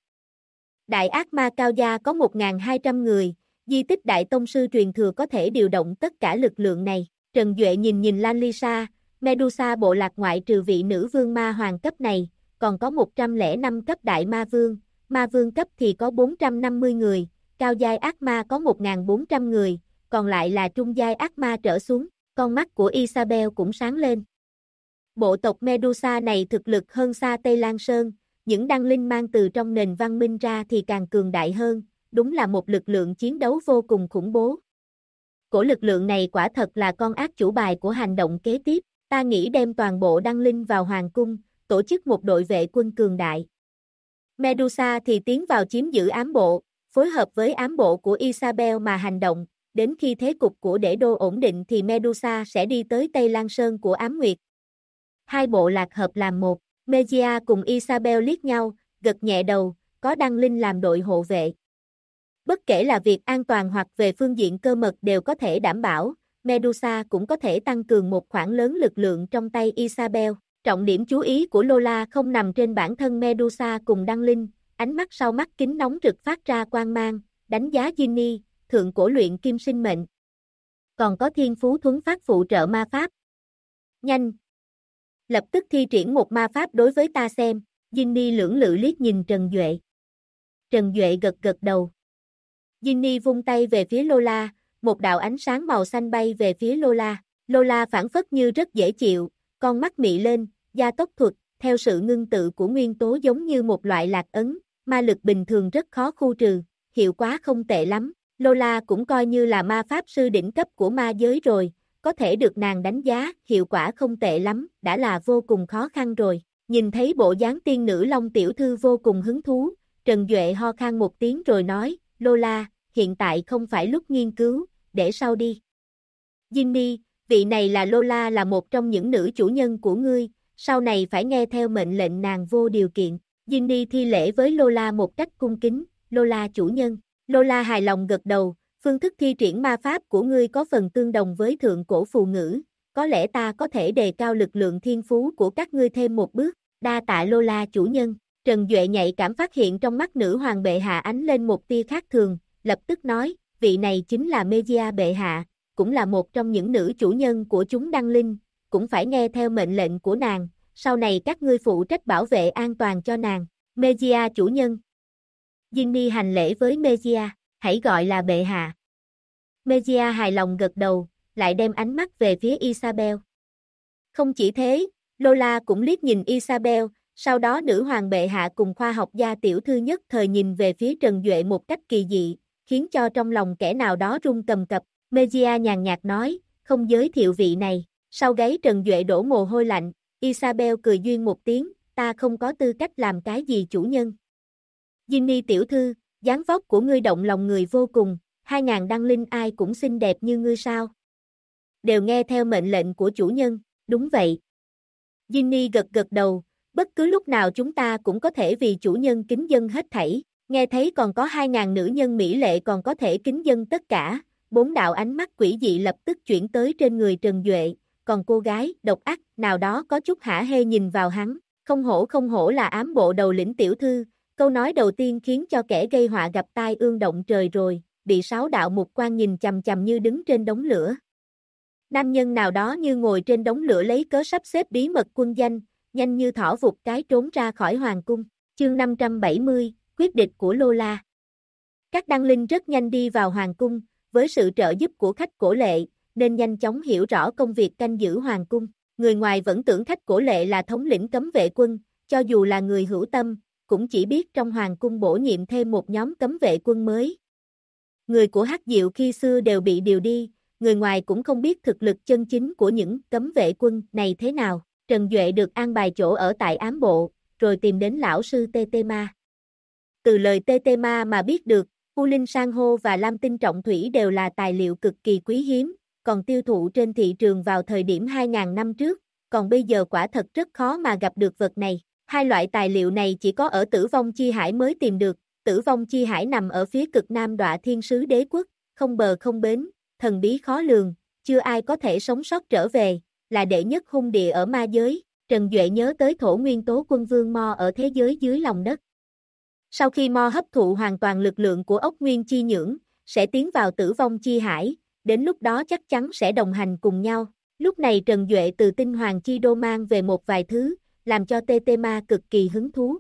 Đại ác ma cao gia có 1.200 người, di tích đại tông sư truyền thừa có thể điều động tất cả lực lượng này. Trần Duệ nhìn Lanlisa, Medusa bộ lạc ngoại trừ vị nữ vương ma hoàng cấp này, còn có 105 cấp đại ma vương cấp thì có 450 người, cao giai ác ma có 1.400 người, còn lại là trung giai ác ma trở xuống, con mắt của Isabel cũng sáng lên. Bộ tộc Medusa này thực lực hơn xa Tây Lan Sơn, những đăng linh mang từ trong nền văn minh ra thì càng cường đại hơn, đúng là một lực lượng chiến đấu vô cùng khủng bố. Cổ lực lượng này quả thật là con ác chủ bài của hành động kế tiếp, ta nghĩ đem toàn bộ đăng linh vào hoàng cung, tổ chức một đội vệ quân cường đại. Medusa thì tiến vào chiếm giữ ám bộ, phối hợp với ám bộ của Isabel mà hành động, đến khi thế cục của đế đô ổn định thì Medusa sẽ đi tới Tây Lan Sơn của ám nguyệt. Hai bộ lạc hợp làm một, Megia cùng Isabel liếc nhau, gật nhẹ đầu, có đăng linh làm đội hộ vệ. Bất kể là việc an toàn hoặc về phương diện cơ mật đều có thể đảm bảo, Medusa cũng có thể tăng cường một khoản lớn lực lượng trong tay Isabel. Trọng điểm chú ý của Lola không nằm trên bản thân Medusa cùng đăng linh, ánh mắt sau mắt kính nóng rực phát ra quang mang, đánh giá Ginny, thượng cổ luyện kim sinh mệnh. Còn có thiên phú thuấn phát phụ trợ ma pháp. Nhanh! Lập tức thi triển một ma pháp đối với ta xem, Ginny lưỡng lự liếc nhìn Trần Duệ. Trần Duệ gật đầu. Ginny vung tay về phía Lola, một đạo ánh sáng màu xanh bay về phía Lola. Lola phản phất như rất dễ chịu, con mắt mị lên, gia tốc thuật, theo sự ngưng tự của nguyên tố giống như một loại lạc ấn, ma lực bình thường rất khó khu trừ, hiệu quả không tệ lắm. Lola cũng coi như là ma pháp sư đỉnh cấp của ma giới rồi, có thể được nàng đánh giá, hiệu quả không tệ lắm, đã là vô cùng khó khăn rồi. Nhìn thấy bộ dáng tiên nữ Long tiểu thư vô cùng hứng thú, Trần Duệ ho khan một tiếng rồi nói, Lola, hiện tại không phải lúc nghiên cứu, để sau đi. Ginny, vị này là Lola là một trong những nữ chủ nhân của ngươi, sau này phải nghe theo mệnh lệnh nàng vô điều kiện. Ginny thi lễ với Lola một cách cung kính, Lola chủ nhân. Lola hài lòng gật đầu, phương thức thi triển ma pháp của ngươi có phần tương đồng với thượng cổ phù ngữ, có lẽ ta có thể đề cao lực lượng thiên phú của các ngươi thêm một bước, đa tạ Lola chủ nhân. Trần Duệ nhạy cảm phát hiện trong mắt nữ hoàng bệ hạ ánh lên một tia khác thường, lập tức nói, vị này chính là Megia bệ hạ, cũng là một trong những nữ chủ nhân của chúng Đăng Linh, cũng phải nghe theo mệnh lệnh của nàng, sau này các ngươi phụ trách bảo vệ an toàn cho nàng. Mejia chủ nhân. Ginny hành lễ với Mejia, hãy gọi là bệ hạ. Mejia hài lòng gật đầu, lại đem ánh mắt về phía Isabel. Không chỉ thế, Lola cũng liếc nhìn Isabel, sau đó nữ hoàng bệ hạ cùng khoa học gia tiểu thư nhất thời nhìn về phía Trần Duệ một cách kỳ dị, khiến cho trong lòng kẻ nào đó run cầm cập. Mejia nhàn nhạt nói, không giới thiệu vị này. Sau gáy Trần Duệ đổ mồ hôi lạnh, Isabel cười duyên một tiếng, ta không có tư cách làm cái gì chủ nhân. Ginny tiểu thư, dáng vóc của ngươi động lòng người vô cùng, 2000 Đăng Linh ai cũng xinh đẹp như ngươi sao? Đều nghe theo mệnh lệnh của chủ nhân, đúng vậy. Ginny gật gật đầu, bất cứ lúc nào chúng ta cũng có thể vì chủ nhân kính dâng hết thảy, nghe thấy còn có 2000 nữ nhân mỹ lệ còn có thể kính dâng tất cả, 4 đạo ánh mắt quỷ dị lập tức chuyển tới trên người Trần Duệ, còn cô gái, độc ác, nào đó có chút hả hê nhìn vào hắn, không hổ là ám bộ đầu lĩnh tiểu thư, câu nói đầu tiên khiến cho kẻ gây họa gặp tai ương động trời rồi, bị 6 đạo mục quan nhìn chằm chằm như đứng trên đống lửa. Nam nhân nào đó như ngồi trên đống lửa lấy cớ sắp xếp bí mật quân danh, nhanh như thỏ vụt cái trốn ra khỏi hoàng cung. Chương 570, quyết định của Lola. Các Đăng Linh rất nhanh đi vào hoàng cung, với sự trợ giúp của khách cổ lệ, nên nhanh chóng hiểu rõ công việc canh giữ hoàng cung. Người ngoài vẫn tưởng khách cổ lệ là thống lĩnh cấm vệ quân, cho dù là người hữu tâm, cũng chỉ biết trong hoàng cung bổ nhiệm thêm một nhóm cấm vệ quân mới. Người của Hắc Diệu khi xưa đều bị điều đi, người ngoài cũng không biết thực lực chân chính của những cấm vệ quân này thế nào. Trần Duệ được an bài chỗ ở tại ám bộ, rồi tìm đến lão sư Tetema. Từ lời Tetema mà biết được, U Linh San hô và Lam Tinh Trọng Thủy đều là tài liệu cực kỳ quý hiếm, còn tiêu thụ trên thị trường vào thời điểm 2000 năm trước, còn bây giờ quả thật rất khó mà gặp được vật này. Hai loại tài liệu này chỉ có ở Tử Vong Chi Hải mới tìm được, Tử Vong Chi Hải nằm ở phía cực nam Đọa Thiên Sứ Đế Quốc, không bờ không bến, thần bí khó lường, chưa ai có thể sống sót trở về, là đệ nhất hung địa ở ma giới. Trần Duệ nhớ tới thổ nguyên tố quân vương Mo ở thế giới dưới lòng đất. Sau khi Mo hấp thụ hoàn toàn lực lượng của ốc nguyên chi nhưỡng, sẽ tiến vào Tử Vong Chi Hải, đến lúc đó chắc chắn sẽ đồng hành cùng nhau. Lúc này Trần Duệ từ tinh hoàng chi đô mang về một vài thứ, làm cho Tetema cực kỳ hứng thú.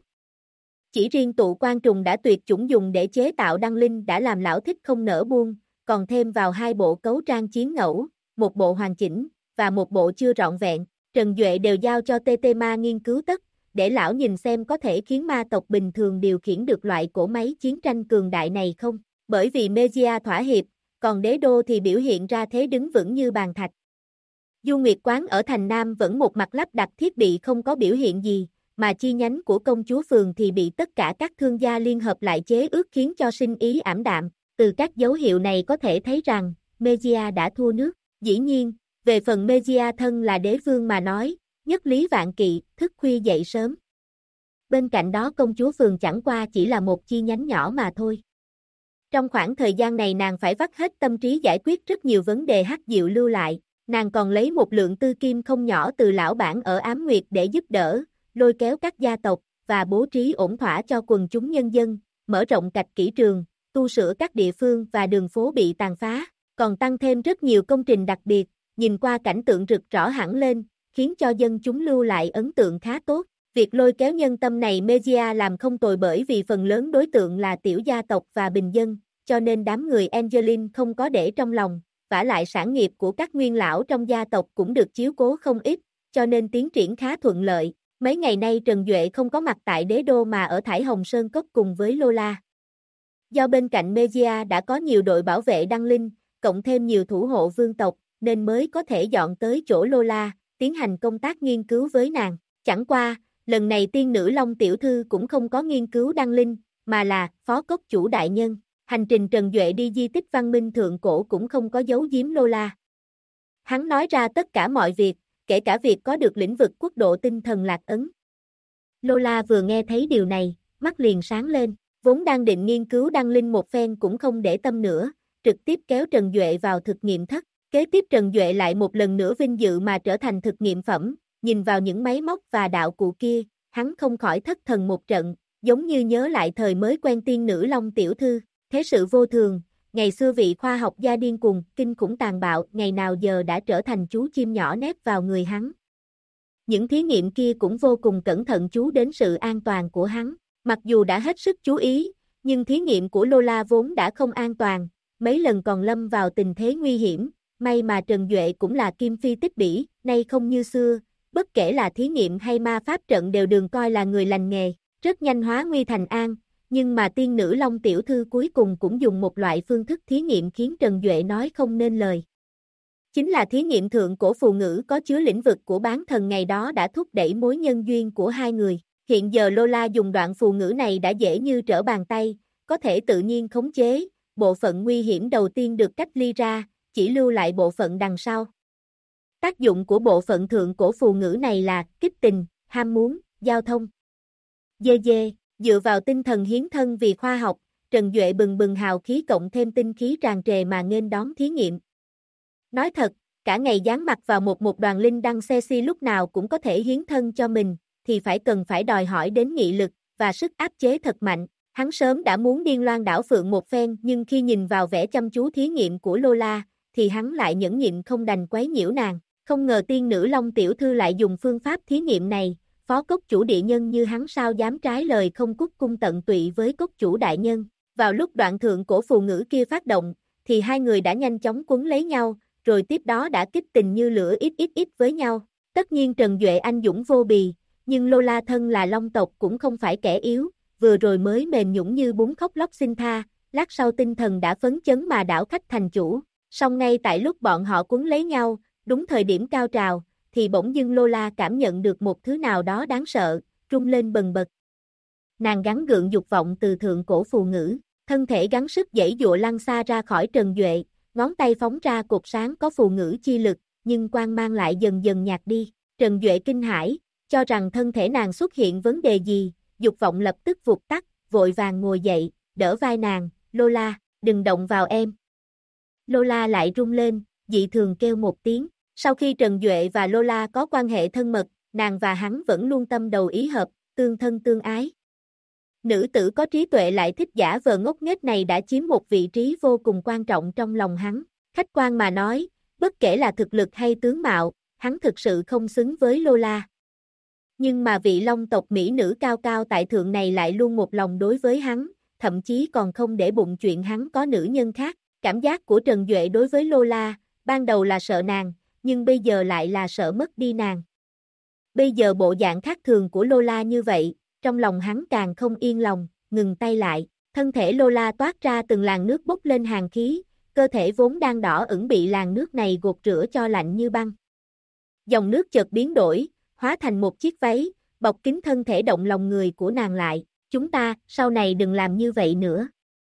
Chỉ riêng tụ quan trùng đã tuyệt chủng dùng để chế tạo Đăng Linh đã làm lão thích không nỡ buông, còn thêm vào 2 bộ cấu trang chiến ngẫu, một bộ hoàn chỉnh, và một bộ chưa trọn vẹn. Trần Duệ đều giao cho Tetema nghiên cứu tất, để lão nhìn xem có thể khiến ma tộc bình thường điều khiển được loại cỗ máy chiến tranh cường đại này không. Bởi vì Mejia thỏa hiệp, còn đế đô thì biểu hiện ra thế đứng vững như bàn thạch. Du Nguyệt Quán ở thành Nam vẫn một mặt lắp đặt thiết bị không có biểu hiện gì, mà chi nhánh của công chúa phường thì bị tất cả các thương gia liên hợp lại chế ước khiến cho sinh ý ảm đạm. Từ các dấu hiệu này có thể thấy rằng, Mejia đã thua nước. Dĩ nhiên, về phần Mejia thân là đế vương mà nói, nhất lý vạn kỵ, thức khuya dậy sớm. Bên cạnh đó công chúa phường chẳng qua chỉ là một chi nhánh nhỏ mà thôi. Trong khoảng thời gian này nàng phải vắt hết tâm trí giải quyết rất nhiều vấn đề Hắc Diệu lưu lại, nàng còn lấy một lượng tư kim không nhỏ từ lão bản ở Ám Nguyệt để giúp đỡ, lôi kéo các gia tộc, và bố trí ổn thỏa cho quần chúng nhân dân, mở rộng cạch kỹ trường, tu sửa các địa phương và đường phố bị tàn phá, còn tăng thêm rất nhiều công trình đặc biệt, nhìn qua cảnh tượng rực rỡ hẳn lên, khiến cho dân chúng lưu lại ấn tượng khá tốt. Việc lôi kéo nhân tâm này Mejia làm không tồi bởi vì phần lớn đối tượng là tiểu gia tộc và bình dân, cho nên đám người Angeline không có để trong lòng, vả lại sản nghiệp của các nguyên lão trong gia tộc cũng được chiếu cố không ít, cho nên tiến triển khá thuận lợi. Mấy ngày nay Trần Duệ không có mặt tại đế đô mà ở Thải Hồng Sơn Cốc cùng với Lola. Do bên cạnh Mejia đã có nhiều đội bảo vệ Đăng Linh, cộng thêm nhiều thủ hộ vương tộc, nên mới có thể dọn tới chỗ Lola, tiến hành công tác nghiên cứu với nàng. Chẳng qua, lần này tiên nữ Long tiểu thư cũng không có nghiên cứu Đăng Linh, mà là phó cốc chủ đại nhân. Hành trình Trần Duệ đi di tích văn minh thượng cổ cũng không có giấu giếm Lola. Hắn nói ra tất cả mọi việc, kể cả việc có được lĩnh vực quốc độ tinh thần lạc ấn. Lola vừa nghe thấy điều này, mắt liền sáng lên, vốn đang định nghiên cứu Đăng Linh một phen cũng không để tâm nữa, trực tiếp kéo Trần Duệ vào thực nghiệm thất. Kế tiếp Trần Duệ lại một lần nữa vinh dự mà trở thành thực nghiệm phẩm, nhìn vào những máy móc và đạo cụ kia, hắn không khỏi thất thần một trận, giống như nhớ lại thời mới quen tiên nữ Long tiểu thư. Thế sự vô thường, ngày xưa vị khoa học gia điên cuồng, kinh khủng tàn bạo, ngày nào giờ đã trở thành chú chim nhỏ nép vào người hắn. Những thí nghiệm kia cũng vô cùng cẩn thận chú đến sự an toàn của hắn, mặc dù đã hết sức chú ý, nhưng thí nghiệm của Lola vốn đã không an toàn, mấy lần còn lâm vào tình thế nguy hiểm, may mà Trần Duệ cũng là kim phi tích bỉ, nay không như xưa, bất kể là thí nghiệm hay ma pháp trận đều được coi là người lành nghề, rất nhanh hóa nguy thành an, nhưng mà tiên nữ Long tiểu thư cuối cùng cũng dùng một loại phương thức thí nghiệm khiến Trần Duệ nói không nên lời. Chính là thí nghiệm thượng cổ phù ngữ có chứa lĩnh vực của bán thần ngày đó đã thúc đẩy mối nhân duyên của hai người. Hiện giờ Lola dùng đoạn phù ngữ này đã dễ như trở bàn tay, có thể tự nhiên khống chế, bộ phận nguy hiểm đầu tiên được cách ly ra, chỉ lưu lại bộ phận đằng sau. Tác dụng của bộ phận thượng cổ phù ngữ này là kích tình, ham muốn, giao thông. Dựa vào tinh thần hiến thân vì khoa học, Trần Duệ bừng bừng hào khí cộng thêm tinh khí tràn trề mà nghênh đón thí nghiệm. Nói thật, cả ngày dán mặt vào một đoàn linh đăng xe si lúc nào cũng có thể hiến thân cho mình, thì cần phải đòi hỏi đến nghị lực và sức áp chế thật mạnh. Hắn sớm đã muốn điên loan đảo phượng một phen, nhưng khi nhìn vào vẻ chăm chú thí nghiệm của Lola, thì hắn lại nhẫn nhịn không đành quấy nhiễu nàng. Không ngờ tiên nữ Long tiểu thư lại dùng phương pháp thí nghiệm này, phó cốc chủ địa nhân như hắn sao dám trái lời không cúc cung tận tụy với cốc chủ đại nhân. Vào lúc đoạn thượng cổ phù ngữ kia phát động, thì hai người đã nhanh chóng quấn lấy nhau, rồi tiếp đó đã kích tình như lửa ít với nhau. Tất nhiên Trần Duệ anh dũng vô bì, nhưng Lola thân là Long tộc cũng không phải kẻ yếu, vừa rồi mới mềm nhũn như bún khóc lóc xin tha, lát sau tinh thần đã phấn chấn mà đảo khách thành chủ. Song ngay tại lúc bọn họ quấn lấy nhau, đúng thời điểm cao trào, thì bỗng dưng Lola cảm nhận được một thứ nào đó đáng sợ, rung lên bần bật. Nàng gắng gượng dục vọng từ thượng cổ phù ngữ, thân thể gắng sức giãy giụa lăn xa ra khỏi Trần Duệ, ngón tay phóng ra cột sáng có phù ngữ chi lực, nhưng quang mang lại dần dần nhạt đi. Trần Duệ kinh hãi, cho rằng thân thể nàng xuất hiện vấn đề gì, dục vọng lập tức vụt tắt, vội vàng ngồi dậy, đỡ vai nàng, Lola, đừng động vào em. Lola lại rung lên, dị thường kêu một tiếng. Sau khi Trần Duệ và Lola có quan hệ thân mật, nàng và hắn vẫn luôn tâm đầu ý hợp, tương thân tương ái. Nữ tử có trí tuệ lại thích giả vờ ngốc nghếch này đã chiếm một vị trí vô cùng quan trọng trong lòng hắn. Khách quan mà nói, bất kể là thực lực hay tướng mạo, hắn thực sự không xứng với Lola. Nhưng mà vị Long tộc mỹ nữ cao cao tại thượng này lại luôn một lòng đối với hắn, thậm chí còn không để bụng chuyện hắn có nữ nhân khác. Cảm giác của Trần Duệ đối với Lola, ban đầu là sợ nàng, nhưng bây giờ lại là sợ mất đi nàng. Bây giờ bộ dạng khác thường của Lola như vậy, trong lòng hắn càng không yên lòng, ngừng tay lại, thân thể Lola toát ra từng làn nước bốc lên hàn khí, cơ thể vốn đang đỏ ửng bị làn nước này gột rửa cho lạnh như băng. Dòng nước chợt biến đổi, hóa thành một chiếc váy, bọc kín thân thể động lòng người của nàng lại, chúng ta, sau này đừng làm như vậy nữa.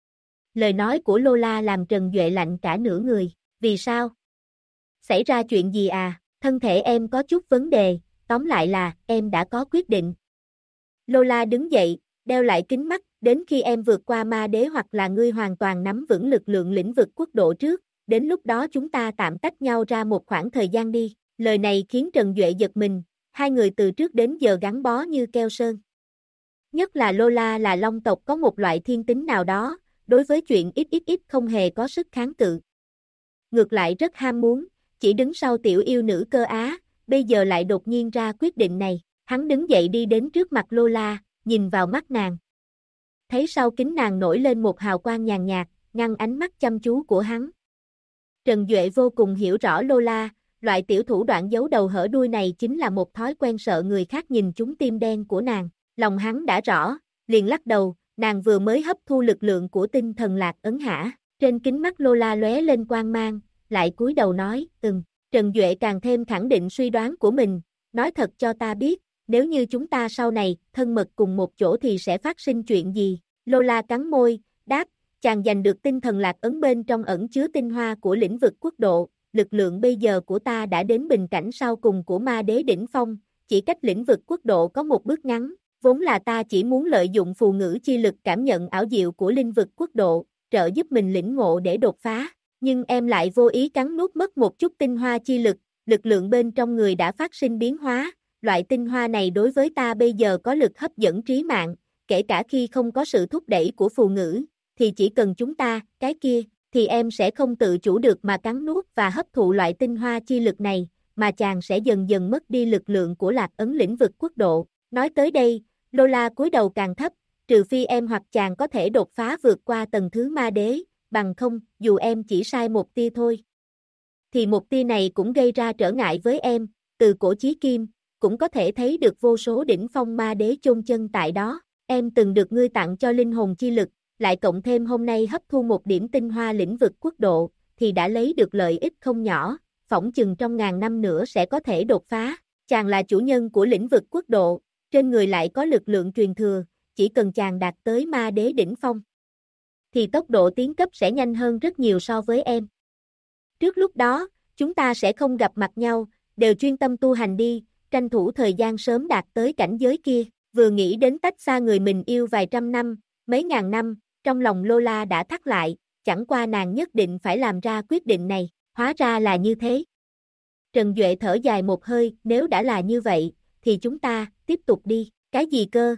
Lời nói của Lola làm Trần Duệ lạnh cả nửa người, vì sao? Xảy ra chuyện gì à, thân thể em có chút vấn đề, tóm lại là, em đã có quyết định. Lola đứng dậy, đeo lại kính mắt, đến khi em vượt qua ma đế hoặc là ngươi hoàn toàn nắm vững lực lượng lĩnh vực quốc độ trước, đến lúc đó chúng ta tạm tách nhau ra một khoảng thời gian đi. Lời này khiến Trần Duệ giật mình, hai người từ trước đến giờ gắn bó như keo sơn. Nhất là Lola là Long tộc có một loại thiên tính nào đó, đối với chuyện ít không hề có sức kháng cự. Ngược lại rất ham muốn, chỉ đứng sau tiểu yêu nữ cơ Á, bây giờ lại đột nhiên ra quyết định này. Hắn đứng dậy đi đến trước mặt Lola, nhìn vào mắt nàng. Thấy sau kính nàng nổi lên một hào quang nhàn nhạt, ngăn ánh mắt chăm chú của hắn. Trần Duệ vô cùng hiểu rõ Lola, loại tiểu thủ đoạn giấu đầu hở đuôi này chính là một thói quen sợ người khác nhìn trúng tim đen của nàng. Lòng hắn đã rõ, liền lắc đầu, nàng vừa mới hấp thu lực lượng của tinh thần lạc ấn hả. Trên kính mắt Lola lóe lên quang mang, lại cúi đầu nói, Trần Duệ càng thêm khẳng định suy đoán của mình, nói thật cho ta biết, nếu như chúng ta sau này thân mật cùng một chỗ thì sẽ phát sinh chuyện gì? Lola cắn môi, đáp, chàng giành được tinh thần lạc ấn bên trong ẩn chứa tinh hoa của lĩnh vực quốc độ, lực lượng bây giờ của ta đã đến bình cảnh sau cùng của ma đế đỉnh phong, chỉ cách lĩnh vực quốc độ có một bước ngắn, vốn là ta chỉ muốn lợi dụng phù ngữ chi lực cảm nhận ảo diệu của lĩnh vực quốc độ, trợ giúp mình lĩnh ngộ để đột phá, nhưng em lại vô ý cắn nuốt mất một chút tinh hoa chi lực, lực lượng bên trong người đã phát sinh biến hóa. Loại tinh hoa này đối với ta bây giờ có lực hấp dẫn trí mạng, kể cả khi không có sự thúc đẩy của phù ngữ, thì chỉ cần chúng ta, cái kia, thì em sẽ không tự chủ được mà cắn nuốt và hấp thụ loại tinh hoa chi lực này, mà chàng sẽ dần dần mất đi lực lượng của Lạc Ấn lĩnh vực quốc độ. Nói tới đây, Lola cúi đầu càng thấp, trừ phi em hoặc chàng có thể đột phá vượt qua tầng thứ ma đế, bằng không, dù em chỉ sai một tia thôi, thì một tia này cũng gây ra trở ngại với em, từ cổ chí kim, cũng có thể thấy được vô số đỉnh phong ma đế chôn chân tại đó. Em từng được ngươi tặng cho linh hồn chi lực, lại cộng thêm hôm nay hấp thu một điểm tinh hoa lĩnh vực quốc độ, thì đã lấy được lợi ích không nhỏ, phỏng chừng trong ngàn năm nữa sẽ có thể đột phá. Chàng là chủ nhân của lĩnh vực quốc độ, trên người lại có lực lượng truyền thừa, chỉ cần chàng đạt tới ma đế đỉnh phong, thì tốc độ tiến cấp sẽ nhanh hơn rất nhiều so với em. Trước lúc đó, chúng ta sẽ không gặp mặt nhau, đều chuyên tâm tu hành đi, tranh thủ thời gian sớm đạt tới cảnh giới kia. Vừa nghĩ đến tách xa người mình yêu vài trăm năm, mấy ngàn năm, trong lòng Lola đã thắt lại, chẳng qua nàng nhất định phải làm ra quyết định này, hóa ra là như thế. Trần Duệ thở dài một hơi, nếu đã là như vậy, thì chúng ta, tiếp tục đi, cái gì cơ?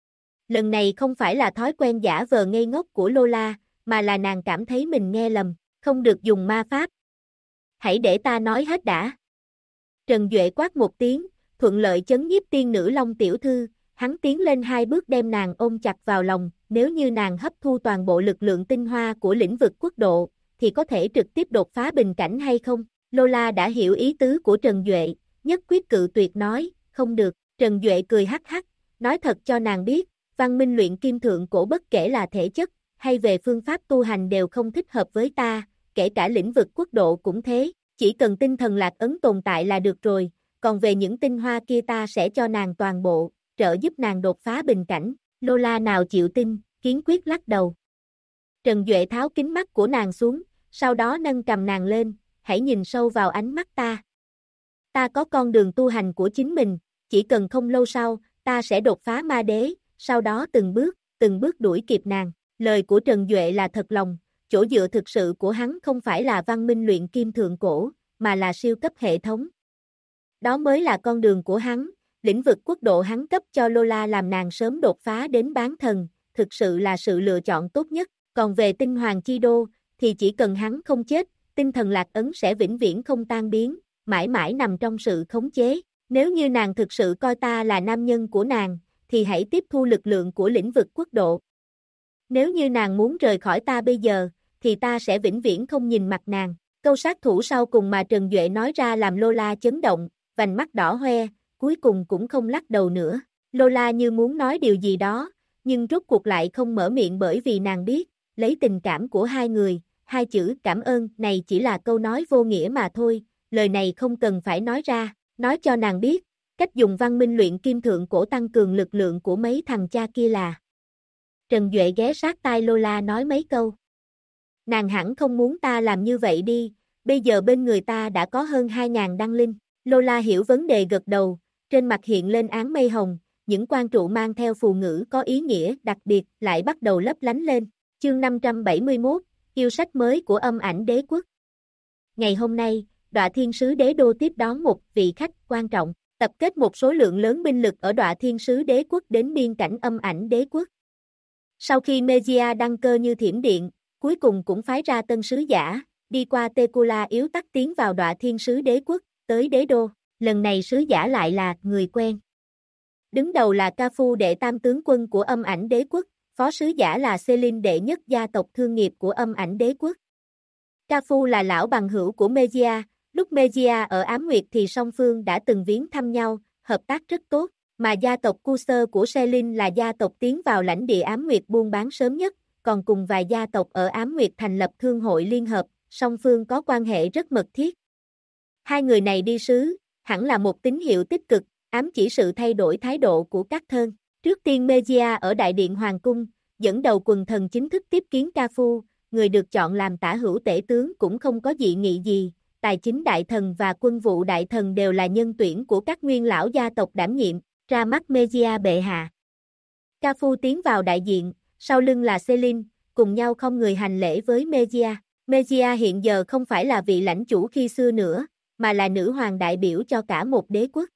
Lần này không phải là thói quen giả vờ ngây ngốc của Lola, mà là nàng cảm thấy mình nghe lầm, không được dùng ma pháp. Hãy để ta nói hết đã. Trần Duệ quát một tiếng, thuận lợi chấn nhiếp tiên nữ Long tiểu thư, hắn tiến lên 2 bước đem nàng ôm chặt vào lòng, nếu như nàng hấp thu toàn bộ lực lượng tinh hoa của lĩnh vực quốc độ, thì có thể trực tiếp đột phá bình cảnh hay không? Lola đã hiểu ý tứ của Trần Duệ, nhất quyết cự tuyệt nói, không được. Trần Duệ cười hắc hắc, nói thật cho nàng biết, văn minh luyện kim thượng cổ bất kể là thể chất, hay về phương pháp tu hành đều không thích hợp với ta, kể cả lĩnh vực quốc độ cũng thế, chỉ cần tinh thần Lạc Ấn tồn tại là được rồi, còn về những tinh hoa kia ta sẽ cho nàng toàn bộ, trợ giúp nàng đột phá bình cảnh. Lola nào chịu tin, kiên quyết lắc đầu. Trần Duệ tháo kính mắt của nàng xuống, sau đó nâng cầm nàng lên, hãy nhìn sâu vào ánh mắt ta. Ta có con đường tu hành của chính mình, chỉ cần không lâu sau, ta sẽ đột phá ma đế, sau đó từng bước đuổi kịp nàng. Lời của Trần Duệ là thật lòng, chỗ dựa thực sự của hắn không phải là văn minh luyện kim thượng cổ, mà là siêu cấp hệ thống. Đó mới là con đường của hắn, lĩnh vực quốc độ hắn cấp cho Lola làm nàng sớm đột phá đến bán thần, thực sự là sự lựa chọn tốt nhất. Còn về tinh hoàng chi đô, thì chỉ cần hắn không chết, tinh thần Lạc Ấn sẽ vĩnh viễn không tan biến, mãi mãi nằm trong sự khống chế. Nếu như nàng thực sự coi ta là nam nhân của nàng, thì hãy tiếp thu lực lượng của lĩnh vực quốc độ. Nếu như nàng muốn rời khỏi ta bây giờ, thì ta sẽ vĩnh viễn không nhìn mặt nàng. Câu sát thủ sau cùng mà Trần Duệ nói ra làm Lola chấn động, vành mắt đỏ hoe, cuối cùng cũng không lắc đầu nữa. Lola như muốn nói điều gì đó, nhưng rốt cuộc lại không mở miệng bởi vì nàng biết, lấy tình cảm của hai người, hai chữ cảm ơn này chỉ là câu nói vô nghĩa mà thôi, lời này không cần phải nói ra, nói cho nàng biết, cách dùng văn minh luyện kim thượng cổ tăng cường lực lượng của mấy thằng cha kia là. Trần Duệ ghé sát tai Lola nói mấy câu. Nàng hẳn không muốn ta làm như vậy đi, bây giờ bên người ta đã có hơn 2.000 đăng linh. Lola hiểu vấn đề gật đầu, trên mặt hiện lên áng mây hồng, những quan trụ mang theo phù ngữ có ý nghĩa đặc biệt lại bắt đầu lấp lánh lên. Chương 571, yêu sách mới của Âm Ảnh Đế Quốc. Ngày hôm nay, Đọa Thiên Sứ Đế Đô tiếp đón một vị khách quan trọng, tập kết một số lượng lớn binh lực ở Đọa Thiên Sứ Đế Quốc đến biên cảnh Âm Ảnh Đế Quốc. Sau khi Mejia đăng cơ như thiểm điện, cuối cùng cũng phái ra tân sứ giả, đi qua Tekula yếu tắc tiến vào Đọa Thiên Sứ Đế Quốc, tới Đế Đô. Lần này sứ giả lại là người quen. Đứng đầu là Cafu đệ tam tướng quân của Âm Ảnh Đế Quốc, phó sứ giả là Selin đệ nhất gia tộc thương nghiệp của Âm Ảnh Đế Quốc. Cafu là lão bằng hữu của Mejia, lúc Mejia ở Ám Nguyệt thì song phương đã từng viếng thăm nhau, hợp tác rất tốt, mà gia tộc Cursor của Selin là gia tộc tiến vào lãnh địa Ám Nguyệt buôn bán sớm nhất, còn cùng vài gia tộc ở Ám Nguyệt thành lập thương hội liên hợp, song phương có quan hệ rất mật thiết. Hai người này đi sứ, hẳn là một tín hiệu tích cực, ám chỉ sự thay đổi thái độ của các thơn. Trước tiên Mejia ở Đại điện Hoàng cung, dẫn đầu quần thần chính thức tiếp kiến Cafu, người được chọn làm tả hữu tể tướng cũng không có dị nghị gì, tài chính đại thần và quân vụ đại thần đều là nhân tuyển của các nguyên lão gia tộc đảm nhiệm, ra mắt Mejia bệ hạ. Cafu tiến vào đại diện, sau lưng là Selin, cùng nhau không người hành lễ với Mejia. Mejia hiện giờ không phải là vị lãnh chủ khi xưa nữa, mà là nữ hoàng đại biểu cho cả một đế quốc.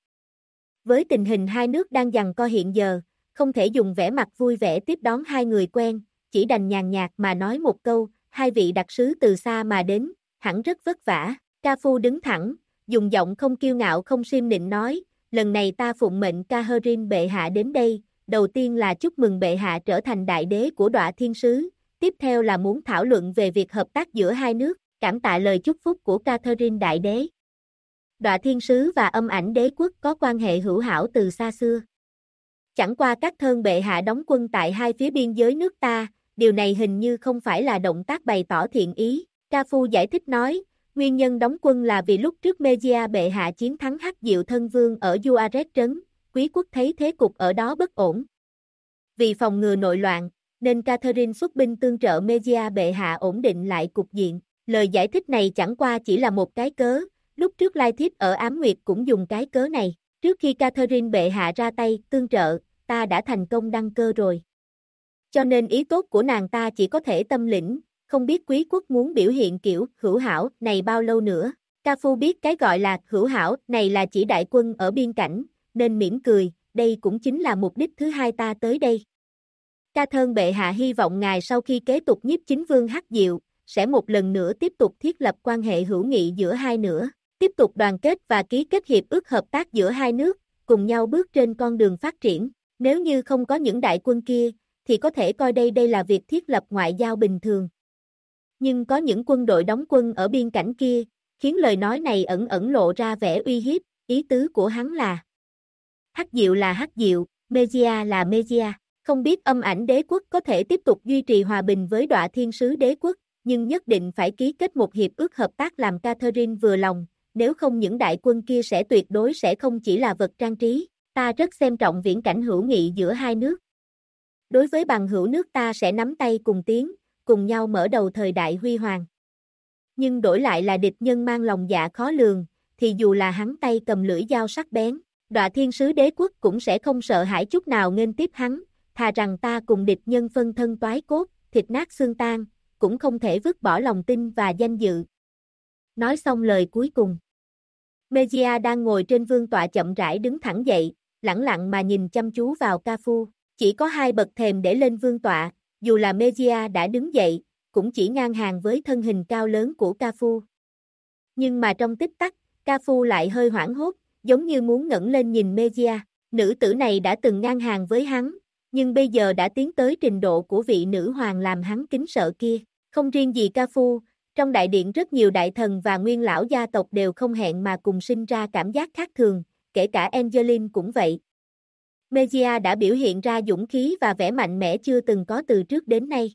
Với tình hình hai nước đang giằng co hiện giờ, không thể dùng vẻ mặt vui vẻ tiếp đón hai người quen, chỉ đành nhàn nhạt mà nói một câu, hai vị đặc sứ từ xa mà đến, hẳn rất vất vả. Cafu đứng thẳng, dùng giọng không kiêu ngạo không xiêm nịnh nói, lần này ta phụng mệnh Catherine bệ hạ đến đây, đầu tiên là chúc mừng bệ hạ trở thành đại đế của Đọa Thiên Sứ, tiếp theo là muốn thảo luận về việc hợp tác giữa hai nước, cảm tạ lời chúc phúc của Catherine đại đế. Đọa Thiên Sứ và Âm Ảnh Đế quốc có quan hệ hữu hảo từ xa xưa. Chẳng qua các thân bệ hạ đóng quân tại hai phía biên giới nước ta, điều này hình như không phải là động tác bày tỏ thiện ý. Cafu giải thích nói, nguyên nhân đóng quân là vì lúc trước Mejia bệ hạ chiến thắng Hắc Diệu Thân Vương ở Juarez trấn, quý quốc thấy thế cục ở đó bất ổn. Vì phòng ngừa nội loạn, nên Catherine xuất binh tương trợ Mejia bệ hạ ổn định lại cục diện. Lời giải thích này chẳng qua chỉ là một cái cớ, lúc trước Lai Thiếp ở Ám Nguyệt cũng dùng cái cớ này. Trước khi Catherine bệ hạ ra tay tương trợ, ta đã thành công đăng cơ rồi. Cho nên ý tốt của nàng ta chỉ có thể tâm lĩnh, không biết quý quốc muốn biểu hiện kiểu hữu hảo này bao lâu nữa. Cafu biết cái gọi là hữu hảo này là chỉ đại quân ở biên cảnh, nên mỉm cười, đây cũng chính là mục đích thứ hai ta tới đây. Catherine bệ hạ hy vọng ngài sau khi kế tục nhiếp chính vương Hắc Diệu, sẽ một lần nữa tiếp tục thiết lập quan hệ hữu nghị giữa hai nữa, tiếp tục đoàn kết và ký kết hiệp ước hợp tác giữa hai nước, cùng nhau bước trên con đường phát triển. Nếu như không có những đại quân kia, thì có thể coi đây là việc thiết lập ngoại giao bình thường. Nhưng có những quân đội đóng quân ở biên cảnh kia, khiến lời nói này ẩn ẩn lộ ra vẻ uy hiếp, ý tứ của hắn là Hắc Diệu là Hắc Diệu, Mejia là Mejia. Không biết Âm Ảnh Đế quốc có thể tiếp tục duy trì hòa bình với Đọa Thiên Sứ Đế quốc, nhưng nhất định phải ký kết một hiệp ước hợp tác làm Catherine vừa lòng, nếu không những đại quân kia sẽ tuyệt đối sẽ không chỉ là vật trang trí. Ta rất xem trọng viễn cảnh hữu nghị giữa hai nước. Đối với bằng hữu nước ta sẽ nắm tay cùng tiến, cùng nhau mở đầu thời đại huy hoàng. Nhưng đổi lại là địch nhân mang lòng dạ khó lường, thì dù là hắn tay cầm lưỡi dao sắc bén, Đọa Thiên Sứ Đế quốc cũng sẽ không sợ hãi chút nào nghênh tiếp hắn, thà rằng ta cùng địch nhân phân thân toái cốt, thịt nát xương tan, cũng không thể vứt bỏ lòng tin và danh dự. Nói xong lời cuối cùng, Mejia đang ngồi trên vương tọa chậm rãi đứng thẳng dậy, lẳng lặng mà nhìn chăm chú vào Cafu. Chỉ có 2 bậc thềm để lên vương tọa, dù là Mejia đã đứng dậy, cũng chỉ ngang hàng với thân hình cao lớn của Cafu. Nhưng mà trong tích tắc, Cafu lại hơi hoảng hốt, giống như muốn ngẩng lên nhìn Mejia. Nữ tử này đã từng ngang hàng với hắn, nhưng bây giờ đã tiến tới trình độ của vị nữ hoàng làm hắn kính sợ kia. Không riêng gì Cafu, trong đại điện rất nhiều đại thần và nguyên lão gia tộc đều không hẹn mà cùng sinh ra cảm giác khác thường, kể cả Angeline cũng vậy. Mejia đã biểu hiện ra dũng khí và vẻ mạnh mẽ chưa từng có từ trước đến nay.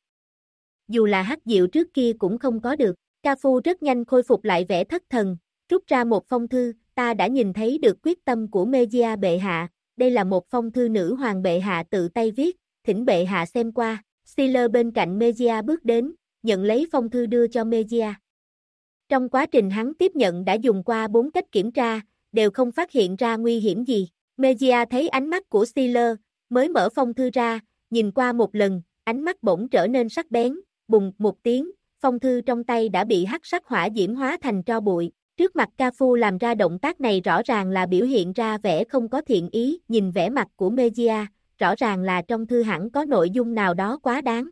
Dù là Hắc Diệu trước kia cũng không có được. Cafu rất nhanh khôi phục lại vẻ thất thần, rút ra một phong thư, ta đã nhìn thấy được quyết tâm của Mejia bệ hạ, đây là một phong thư nữ hoàng bệ hạ tự tay viết, thỉnh bệ hạ xem qua. Sealer bên cạnh Mejia bước đến, nhận lấy phong thư đưa cho Mejia. Trong quá trình hắn tiếp nhận đã dùng qua 4 cách kiểm tra, đều không phát hiện ra nguy hiểm gì. Mejia thấy ánh mắt của Sealer, mới mở phong thư ra, nhìn qua một lần, ánh mắt bỗng trở nên sắc bén, bùng một tiếng, phong thư trong tay đã bị hắc sắc hỏa diễm hóa thành tro bụi. Trước mặt Cafu làm ra động tác này rõ ràng là biểu hiện ra vẻ không có thiện ý, nhìn vẻ mặt của Mejia, rõ ràng là trong thư hẳn có nội dung nào đó quá đáng.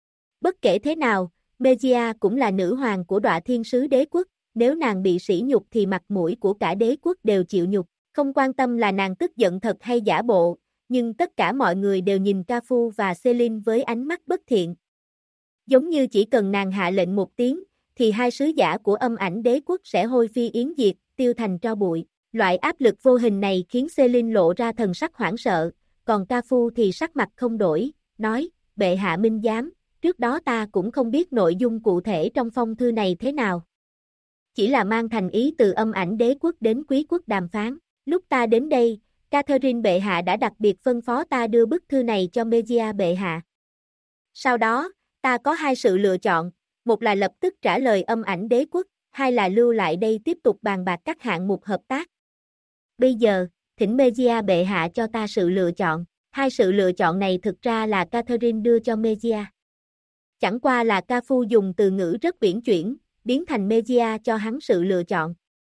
Bất kể thế nào, Mejia cũng là nữ hoàng của Đọa Thiên Sứ Đế quốc, nếu nàng bị sỉ nhục thì mặt mũi của cả đế quốc đều chịu nhục. Không quan tâm là nàng tức giận thật hay giả bộ, nhưng tất cả mọi người đều nhìn Cafu và Celine với ánh mắt bất thiện. Giống như chỉ cần nàng hạ lệnh một tiếng, thì 2 sứ giả của Âm Ảnh Đế quốc sẽ hôi phi yến diệt, tiêu thành tro bụi. Loại áp lực vô hình này khiến Celine lộ ra thần sắc hoảng sợ, còn Cafu thì sắc mặt không đổi, nói, bệ hạ minh giám, trước đó ta cũng không biết nội dung cụ thể trong phong thư này thế nào. Chỉ là mang thành ý từ Âm Ảnh Đế quốc đến quý quốc đàm phán. Lúc ta đến đây, Catherine bệ hạ đã đặc biệt phân phó ta đưa bức thư này cho Mejia bệ hạ. Sau đó, ta có 2 sự lựa chọn, một là lập tức trả lời Âm Ảnh Đế quốc, 2 là lưu lại đây tiếp tục bàn bạc các hạng mục hợp tác. Bây giờ, thỉnh Mejia bệ hạ cho ta sự lựa chọn. 2 sự lựa chọn này thực ra là Catherine đưa cho Mejia. Chẳng qua là Cafu dùng từ ngữ rất uyển chuyển, biến thành Mejia cho hắn sự lựa chọn.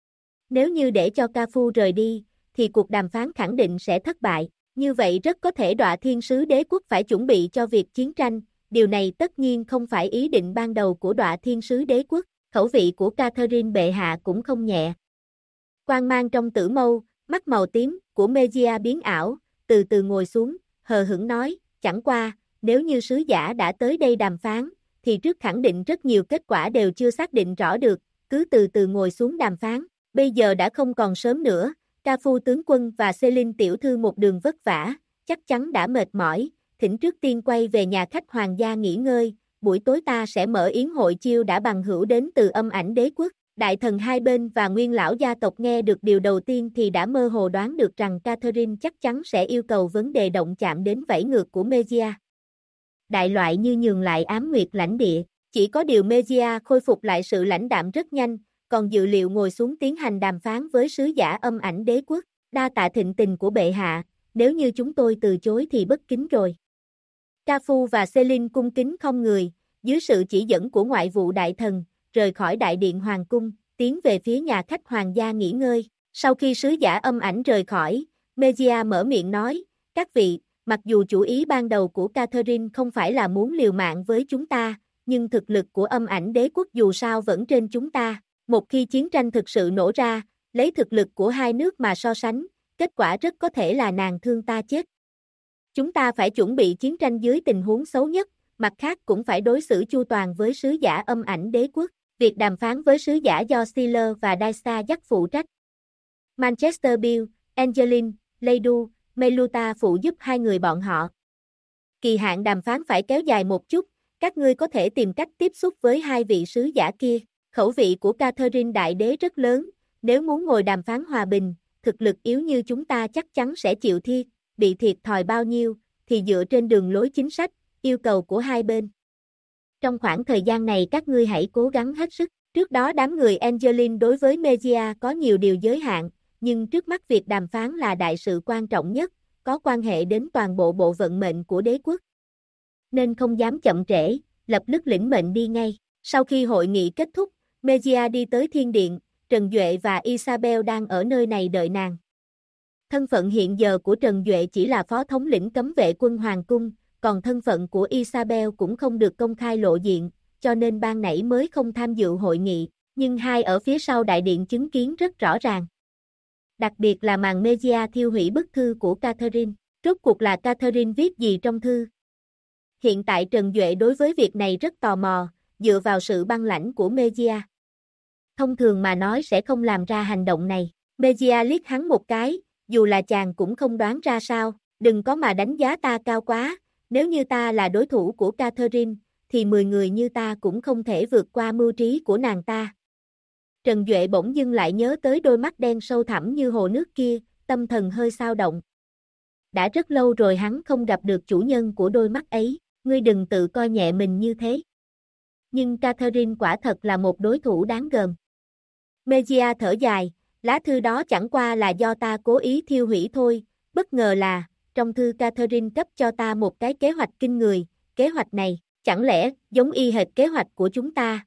Nếu như để cho Cafu rời đi, thì cuộc đàm phán khẳng định sẽ thất bại. Như vậy rất có thể Đọa Thiên Sứ Đế quốc phải chuẩn bị cho việc chiến tranh, điều này tất nhiên không phải ý định ban đầu của Đọa Thiên Sứ Đế Quốc, khẩu vị của Catherine bệ hạ cũng không nhẹ. Quang mang trong tử mâu, mắt màu tím của Mejia biến ảo, từ từ ngồi xuống, hờ hững nói, chẳng qua, nếu như sứ giả đã tới đây đàm phán, thì trước khẳng định rất nhiều kết quả đều chưa xác định rõ được, cứ từ từ ngồi xuống đàm phán, bây giờ đã không còn sớm nữa, Ca Phu tướng quân và Celine tiểu thư một đường vất vả, chắc chắn đã mệt mỏi, thỉnh trước tiên quay về nhà khách hoàng gia nghỉ ngơi, buổi tối ta sẽ mở yến hội chiêu đã bằng hữu đến từ Âm Ảnh Đế Quốc. Đại thần hai bên và nguyên lão gia tộc nghe được điều đầu tiên thì đã mơ hồ đoán được rằng Catherine chắc chắn sẽ yêu cầu vấn đề động chạm đến vẫy ngược của Mejia. Đại loại như nhường lại ám nguyệt lãnh địa, chỉ có điều Mejia khôi phục lại sự lãnh đạm rất nhanh, còn dự liệu ngồi xuống tiến hành đàm phán với sứ giả Âm Ảnh Đế Quốc, đa tạ thịnh tình của bệ hạ, nếu như chúng tôi từ chối thì bất kính rồi. Ca Phu và Celine cung kính không người, dưới sự chỉ dẫn của ngoại vụ đại thần, rời khỏi đại điện hoàng cung, tiến về phía nhà khách hoàng gia nghỉ ngơi. Sau khi sứ giả Âm Ảnh rời khỏi, Mejia mở miệng nói, các vị, mặc dù chủ ý ban đầu của Catherine không phải là muốn liều mạng với chúng ta, nhưng thực lực của Âm Ảnh Đế Quốc dù sao vẫn trên chúng ta. Một khi chiến tranh thực sự nổ ra, lấy thực lực của hai nước mà so sánh, kết quả rất có thể là nàng thương ta chết. Chúng ta phải chuẩn bị chiến tranh dưới tình huống xấu nhất, mặt khác cũng phải đối xử chu toàn với sứ giả Âm Ảnh Đế Quốc. Việc đàm phán với sứ giả do Steeler và Daisa dắt phụ trách. Manchester Bill, Angeline, Leidu, Meluta phụ giúp hai người bọn họ. Kỳ hạn đàm phán phải kéo dài một chút, các ngươi có thể tìm cách tiếp xúc với hai vị sứ giả kia. Khẩu vị của Catherine đại đế rất lớn, nếu muốn ngồi đàm phán hòa bình, thực lực yếu như chúng ta chắc chắn sẽ chịu bị thiệt thòi bao nhiêu, thì dựa trên đường lối chính sách, yêu cầu của hai bên. Trong khoảng thời gian này các ngươi hãy cố gắng hết sức. Trước đó đám người Angeline đối với Mejia có nhiều điều giới hạn, nhưng trước mắt việc đàm phán là đại sự quan trọng nhất, có quan hệ đến toàn bộ bộ vận mệnh của đế quốc. Nên không dám chậm trễ, lập tức lĩnh mệnh đi ngay. Sau khi hội nghị kết thúc, Mejia đi tới thiên điện, Trần Duệ và Isabel đang ở nơi này đợi nàng. Thân phận hiện giờ của Trần Duệ chỉ là phó thống lĩnh cấm vệ quân Hoàng cung, còn thân phận của Isabel cũng không được công khai lộ diện, cho nên ban nãy mới không tham dự hội nghị, nhưng hai ở phía sau đại điện chứng kiến rất rõ ràng. Đặc biệt là màn Mejia thiêu hủy bức thư của Catherine, rốt cuộc là Catherine viết gì trong thư. Hiện tại Trần Duệ đối với việc này rất tò mò, dựa vào sự băng lãnh của Mejia. Thông thường mà nói sẽ không làm ra hành động này, Mejia liếc hắn một cái, dù là chàng cũng không đoán ra sao, đừng có mà đánh giá ta cao quá. Nếu như ta là đối thủ của Catherine, thì 10 người như ta cũng không thể vượt qua mưu trí của nàng ta. Trần Duệ bỗng dưng lại nhớ tới đôi mắt đen sâu thẳm như hồ nước kia, tâm thần hơi xao động. Đã rất lâu rồi hắn không gặp được chủ nhân của đôi mắt ấy, ngươi đừng tự coi nhẹ mình như thế. Nhưng Catherine quả thật là một đối thủ đáng gờm. Mejia thở dài, lá thư đó chẳng qua là do ta cố ý thiêu hủy thôi, bất ngờ là trong thư Catherine cấp cho ta một cái kế hoạch kinh người, kế hoạch này, chẳng lẽ giống y hệt kế hoạch của chúng ta?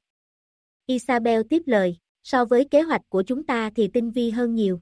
Isabel tiếp lời, so với kế hoạch của chúng ta thì tinh vi hơn nhiều.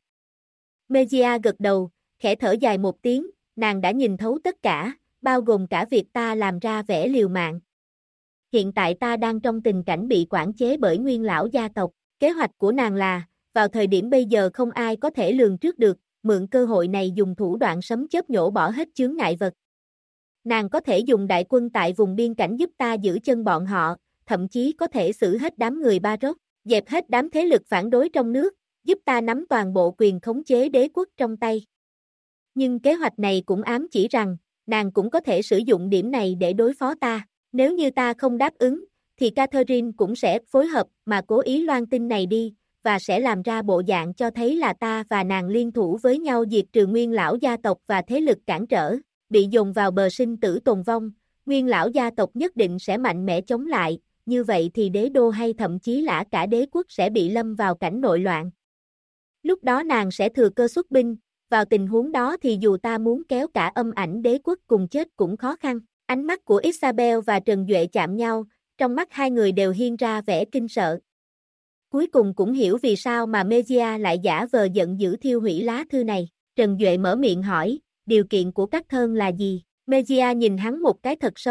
Mejia gật đầu, khẽ thở dài một tiếng, nàng đã nhìn thấu tất cả, bao gồm cả việc ta làm ra vẻ liều mạng. Hiện tại ta đang trong tình cảnh bị quản chế bởi nguyên lão gia tộc, kế hoạch của nàng là, vào thời điểm bây giờ không ai có thể lường trước được, mượn cơ hội này dùng thủ đoạn sấm chớp nhổ bỏ hết chướng ngại vật. Nàng có thể dùng đại quân tại vùng biên cảnh giúp ta giữ chân bọn họ, thậm chí có thể xử hết đám người Baroque, dẹp hết đám thế lực phản đối trong nước, giúp ta nắm toàn bộ quyền khống chế đế quốc trong tay. Nhưng kế hoạch này cũng ám chỉ rằng, nàng cũng có thể sử dụng điểm này để đối phó ta. Nếu như ta không đáp ứng, thì Catherine cũng sẽ phối hợp mà cố ý loan tin này đi, và sẽ làm ra bộ dạng cho thấy là ta và nàng liên thủ với nhau diệt trừ nguyên lão gia tộc và thế lực cản trở, bị dồn vào bờ sinh tử tồn vong, nguyên lão gia tộc nhất định sẽ mạnh mẽ chống lại, như vậy thì đế đô hay thậm chí là cả đế quốc sẽ bị lâm vào cảnh nội loạn. Lúc đó nàng sẽ thừa cơ xuất binh, vào tình huống đó thì dù ta muốn kéo cả Âm Ảnh Đế Quốc cùng chết cũng khó khăn. Ánh mắt của Isabel và Trần Duệ chạm nhau, trong mắt hai người đều hiên ra vẻ kinh sợ. Cuối cùng cũng hiểu vì sao mà Mejia lại giả vờ giận dữ thiêu hủy lá thư này. Trần Duệ mở miệng hỏi, điều kiện của các thân là gì? Mejia nhìn hắn một cái thật sâu,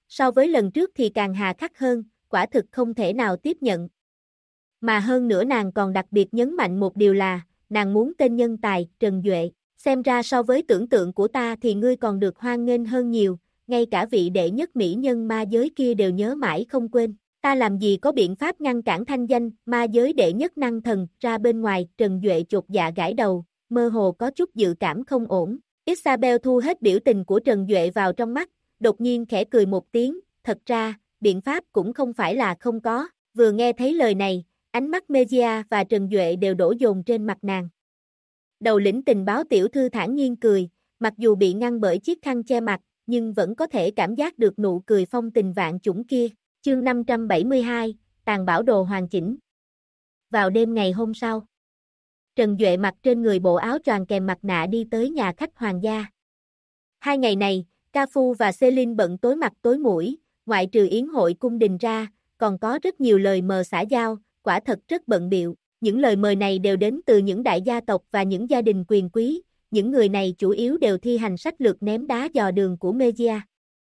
so với lần trước thì càng hà khắc hơn, quả thực không thể nào tiếp nhận. Mà hơn nữa nàng còn đặc biệt nhấn mạnh một điều là, nàng muốn tên nhân tài, Trần Duệ, xem ra so với tưởng tượng của ta thì ngươi còn được hoan nghênh hơn nhiều, ngay cả vị đệ nhất mỹ nhân ma giới kia đều nhớ mãi không quên. Ta làm gì có biện pháp ngăn cản thanh danh ma giới đệ nhất năng thần ra bên ngoài, Trần Duệ chột dạ gãi đầu, mơ hồ có chút dự cảm không ổn. Isabel thu hết biểu tình của Trần Duệ vào trong mắt, đột nhiên khẽ cười một tiếng, thật ra, biện pháp cũng không phải là không có. Vừa nghe thấy lời này, ánh mắt Mejia và Trần Duệ đều đổ dồn trên mặt nàng. Đầu lĩnh tình báo tiểu thư thản nhiên cười, mặc dù bị ngăn bởi chiếc khăn che mặt, nhưng vẫn có thể cảm giác được nụ cười phong tình vạn chủng kia. Chương 572, tàn bảo đồ hoàn chỉnh. Vào đêm ngày hôm sau, Trần Duệ mặc trên người bộ áo choàng kèm mặt nạ đi tới nhà khách hoàng gia. 2 ngày này, Ca Phu và Celine bận tối mặt tối mũi, ngoại trừ yến hội cung đình ra, còn có rất nhiều lời mời xã giao, quả thật rất bận bịu. Những lời mời này đều đến từ những đại gia tộc và những gia đình quyền quý, những người này chủ yếu đều thi hành sách lược ném đá dò đường của Mejia.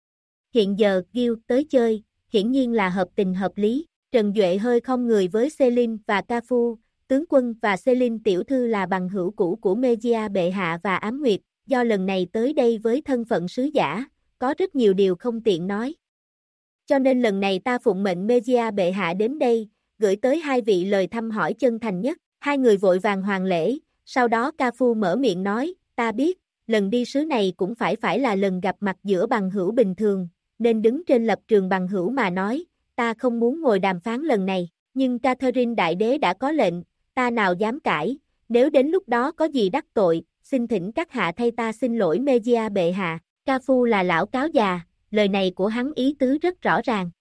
Hiện giờ, Gil tới chơi, hiển nhiên là hợp tình hợp lý. Trần Duệ hơi khom người với Celine và Ca Phu, tướng quân và Celine tiểu thư là bằng hữu cũ của Mejia bệ hạ và Ám Nguyệt, do lần này tới đây với thân phận sứ giả, có rất nhiều điều không tiện nói. Cho nên lần này ta phụng mệnh Mejia bệ hạ đến đây, gửi tới 2 vị lời thăm hỏi chân thành nhất. 2 người vội vàng hoàn lễ, sau đó Ca Phu mở miệng nói, ta biết, lần đi sứ này cũng phải là lần gặp mặt giữa bằng hữu bình thường, nên đứng trên lập trường bằng hữu mà nói, ta không muốn ngồi đàm phán lần này, nhưng Catherine đại đế đã có lệnh, ta nào dám cãi, nếu đến lúc đó có gì đắc tội, xin thỉnh các hạ thay ta xin lỗi Mejia bệ hạ. Ca Phu là lão cáo già, lời này của hắn ý tứ rất rõ ràng.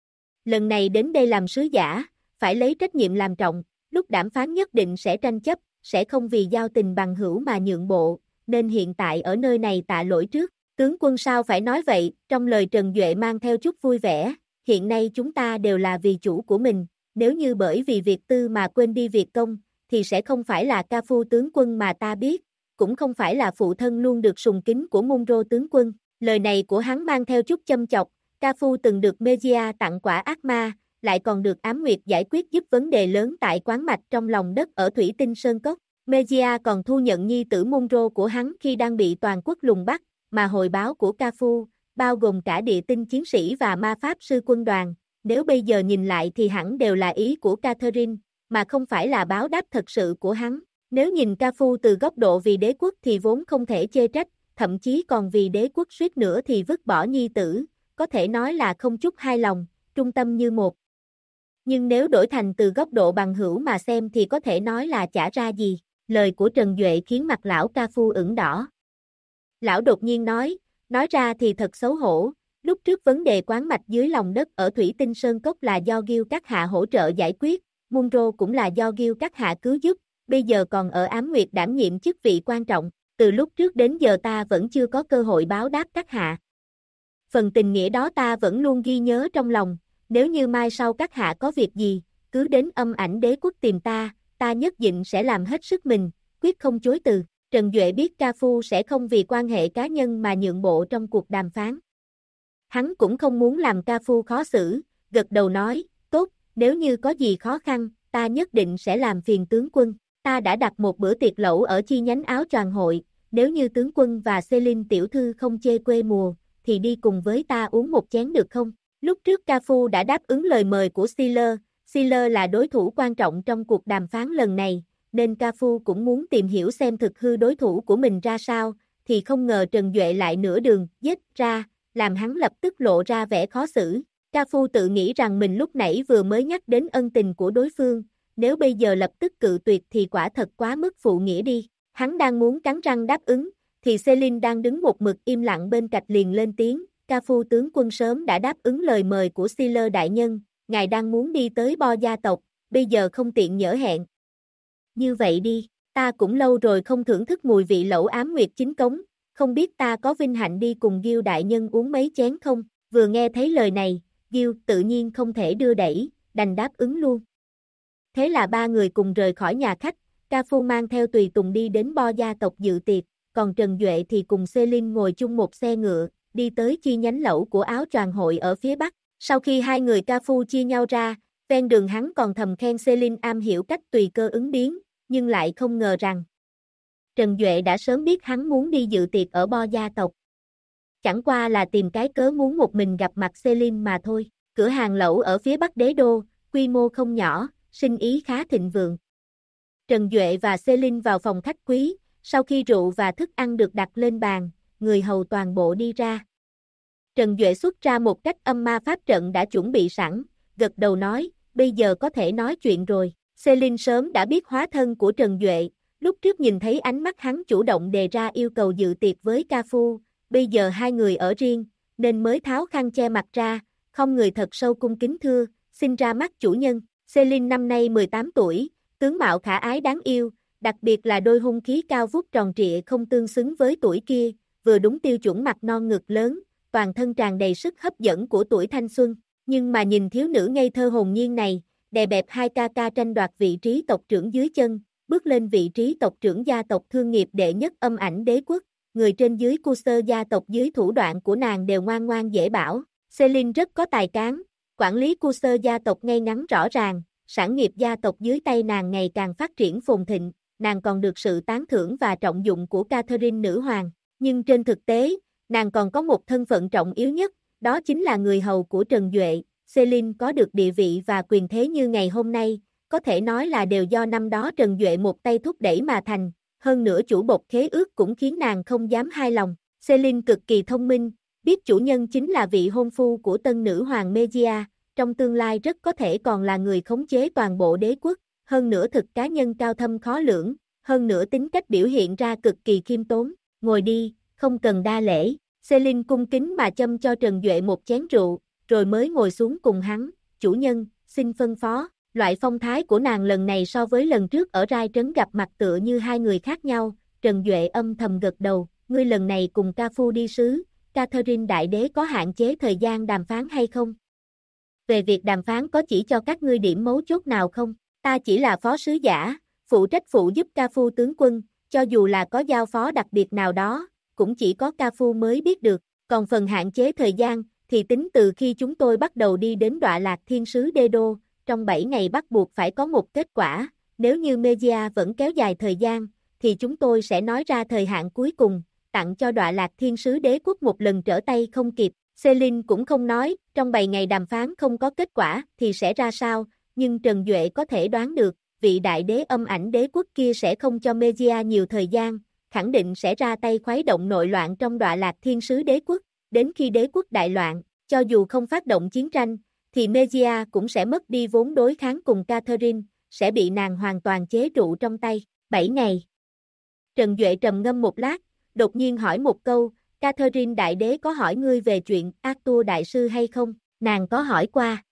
Lần này đến đây làm sứ giả, phải lấy trách nhiệm làm trọng, lúc đàm phán nhất định sẽ tranh chấp, sẽ không vì giao tình bằng hữu mà nhượng bộ, nên hiện tại ở nơi này tạ lỗi trước. Tướng quân sao phải nói vậy, trong lời Trần Duệ mang theo chút vui vẻ, hiện nay chúng ta đều là vì chủ của mình, nếu như bởi vì việc tư mà quên đi việc công, thì sẽ không phải là Ca Phu tướng quân mà ta biết, cũng không phải là phụ thân luôn được sùng kính của Munro tướng quân. Lời này của hắn mang theo chút châm chọc, Ca Phu từng được Mejia tặng quả ác ma, lại còn được Ám Nguyệt giải quyết giúp vấn đề lớn tại quán mạch trong lòng đất ở Thủy Tinh Sơn Cốc. Mejia còn thu nhận nhi tử Munro của hắn khi đang bị toàn quốc lùng bắt, mà hồi báo của Ca Phu, bao gồm cả địa tinh chiến sĩ và ma pháp sư quân đoàn, nếu bây giờ nhìn lại thì hẳn đều là ý của Catherine, mà không phải là báo đáp thật sự của hắn. Nếu nhìn Ca Phu từ góc độ vì đế quốc thì vốn không thể chê trách, thậm chí còn vì đế quốc suýt nữa thì vứt bỏ nhi tử, có thể nói là không chút hài lòng, trung tâm như một. Nhưng nếu đổi thành từ góc độ bằng hữu mà xem thì có thể nói là chả ra gì. Lời của Trần Duệ khiến mặt lão Ca Phu ửng đỏ. Lão đột nhiên nói ra thì thật xấu hổ, lúc trước vấn đề quán mạch dưới lòng đất ở Thủy Tinh Sơn Cốc là do Gil các hạ hỗ trợ giải quyết, Munro cũng là do Gil các hạ cứu giúp, bây giờ còn ở Ám Nguyệt đảm nhiệm chức vị quan trọng, từ lúc trước đến giờ ta vẫn chưa có cơ hội báo đáp các hạ. Phần tình nghĩa đó ta vẫn luôn ghi nhớ trong lòng, nếu như mai sau các hạ có việc gì, cứ đến âm ảnh đế quốc tìm ta nhất định sẽ làm hết sức mình, quyết không chối từ. Trần Duệ biết Ca Phu sẽ không vì quan hệ cá nhân mà nhượng bộ trong cuộc đàm phán. Hắn cũng không muốn làm Ca Phu khó xử, gật đầu nói, tốt, nếu như có gì khó khăn, ta nhất định sẽ làm phiền tướng quân. Ta đã đặt một bữa tiệc lẩu ở chi nhánh áo choàng hội, nếu như tướng quân và Celine tiểu thư không chê quê mùa, thì đi cùng với ta uống một chén được không? Lúc trước Ca Phu đã đáp ứng lời mời của Sealer là đối thủ quan trọng trong cuộc đàm phán lần này, nên Ca Phu cũng muốn tìm hiểu xem thực hư đối thủ của mình ra sao, thì không ngờ Trần Duệ lại nửa đường giết ra, làm hắn lập tức lộ ra vẻ khó xử. Ca Phu tự nghĩ rằng mình lúc nãy vừa mới nhắc đến ân tình của đối phương, nếu bây giờ lập tức cự tuyệt thì quả thật quá mức phụ nghĩa đi. Hắn đang muốn cắn răng đáp ứng, thì Celine đang đứng một mực im lặng bên cạnh liền lên tiếng, Ca Phu tướng quân sớm đã đáp ứng lời mời của Sealer đại nhân, ngài đang muốn đi tới Bo gia tộc, bây giờ không tiện nhỡ hẹn. Như vậy đi, ta cũng lâu rồi không thưởng thức mùi vị lẩu Ám Nguyệt chính cống, không biết ta có vinh hạnh đi cùng Gil đại nhân uống mấy chén không? Vừa nghe thấy lời này, Gil tự nhiên không thể đưa đẩy, đành đáp ứng luôn. Thế là 3 người cùng rời khỏi nhà khách, Ca Phu mang theo tùy tùng đi đến Bo gia tộc dự tiệc, còn Trần Duệ thì cùng Celine ngồi chung một xe ngựa, đi tới chi nhánh lẩu của áo choàng hội ở phía bắc. Sau khi hai người ca phu chia nhau ra, ven đường hắn còn thầm khen Celine am hiểu cách tùy cơ ứng biến, nhưng lại không ngờ rằng Trần Duệ đã sớm biết hắn muốn đi dự tiệc ở Bo gia tộc. Chẳng qua là tìm cái cớ muốn một mình gặp mặt Celine mà thôi. Cửa hàng lẩu ở phía bắc đế đô, quy mô không nhỏ, sinh ý khá thịnh vượng. Trần Duệ và Celine vào phòng khách quý, sau khi rượu và thức ăn được đặt lên bàn, người hầu toàn bộ đi ra. Trần Duệ xuất ra một cách âm ma pháp trận đã chuẩn bị sẵn, gật đầu nói, bây giờ có thể nói chuyện rồi. Celine sớm đã biết hóa thân của Trần Duệ, lúc trước nhìn thấy ánh mắt hắn chủ động đề ra yêu cầu dự tiệc với ca phu, bây giờ hai người ở riêng, nên mới tháo khăn che mặt ra, không người thật sâu cung kính thưa, xin ra mắt chủ nhân. Celine năm nay 18 tuổi, tướng mạo khả ái đáng yêu, đặc biệt là đôi hung khí cao vút tròn trịa không tương xứng với tuổi kia, vừa đúng tiêu chuẩn mặt non ngực lớn, toàn thân tràn đầy sức hấp dẫn của tuổi thanh xuân, nhưng mà nhìn thiếu nữ ngây thơ hồn nhiên này, đè bẹp hai ca ca tranh đoạt vị trí tộc trưởng dưới chân, bước lên vị trí tộc trưởng gia tộc thương nghiệp đệ nhất âm ảnh đế quốc, người trên dưới Cursor gia tộc dưới thủ đoạn của nàng đều ngoan ngoan dễ bảo. Celine rất có tài cán, quản lý Cursor gia tộc ngay ngắn rõ ràng, sản nghiệp gia tộc dưới tay nàng ngày càng phát triển phồn thịnh, nàng còn được sự tán thưởng và trọng dụng của Catherine nữ hoàng, nhưng trên thực tế, nàng còn có một thân phận trọng yếu nhất, đó chính là người hầu của Trần Duệ. Celine có được địa vị và quyền thế như ngày hôm nay, có thể nói là đều do năm đó Trần Duệ một tay thúc đẩy mà thành, hơn nữa chủ bộc khế ước cũng khiến nàng không dám hai lòng. Celine cực kỳ thông minh, biết chủ nhân chính là vị hôn phu của tân nữ hoàng Megia, trong tương lai rất có thể còn là người khống chế toàn bộ đế quốc, hơn nữa thực cá nhân cao thâm khó lường, hơn nữa tính cách biểu hiện ra cực kỳ khiêm tốn. Ngồi đi, không cần đa lễ. Celine cung kính mà châm cho Trần Duệ một chén rượu, rồi mới ngồi xuống cùng hắn. Chủ nhân, xin phân phó. Loại phong thái của nàng lần này so với lần trước ở Rai Trấn gặp mặt tựa như hai người khác nhau. Trần Duệ âm thầm gật đầu, ngươi lần này cùng ca phu đi sứ, Catherine đại đế có hạn chế thời gian đàm phán hay không? Về việc đàm phán có chỉ cho các ngươi điểm mấu chốt nào không? Ta chỉ là phó sứ giả, phụ trách phụ giúp ca phu tướng quân, cho dù là có giao phó đặc biệt nào đó, cũng chỉ có ca phu mới biết được, còn phần hạn chế thời gian, thì tính từ khi chúng tôi bắt đầu đi đến Đọa Lạc Thiên Sứ Đê Đô, trong 7 ngày bắt buộc phải có một kết quả, nếu như Megia vẫn kéo dài thời gian, thì chúng tôi sẽ nói ra thời hạn cuối cùng, tặng cho Đọa Lạc Thiên Sứ Đế Quốc một lần trở tay không kịp. Celine cũng không nói, trong 7 ngày đàm phán không có kết quả thì sẽ ra sao, nhưng Trần Duệ có thể đoán được, vị đại đế âm ảnh đế quốc kia sẽ không cho Megia nhiều thời gian, khẳng định sẽ ra tay khuấy động nội loạn trong Đọa Lạc Thiên Sứ Đế quốc, đến khi đế quốc đại loạn, cho dù không phát động chiến tranh, thì Megia cũng sẽ mất đi vốn đối kháng cùng Catherine, sẽ bị nàng hoàn toàn chế trụ trong tay. 7 ngày. Trần Duệ trầm ngâm một lát, đột nhiên hỏi một câu, Catherine đại đế có hỏi ngươi về chuyện Arthur đại sư hay không? Nàng có hỏi qua.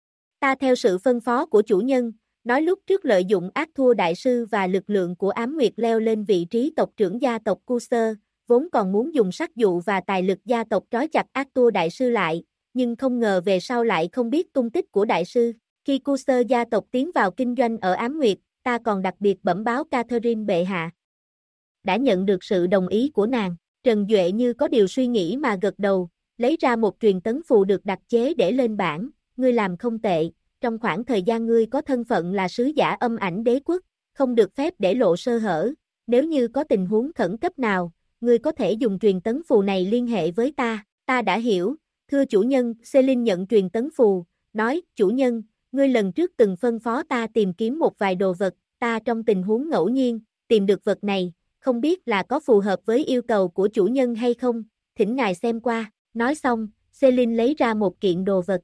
Ta theo sự phân phó của chủ nhân, nói lúc trước lợi dụng Arthur đại sư và lực lượng của Ám Nguyệt leo lên vị trí tộc trưởng gia tộc Cursor, vốn còn muốn dùng sắc dụ và tài lực gia tộc trói chặt Arthur đại sư lại, nhưng không ngờ về sau lại không biết tung tích của đại sư. Khi Cursor gia tộc tiến vào kinh doanh ở Ám Nguyệt, ta còn đặc biệt bẩm báo Catherine bệ hạ. Đã nhận được sự đồng ý của nàng. Trần Duệ như có điều suy nghĩ mà gật đầu, lấy ra một truyền tấn phù được đặc chế để lên bảng, ngươi làm không tệ, trong khoảng thời gian ngươi có thân phận là sứ giả âm ảnh đế quốc, không được phép để lộ sơ hở, nếu như có tình huống khẩn cấp nào, ngươi có thể dùng truyền tấn phù này liên hệ với ta đã hiểu, thưa chủ nhân. Celine nhận truyền tấn phù, nói, chủ nhân, ngươi lần trước từng phân phó ta tìm kiếm một vài đồ vật, ta trong tình huống ngẫu nhiên, tìm được vật này, không biết là có phù hợp với yêu cầu của chủ nhân hay không, thỉnh ngài xem qua. Nói xong, Celine lấy ra một kiện đồ vật.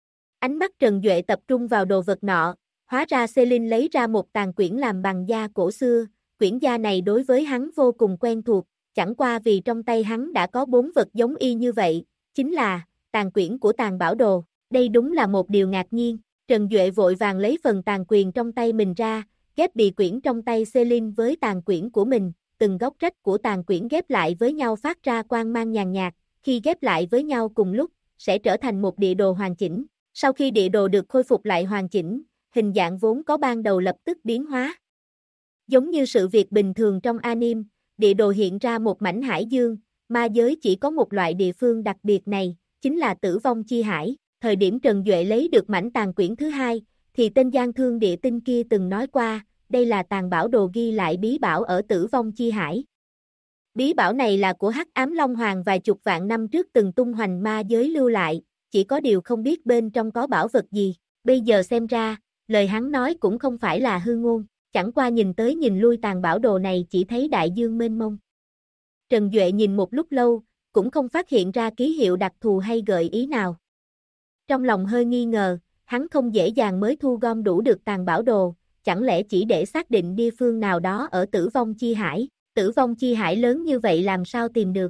Ánh mắt Trần Duệ tập trung vào đồ vật nọ, hóa ra Celine lấy ra một tàn quyển làm bằng da cổ xưa, quyển da này đối với hắn vô cùng quen thuộc, chẳng qua vì trong tay hắn đã có 4 vật giống y như vậy, chính là tàn quyển của tàn bảo đồ. Đây đúng là một điều ngạc nhiên. Trần Duệ vội vàng lấy phần tàn quyền trong tay mình ra, ghép bì quyển trong tay Celine với tàn quyển của mình, từng góc rách của tàn quyển ghép lại với nhau phát ra quang mang nhàn nhạt, khi ghép lại với nhau cùng lúc, sẽ trở thành một địa đồ hoàn chỉnh. Sau khi địa đồ được khôi phục lại hoàn chỉnh, hình dạng vốn có ban đầu lập tức biến hóa. Giống như sự việc bình thường trong anime, địa đồ hiện ra một mảnh hải dương, ma giới chỉ có một loại địa phương đặc biệt này, chính là Tử Vong Chi Hải. Thời điểm Trần Duệ lấy được mảnh tàn quyển thứ hai, thì tên gian thương địa tinh kia từng nói qua, đây là tàn bảo đồ ghi lại bí bảo ở Tử Vong Chi Hải. Bí bảo này là của Hắc Ám Long Hoàng vài chục vạn năm trước từng tung hoành ma giới lưu lại, chỉ có điều không biết bên trong có bảo vật gì. Bây giờ xem ra, lời hắn nói cũng không phải là hư ngôn, chẳng qua nhìn tới nhìn lui tàn bảo đồ này chỉ thấy đại dương mênh mông. Trần Duệ nhìn một lúc lâu, cũng không phát hiện ra ký hiệu đặc thù hay gợi ý nào. Trong lòng hơi nghi ngờ, hắn không dễ dàng mới thu gom đủ được tàn bảo đồ, chẳng lẽ chỉ để xác định địa phương nào đó ở Tử Vong Chi Hải. Tử Vong Chi Hải lớn như vậy làm sao tìm được?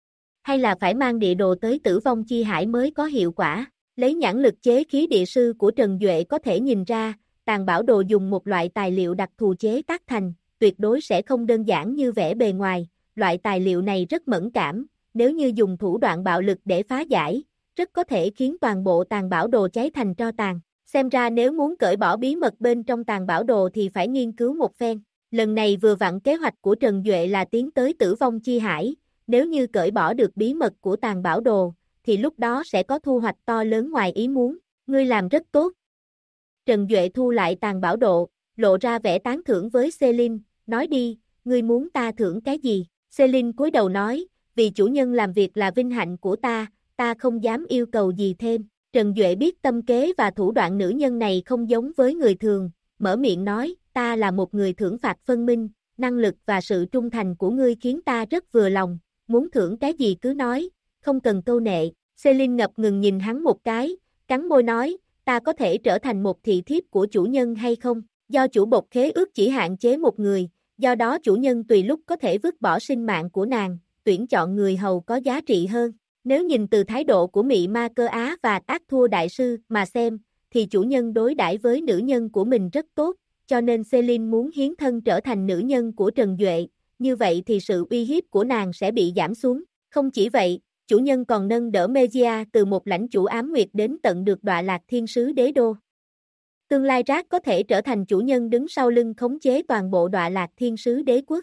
Hay là phải mang địa đồ tới Tử Vong Chi Hải mới có hiệu quả? Lấy nhãn lực chế khí địa sư của Trần Duệ có thể nhìn ra, tàn bảo đồ dùng một loại tài liệu đặc thù chế tác thành, tuyệt đối sẽ không đơn giản như vẻ bề ngoài. Loại tài liệu này rất mẫn cảm, nếu như dùng thủ đoạn bạo lực để phá giải, rất có thể khiến toàn bộ tàn bảo đồ cháy thành tro tàn. Xem ra nếu muốn cởi bỏ bí mật bên trong tàn bảo đồ thì phải nghiên cứu một phen. Lần này vừa vặn kế hoạch của Trần Duệ là tiến tới Tử Vong Chi Hải, nếu như cởi bỏ được bí mật của tàn bảo đồ, thì lúc đó sẽ có thu hoạch to lớn ngoài ý muốn. Ngươi làm rất tốt. Trần Duệ thu lại tàn bảo đồ, lộ ra vẻ tán thưởng với Celine, nói đi, ngươi muốn ta thưởng cái gì? Celine cúi đầu nói, vì chủ nhân làm việc là vinh hạnh của ta không dám yêu cầu gì thêm. Trần Duệ biết tâm kế và thủ đoạn nữ nhân này không giống với người thường, mở miệng nói, ta là một người thưởng phạt phân minh, năng lực và sự trung thành của ngươi khiến ta rất vừa lòng, muốn thưởng cái gì cứ nói, không cần câu nệ. Celine ngập ngừng nhìn hắn một cái, cắn môi nói, ta có thể trở thành một thị thiếp của chủ nhân hay không? Do chủ bộc khế ước chỉ hạn chế một người, do đó chủ nhân tùy lúc có thể vứt bỏ sinh mạng của nàng, tuyển chọn người hầu có giá trị hơn. Nếu nhìn từ thái độ của Mị Ma Cơ Á và Ác Thua Đại Sư mà xem, thì chủ nhân đối đãi với nữ nhân của mình rất tốt, cho nên Celine muốn hiến thân trở thành nữ nhân của Trần Duệ, như vậy thì sự uy hiếp của nàng sẽ bị giảm xuống. Không chỉ vậy, chủ nhân còn nâng đỡ Megia từ một lãnh chủ ám nguyệt đến tận được đọa lạc thiên sứ đế đô. Tương lai Rác có thể trở thành chủ nhân đứng sau lưng khống chế toàn bộ đọa lạc thiên sứ đế quốc.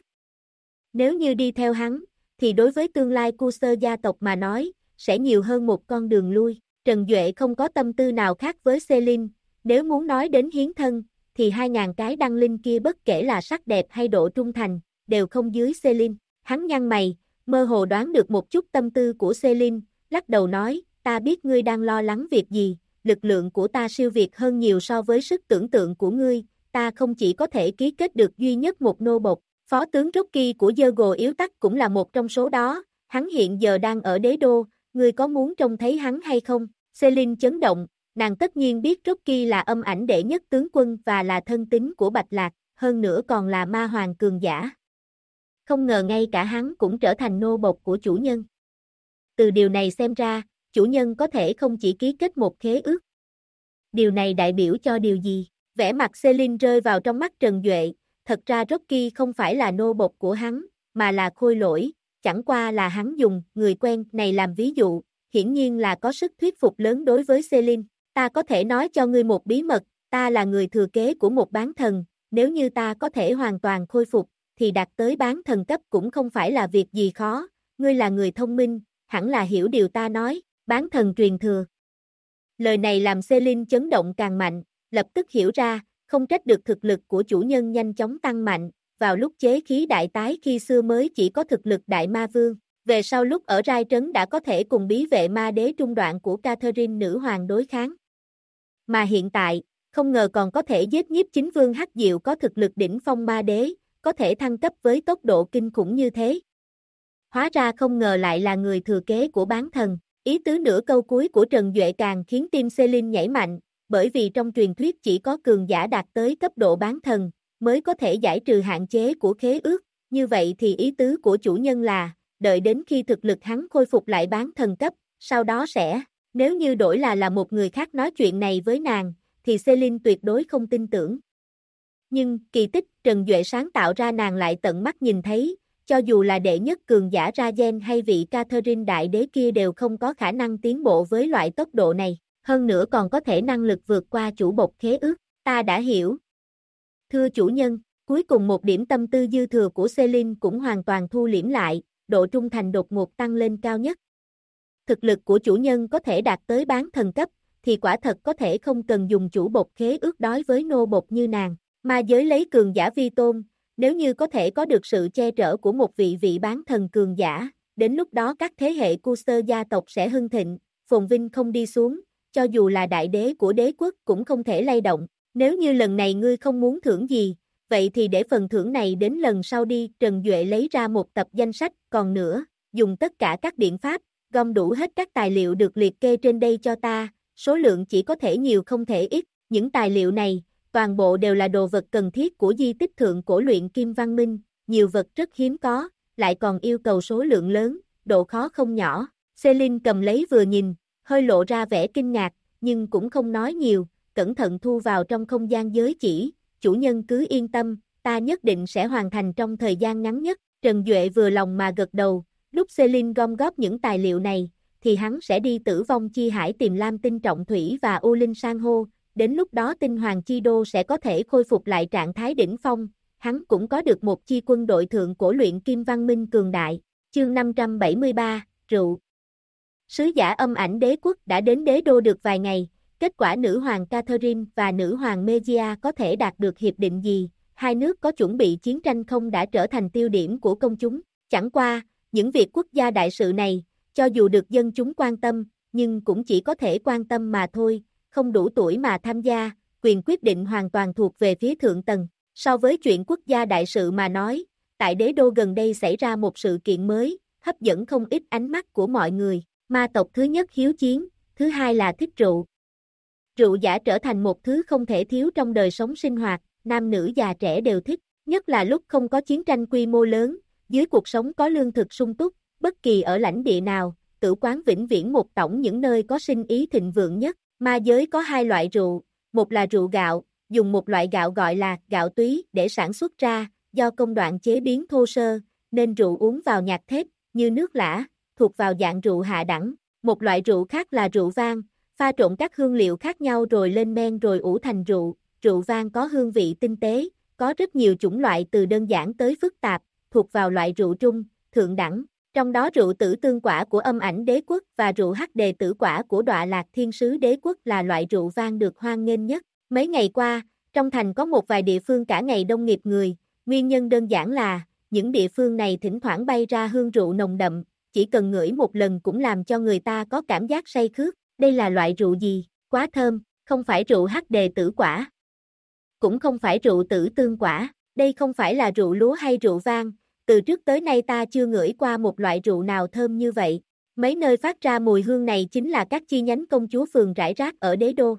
Nếu như đi theo hắn, thì đối với tương lai Cursor gia tộc mà nói, sẽ nhiều hơn một con đường lui. Trần Duệ không có tâm tư nào khác với Celine, nếu muốn nói đến hiến thân, thì 2.000 cái đăng linh kia bất kể là sắc đẹp hay độ trung thành, đều không dưới Celine. Hắn nhăn mày, mơ hồ đoán được một chút tâm tư của Celine, lắc đầu nói, ta biết ngươi đang lo lắng việc gì, lực lượng của ta siêu việt hơn nhiều so với sức tưởng tượng của ngươi, ta không chỉ có thể ký kết được duy nhất một nô bộc, phó tướng Rocky của Diogo Yếu Tắc cũng là một trong số đó, hắn hiện giờ đang ở đế đô, ngươi có muốn trông thấy hắn hay không? Celine chấn động, nàng tất nhiên biết Rocky là âm ảnh đệ nhất tướng quân và là thân tín của Bạch Lạc, hơn nữa còn là ma hoàng cường giả. Không ngờ ngay cả hắn cũng trở thành nô bộc của chủ nhân. Từ điều này xem ra, chủ nhân có thể không chỉ ký kết một khế ước. Điều này đại biểu cho điều gì? Vẻ mặt Celine rơi vào trong mắt Trần Duệ, thật ra Rocky không phải là nô bộc của hắn, mà là khôi lỗi, chẳng qua là hắn dùng người quen này làm ví dụ, hiển nhiên là có sức thuyết phục lớn đối với Celine. Ta có thể nói cho ngươi một bí mật, ta là người thừa kế của một bán thần, nếu như ta có thể hoàn toàn khôi phục, thì đạt tới bán thần cấp cũng không phải là việc gì khó, ngươi là người thông minh, hẳn là hiểu điều ta nói, bán thần truyền thừa. Lời này làm Celine chấn động càng mạnh, lập tức hiểu ra, không trách được thực lực của chủ nhân nhanh chóng tăng mạnh, vào lúc chế khí đại tái khi xưa mới chỉ có thực lực đại ma vương, về sau lúc ở Rai Trấn đã có thể cùng bí vệ ma đế trung đoạn của Catherine nữ hoàng đối kháng. Mà hiện tại, không ngờ còn có thể giết nhiếp chính vương Hắc Diệu có thực lực đỉnh phong ma đế, có thể thăng cấp với tốc độ kinh khủng như thế. Hóa ra không ngờ lại là người thừa kế của bán thần, ý tứ nửa câu cuối của Trần Duệ càng khiến tim Celine nhảy mạnh, bởi vì trong truyền thuyết chỉ có cường giả đạt tới cấp độ bán thần, mới có thể giải trừ hạn chế của khế ước, như vậy thì ý tứ của chủ nhân là, đợi đến khi thực lực hắn khôi phục lại bán thần cấp, sau đó sẽ, nếu như đổi là một người khác nói chuyện này với nàng, thì Celine tuyệt đối không tin tưởng. Nhưng, kỳ tích Trần Duệ sáng tạo ra nàng lại tận mắt nhìn thấy, cho dù là đệ nhất cường giả Rajen hay vị Catherine đại đế kia đều không có khả năng tiến bộ với loại tốc độ này, hơn nữa còn có thể năng lực vượt qua chủ bộc khế ước, ta đã hiểu. Thưa chủ nhân, cuối cùng một điểm tâm tư dư thừa của Celine cũng hoàn toàn thu liễm lại, độ trung thành đột ngột tăng lên cao nhất. Thực lực của chủ nhân có thể đạt tới bán thần cấp, thì quả thật có thể không cần dùng chủ bột khế ước đối với nô bột như nàng. Ma giới lấy cường giả vi tôn, nếu như có thể có được sự che chở của một vị bán thần cường giả, đến lúc đó các thế hệ Cursor gia tộc sẽ hưng thịnh, phồn vinh không đi xuống, cho dù là đại đế của đế quốc cũng không thể lay động. Nếu như lần này ngươi không muốn thưởng gì, vậy thì để phần thưởng này đến lần sau đi. Trần Duệ lấy ra một tập danh sách, còn nữa, dùng tất cả các biện pháp, gom đủ hết các tài liệu được liệt kê trên đây cho ta, số lượng chỉ có thể nhiều không thể ít. Những tài liệu này, toàn bộ đều là đồ vật cần thiết của di tích thượng cổ luyện kim văn minh, nhiều vật rất hiếm có, lại còn yêu cầu số lượng lớn, độ khó không nhỏ. Celine cầm lấy vừa nhìn, hơi lộ ra vẻ kinh ngạc, nhưng cũng không nói nhiều, cẩn thận thu vào trong không gian giới chỉ. Chủ nhân cứ yên tâm, ta nhất định sẽ hoàn thành trong thời gian ngắn nhất. Trần Duệ vừa lòng mà gật đầu, lúc Celine gom góp những tài liệu này, thì hắn sẽ đi Tử Vong Chi Hải tìm Lam Tinh Trọng Thủy và U Linh San hô, đến lúc đó Tinh Hoàng Chi Đô sẽ có thể khôi phục lại trạng thái đỉnh phong, hắn cũng có được một chi quân đội thượng cổ luyện kim văn minh cường đại. Chương 573, rượu. Sứ giả âm ảnh đế quốc đã đến đế đô được vài ngày, kết quả nữ hoàng Catherine và nữ hoàng Megia có thể đạt được hiệp định gì, hai nước có chuẩn bị chiến tranh không đã trở thành tiêu điểm của công chúng. Chẳng qua, những việc quốc gia đại sự này, cho dù được dân chúng quan tâm, nhưng cũng chỉ có thể quan tâm mà thôi, không đủ tuổi mà tham gia, quyền quyết định hoàn toàn thuộc về phía thượng tầng. So với chuyện quốc gia đại sự mà nói, tại đế đô gần đây xảy ra một sự kiện mới, hấp dẫn không ít ánh mắt của mọi người. Ma tộc thứ nhất hiếu chiến, thứ hai là thích rượu. Rượu giả trở thành một thứ không thể thiếu trong đời sống sinh hoạt, nam nữ già trẻ đều thích, nhất là lúc không có chiến tranh quy mô lớn, dưới cuộc sống có lương thực sung túc, bất kỳ ở lãnh địa nào, tử quán vĩnh viễn một tổng những nơi có sinh ý thịnh vượng nhất. Ma giới có hai loại rượu, một là rượu gạo, dùng một loại gạo gọi là gạo túy để sản xuất ra, do công đoạn chế biến thô sơ, nên rượu uống vào nhạt thép, như nước lã, thuộc vào dạng rượu hạ đẳng. Một loại rượu khác là rượu vang, pha trộn các hương liệu khác nhau rồi lên men rồi ủ thành rượu. Rượu vang có hương vị tinh tế, có rất nhiều chủng loại từ đơn giản tới phức tạp, thuộc vào loại rượu trung, thượng đẳng. Trong đó rượu tử tương quả của âm ảnh đế quốc và rượu hắc đề tử quả của Đọa Lạc Thiên Sứ đế quốc là loại rượu vang được hoan nghênh nhất. Mấy ngày qua, trong thành có một vài địa phương cả ngày đông nghịt người, nguyên nhân đơn giản là, những địa phương này thỉnh thoảng bay ra hương rượu nồng đậm, chỉ cần ngửi một lần cũng làm cho người ta có cảm giác say khướt. Đây là loại rượu gì? Quá thơm, không phải rượu hắc đề tử quả. Cũng không phải rượu tử tương quả, đây không phải là rượu lúa hay rượu vang, từ trước tới nay ta chưa ngửi qua một loại rượu nào thơm như vậy. Mấy nơi phát ra mùi hương này chính là các chi nhánh công chúa phường rải rác ở đế đô.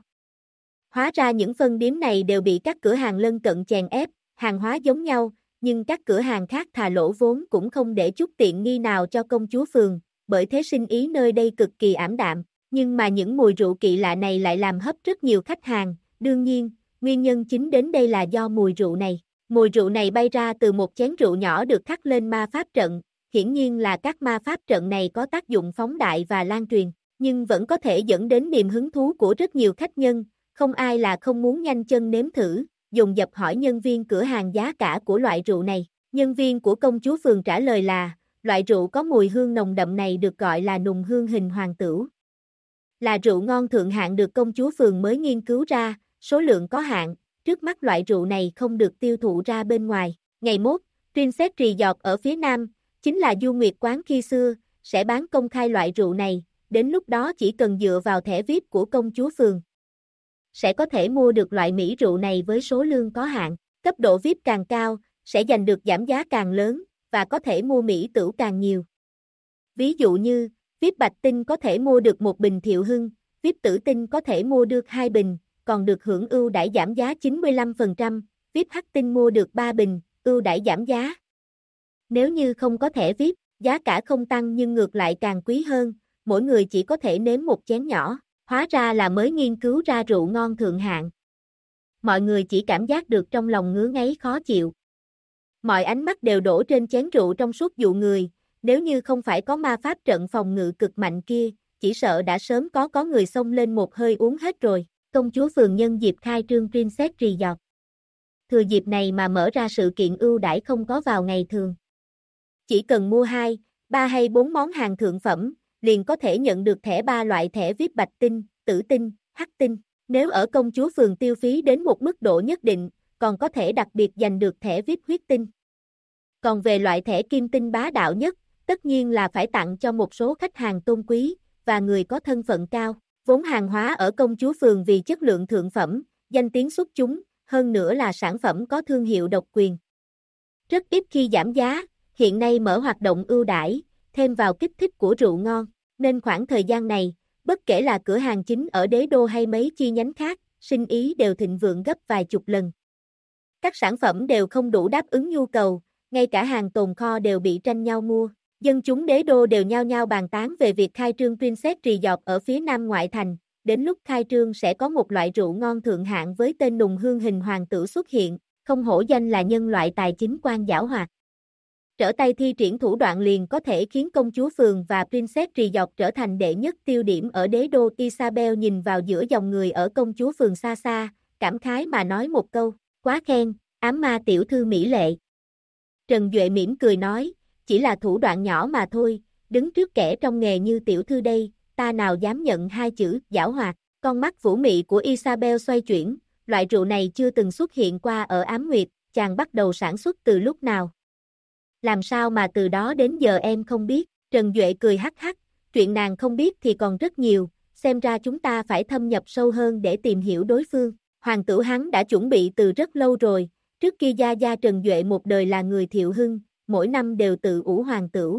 Hóa ra những phân điếm này đều bị các cửa hàng lân cận chèn ép, hàng hóa giống nhau, nhưng các cửa hàng khác thà lỗ vốn cũng không để chút tiện nghi nào cho công chúa phường, bởi thế sinh ý nơi đây cực kỳ ảm đạm. Nhưng mà những mùi rượu kỳ lạ này lại làm hấp rất nhiều khách hàng, đương nhiên, nguyên nhân chính đến đây là do mùi rượu này. Mùi rượu này bay ra từ một chén rượu nhỏ được khắc lên ma pháp trận, hiển nhiên là các ma pháp trận này có tác dụng phóng đại và lan truyền, nhưng vẫn có thể dẫn đến niềm hứng thú của rất nhiều khách nhân, không ai là không muốn nhanh chân nếm thử, dồn dập hỏi nhân viên cửa hàng giá cả của loại rượu này. Nhân viên của công chúa phường trả lời là, loại rượu có mùi hương nồng đậm này được gọi là nùng hương hình hoàng tửu. Là rượu ngon thượng hạng được công chúa phường mới nghiên cứu ra, số lượng có hạn, trước mắt loại rượu này không được tiêu thụ ra bên ngoài. Ngày mốt, Princess Resort ở phía nam, chính là Du Nguyệt quán khi xưa, sẽ bán công khai loại rượu này, đến lúc đó chỉ cần dựa vào thẻ VIP của công chúa phường, sẽ có thể mua được loại mỹ rượu này với số lượng có hạn. Cấp độ VIP càng cao, sẽ giành được giảm giá càng lớn, và có thể mua mỹ tửu càng nhiều. Ví dụ như, VIP bạch tinh có thể mua được một bình Thiệu Hưng, VIP tử tinh có thể mua được 2 bình, còn được hưởng ưu đãi giảm giá 95%, VIP hắc tinh mua được 3 bình, ưu đãi giảm giá. Nếu như không có thẻ VIP, giá cả không tăng nhưng ngược lại càng quý hơn, mỗi người chỉ có thể nếm một chén nhỏ, hóa ra là mới nghiên cứu ra rượu ngon thượng hạng. Mọi người chỉ cảm giác được trong lòng ngứa ngáy khó chịu. Mọi ánh mắt đều đổ trên chén rượu trong suốt dụ người, nếu như không phải có ma pháp trận phòng ngự cực mạnh kia, chỉ sợ đã sớm có người xông lên một hơi uống hết rồi. Công chúa phường nhân dịp khai trương Princess Resort. Thừa dịp này mà mở ra sự kiện ưu đãi không có vào ngày thường. Chỉ cần mua 2, 3 hay 4 món hàng thượng phẩm, liền có thể nhận được thẻ 3 loại thẻ VIP bạch tinh, tử tinh, hắc tinh. Nếu ở công chúa phường tiêu phí đến một mức độ nhất định, còn có thể đặc biệt giành được thẻ VIP huyết tinh. Còn về loại thẻ kim tinh bá đạo nhất, tất nhiên là phải tặng cho một số khách hàng tôn quý, và người có thân phận cao. Vốn hàng hóa ở công chúa phường vì chất lượng thượng phẩm, danh tiếng xuất chúng, hơn nữa là sản phẩm có thương hiệu độc quyền. Rất ít khi giảm giá, hiện nay mở hoạt động ưu đãi, thêm vào kích thích của rượu ngon, nên khoảng thời gian này, bất kể là cửa hàng chính ở Đế Đô hay mấy chi nhánh khác, sinh ý đều thịnh vượng gấp vài chục lần. Các sản phẩm đều không đủ đáp ứng nhu cầu, ngay cả hàng tồn kho đều bị tranh nhau mua. Dân chúng Đế Đô đều nhao nhao bàn tán về việc khai trương Princess Resort ở phía nam ngoại thành, đến lúc khai trương sẽ có một loại rượu ngon thượng hạng với tên nùng hương hình hoàng tử xuất hiện, không hổ danh là nhân loại tài chính quan giảo hoạt. Trở tay thi triển thủ đoạn liền có thể khiến công chúa phường và Princess Resort trở thành đệ nhất tiêu điểm ở Đế Đô. Isabel nhìn vào giữa dòng người ở công chúa phường xa xa, cảm khái mà nói một câu, quá khen, ám ma tiểu thư mỹ lệ. Trần Duệ mỉm cười nói, chỉ là thủ đoạn nhỏ mà thôi, đứng trước kẻ trong nghề như tiểu thư đây, ta nào dám nhận hai chữ, giảo hoạt. Con mắt vũ mị của Isabel xoay chuyển, loại rượu này chưa từng xuất hiện qua ở Ám Nguyệt, chàng bắt đầu sản xuất từ lúc nào? Làm sao mà từ đó đến giờ em không biết? Trần Duệ cười hắc hắc, chuyện nàng không biết thì còn rất nhiều, xem ra chúng ta phải thâm nhập sâu hơn để tìm hiểu đối phương. Hoàng tử hắn đã chuẩn bị từ rất lâu rồi, trước kia gia gia Trần Duệ một đời là người Thiệu Hưng, mỗi năm đều tự ủ hoàng tử.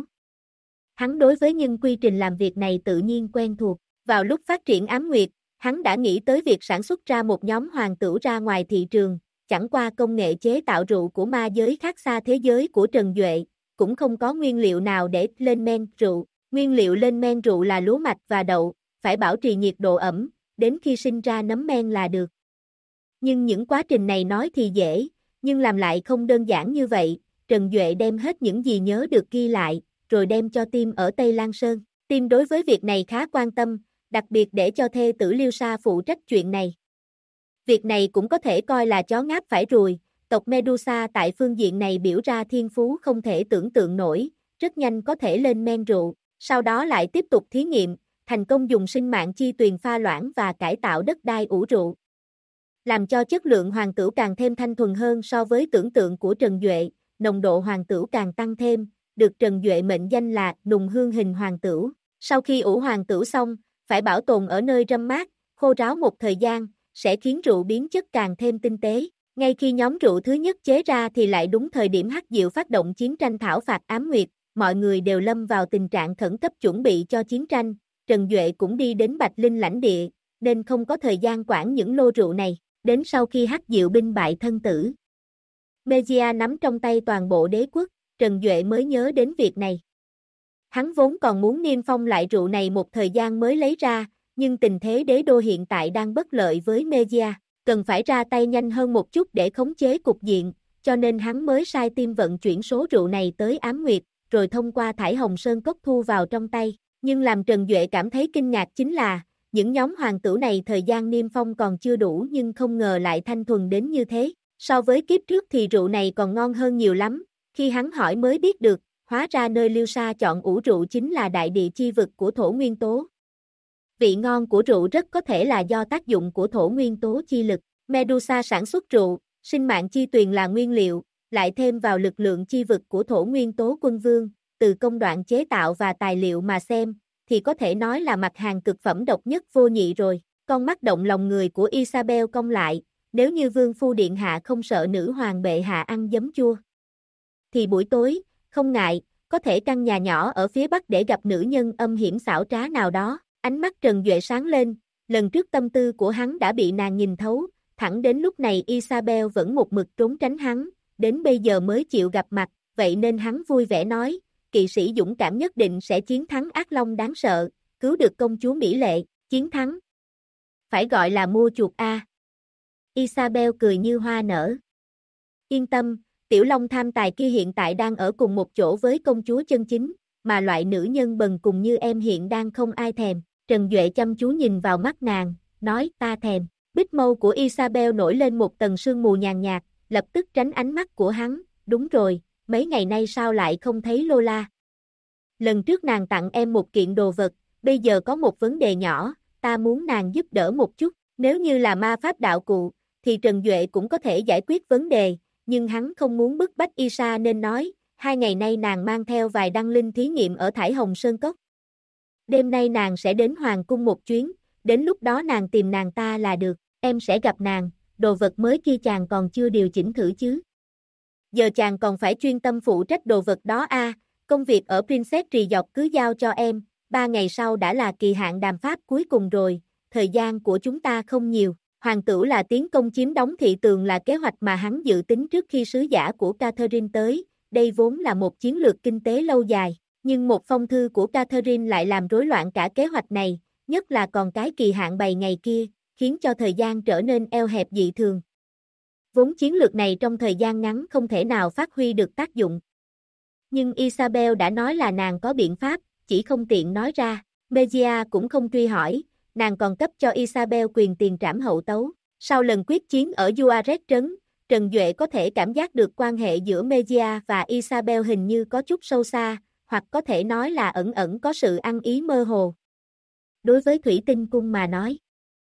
Hắn đối với những quy trình làm việc này tự nhiên quen thuộc, vào lúc phát triển Ám Nguyệt, hắn đã nghĩ tới việc sản xuất ra một nhóm hoàng tử ra ngoài thị trường, chẳng qua công nghệ chế tạo rượu của ma giới khác xa thế giới của Trần Duệ, cũng không có nguyên liệu nào để lên men rượu, nguyên liệu lên men rượu là lúa mạch và đậu, phải bảo trì nhiệt độ ẩm, đến khi sinh ra nấm men là được. Nhưng những quá trình này nói thì dễ, nhưng làm lại không đơn giản như vậy, Trần Duệ đem hết những gì nhớ được ghi lại, rồi đem cho Tim ở Tây Lan Sơn. Tim đối với việc này khá quan tâm, đặc biệt để cho thê tử Liêu Sa phụ trách chuyện này. Việc này cũng có thể coi là chó ngáp phải ruồi, tộc Medusa tại phương diện này biểu ra thiên phú không thể tưởng tượng nổi, rất nhanh có thể lên men rượu, sau đó lại tiếp tục thí nghiệm, thành công dùng sinh mạng chi tuyền pha loãng và cải tạo đất đai ủ rượu. Làm cho chất lượng hoàng tửu càng thêm thanh thuần hơn so với tưởng tượng của Trần Duệ, nồng độ hoàng tửu càng tăng thêm, được Trần Duệ mệnh danh là nùng hương hình hoàng tửu. Sau khi ủ hoàng tửu xong, phải bảo tồn ở nơi râm mát, khô ráo một thời gian, sẽ khiến rượu biến chất càng thêm tinh tế. Ngay khi nhóm rượu thứ nhất chế ra thì lại đúng thời điểm Hắc Diệu phát động chiến tranh thảo phạt Ám Nguyệt, mọi người đều lâm vào tình trạng khẩn cấp chuẩn bị cho chiến tranh, Trần Duệ cũng đi đến Bạch Linh lãnh địa, nên không có thời gian quản những lô rượu này, đến sau khi Hắc Diệu binh bại thân tử. Megia nắm trong tay toàn bộ đế quốc, Trần Duệ mới nhớ đến việc này. Hắn vốn còn muốn niêm phong lại rượu này một thời gian mới lấy ra, nhưng tình thế đế đô hiện tại đang bất lợi với Megia, cần phải ra tay nhanh hơn một chút để khống chế cục diện, cho nên hắn mới sai Tim vận chuyển số rượu này tới Ám Nguyệt, rồi thông qua Thải Hồng Sơn Cốc thu vào trong tay. Nhưng làm Trần Duệ cảm thấy kinh ngạc chính là, những nhóm hoàng tử này thời gian niêm phong còn chưa đủ nhưng không ngờ lại thanh thuần đến như thế. So với kiếp trước thì rượu này còn ngon hơn nhiều lắm, khi hắn hỏi mới biết được, hóa ra nơi Liêu Sa chọn ủ rượu chính là đại địa chi vực của thổ nguyên tố. Vị ngon của rượu rất có thể là do tác dụng của thổ nguyên tố chi lực. Medusa sản xuất rượu, sinh mạng chi tuyền là nguyên liệu, lại thêm vào lực lượng chi vực của thổ nguyên tố quân vương, từ công đoạn chế tạo và tài liệu mà xem, thì có thể nói là mặt hàng cực phẩm độc nhất vô nhị rồi. Con mắt động lòng người của Isabel cong lại, nếu như vương phu điện hạ không sợ nữ hoàng bệ hạ ăn giấm chua, thì buổi tối, không ngại, có thể căn nhà nhỏ ở phía bắc để gặp nữ nhân âm hiểm xảo trá nào đó. Ánh mắt Trần Duệ sáng lên, lần trước tâm tư của hắn đã bị nàng nhìn thấu, thẳng đến lúc này Isabel vẫn một mực trốn tránh hắn, đến bây giờ mới chịu gặp mặt, vậy nên hắn vui vẻ nói, kỵ sĩ dũng cảm nhất định sẽ chiến thắng ác long đáng sợ, cứu được công chúa mỹ lệ, chiến thắng. Phải gọi là mua chuộc a. Isabel cười như hoa nở. Yên tâm, tiểu long tham tài kia hiện tại đang ở cùng một chỗ với công chúa chân chính, mà loại nữ nhân bần cùng như em hiện đang không ai thèm. Trần Duệ chăm chú nhìn vào mắt nàng, nói ta thèm. Bích mâu của Isabel nổi lên một tầng sương mù nhàn nhạt, lập tức tránh ánh mắt của hắn, đúng rồi, mấy ngày nay sao lại không thấy Lola? Lần trước nàng tặng em một kiện đồ vật, bây giờ có một vấn đề nhỏ, ta muốn nàng giúp đỡ một chút, nếu như là ma pháp đạo cụ, thì Trần Duệ cũng có thể giải quyết vấn đề, nhưng hắn không muốn bức bách Isa nên nói, 2 ngày nay nàng mang theo vài đăng linh thí nghiệm ở Thải Hồng Sơn Cốc. Đêm nay nàng sẽ đến Hoàng Cung một chuyến, đến lúc đó nàng tìm nàng ta là được, em sẽ gặp nàng, đồ vật mới kia chàng còn chưa điều chỉnh thử chứ. Giờ chàng còn phải chuyên tâm phụ trách đồ vật đó công việc ở Princess Resort cứ giao cho em, 3 ngày sau đã là kỳ hạn đàm pháp cuối cùng rồi, thời gian của chúng ta không nhiều. Hoàng tử là tiến công chiếm đóng thị tường là kế hoạch mà hắn dự tính trước khi sứ giả của Catherine tới, đây vốn là một chiến lược kinh tế lâu dài, nhưng một phong thư của Catherine lại làm rối loạn cả kế hoạch này, nhất là còn cái kỳ hạn 7 ngày kia, khiến cho thời gian trở nên eo hẹp dị thường. Vốn chiến lược này trong thời gian ngắn không thể nào phát huy được tác dụng. Nhưng Isabel đã nói là nàng có biện pháp, chỉ không tiện nói ra, Mejia cũng không truy hỏi, nàng còn cấp cho Isabel quyền tiền trảm hậu tấu. Sau lần quyết chiến ở Juarez trấn, Trần Duệ có thể cảm giác được quan hệ giữa Mejia và Isabel hình như có chút sâu xa, hoặc có thể nói là ẩn ẩn có sự ăn ý mơ hồ. Đối với Thủy Tinh Cung mà nói,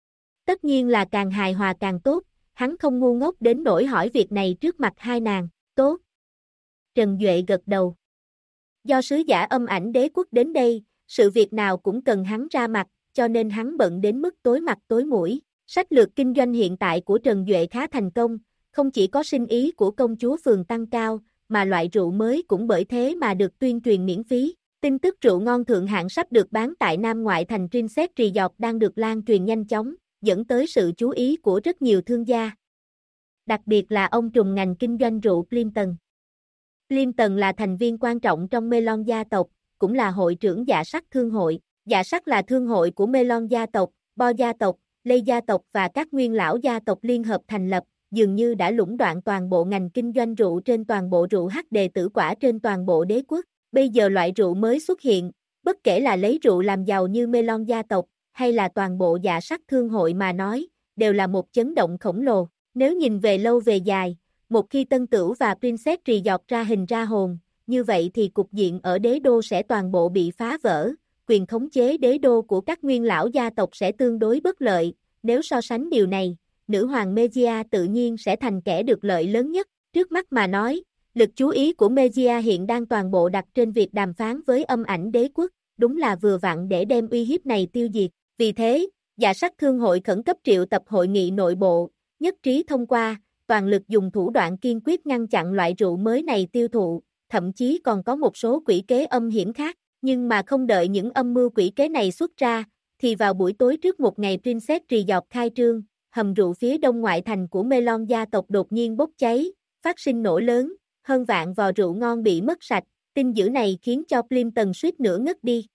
tất nhiên là càng hài hòa càng tốt, hắn không ngu ngốc đến nỗi hỏi việc này trước mặt hai nàng, tốt. Trần Duệ gật đầu. Do sứ giả âm ảnh đế quốc đến đây, sự việc nào cũng cần hắn ra mặt, cho nên hắn bận đến mức tối mặt tối mũi. Sách lược kinh doanh hiện tại của Trần Duệ khá thành công, không chỉ có sinh ý của công chúa phường tăng cao, mà loại rượu mới cũng bởi thế mà được tuyên truyền miễn phí. Tin tức rượu ngon thượng hạng sắp được bán tại Nam ngoại thành Princess Resort đang được lan truyền nhanh chóng, dẫn tới sự chú ý của rất nhiều thương gia. Đặc biệt là ông trùm ngành kinh doanh rượu Plimpton. Plimpton là thành viên quan trọng trong Melon gia tộc, cũng là hội trưởng dạ sắc thương hội. Dạ sắc là thương hội của Melon gia tộc, Bo gia tộc, Lê gia tộc và các nguyên lão gia tộc liên hợp thành lập, dường như đã lũng đoạn toàn bộ ngành kinh doanh rượu trên toàn bộ rượu hắc đề tử quả trên toàn bộ đế quốc. Bây giờ loại rượu mới xuất hiện, bất kể là lấy rượu làm giàu như Melon gia tộc, hay là toàn bộ dạ sắc thương hội mà nói, đều là một chấn động khổng lồ. Nếu nhìn về lâu về dài, một khi Tân Tửu và Princess Resort ra hình ra hồn, như vậy thì cục diện ở đế đô sẽ toàn bộ bị phá vỡ, quyền khống chế đế đô của các nguyên lão gia tộc sẽ tương đối bất lợi, nếu so sánh điều này, nữ hoàng Mejia tự nhiên sẽ thành kẻ được lợi lớn nhất. Trước mắt mà nói, lực chú ý của Mejia hiện đang toàn bộ đặt trên việc đàm phán với âm ảnh đế quốc, đúng là vừa vặn để đem uy hiếp này tiêu diệt. Vì thế, dạ sắc thương hội khẩn cấp triệu tập hội nghị nội bộ, nhất trí thông qua, toàn lực dùng thủ đoạn kiên quyết ngăn chặn loại rượu mới này tiêu thụ, thậm chí còn có một số quỷ kế âm hiểm khác, nhưng mà không đợi những âm mưu quỷ kế này xuất ra, thì vào buổi tối trước một ngày Princess Resort khai trương, hầm rượu phía đông ngoại thành của Melon gia tộc đột nhiên bốc cháy, phát sinh nổ lớn, hơn vạn vò rượu ngon bị mất sạch, tin dữ này khiến cho Plimpton suýt nữa ngất đi.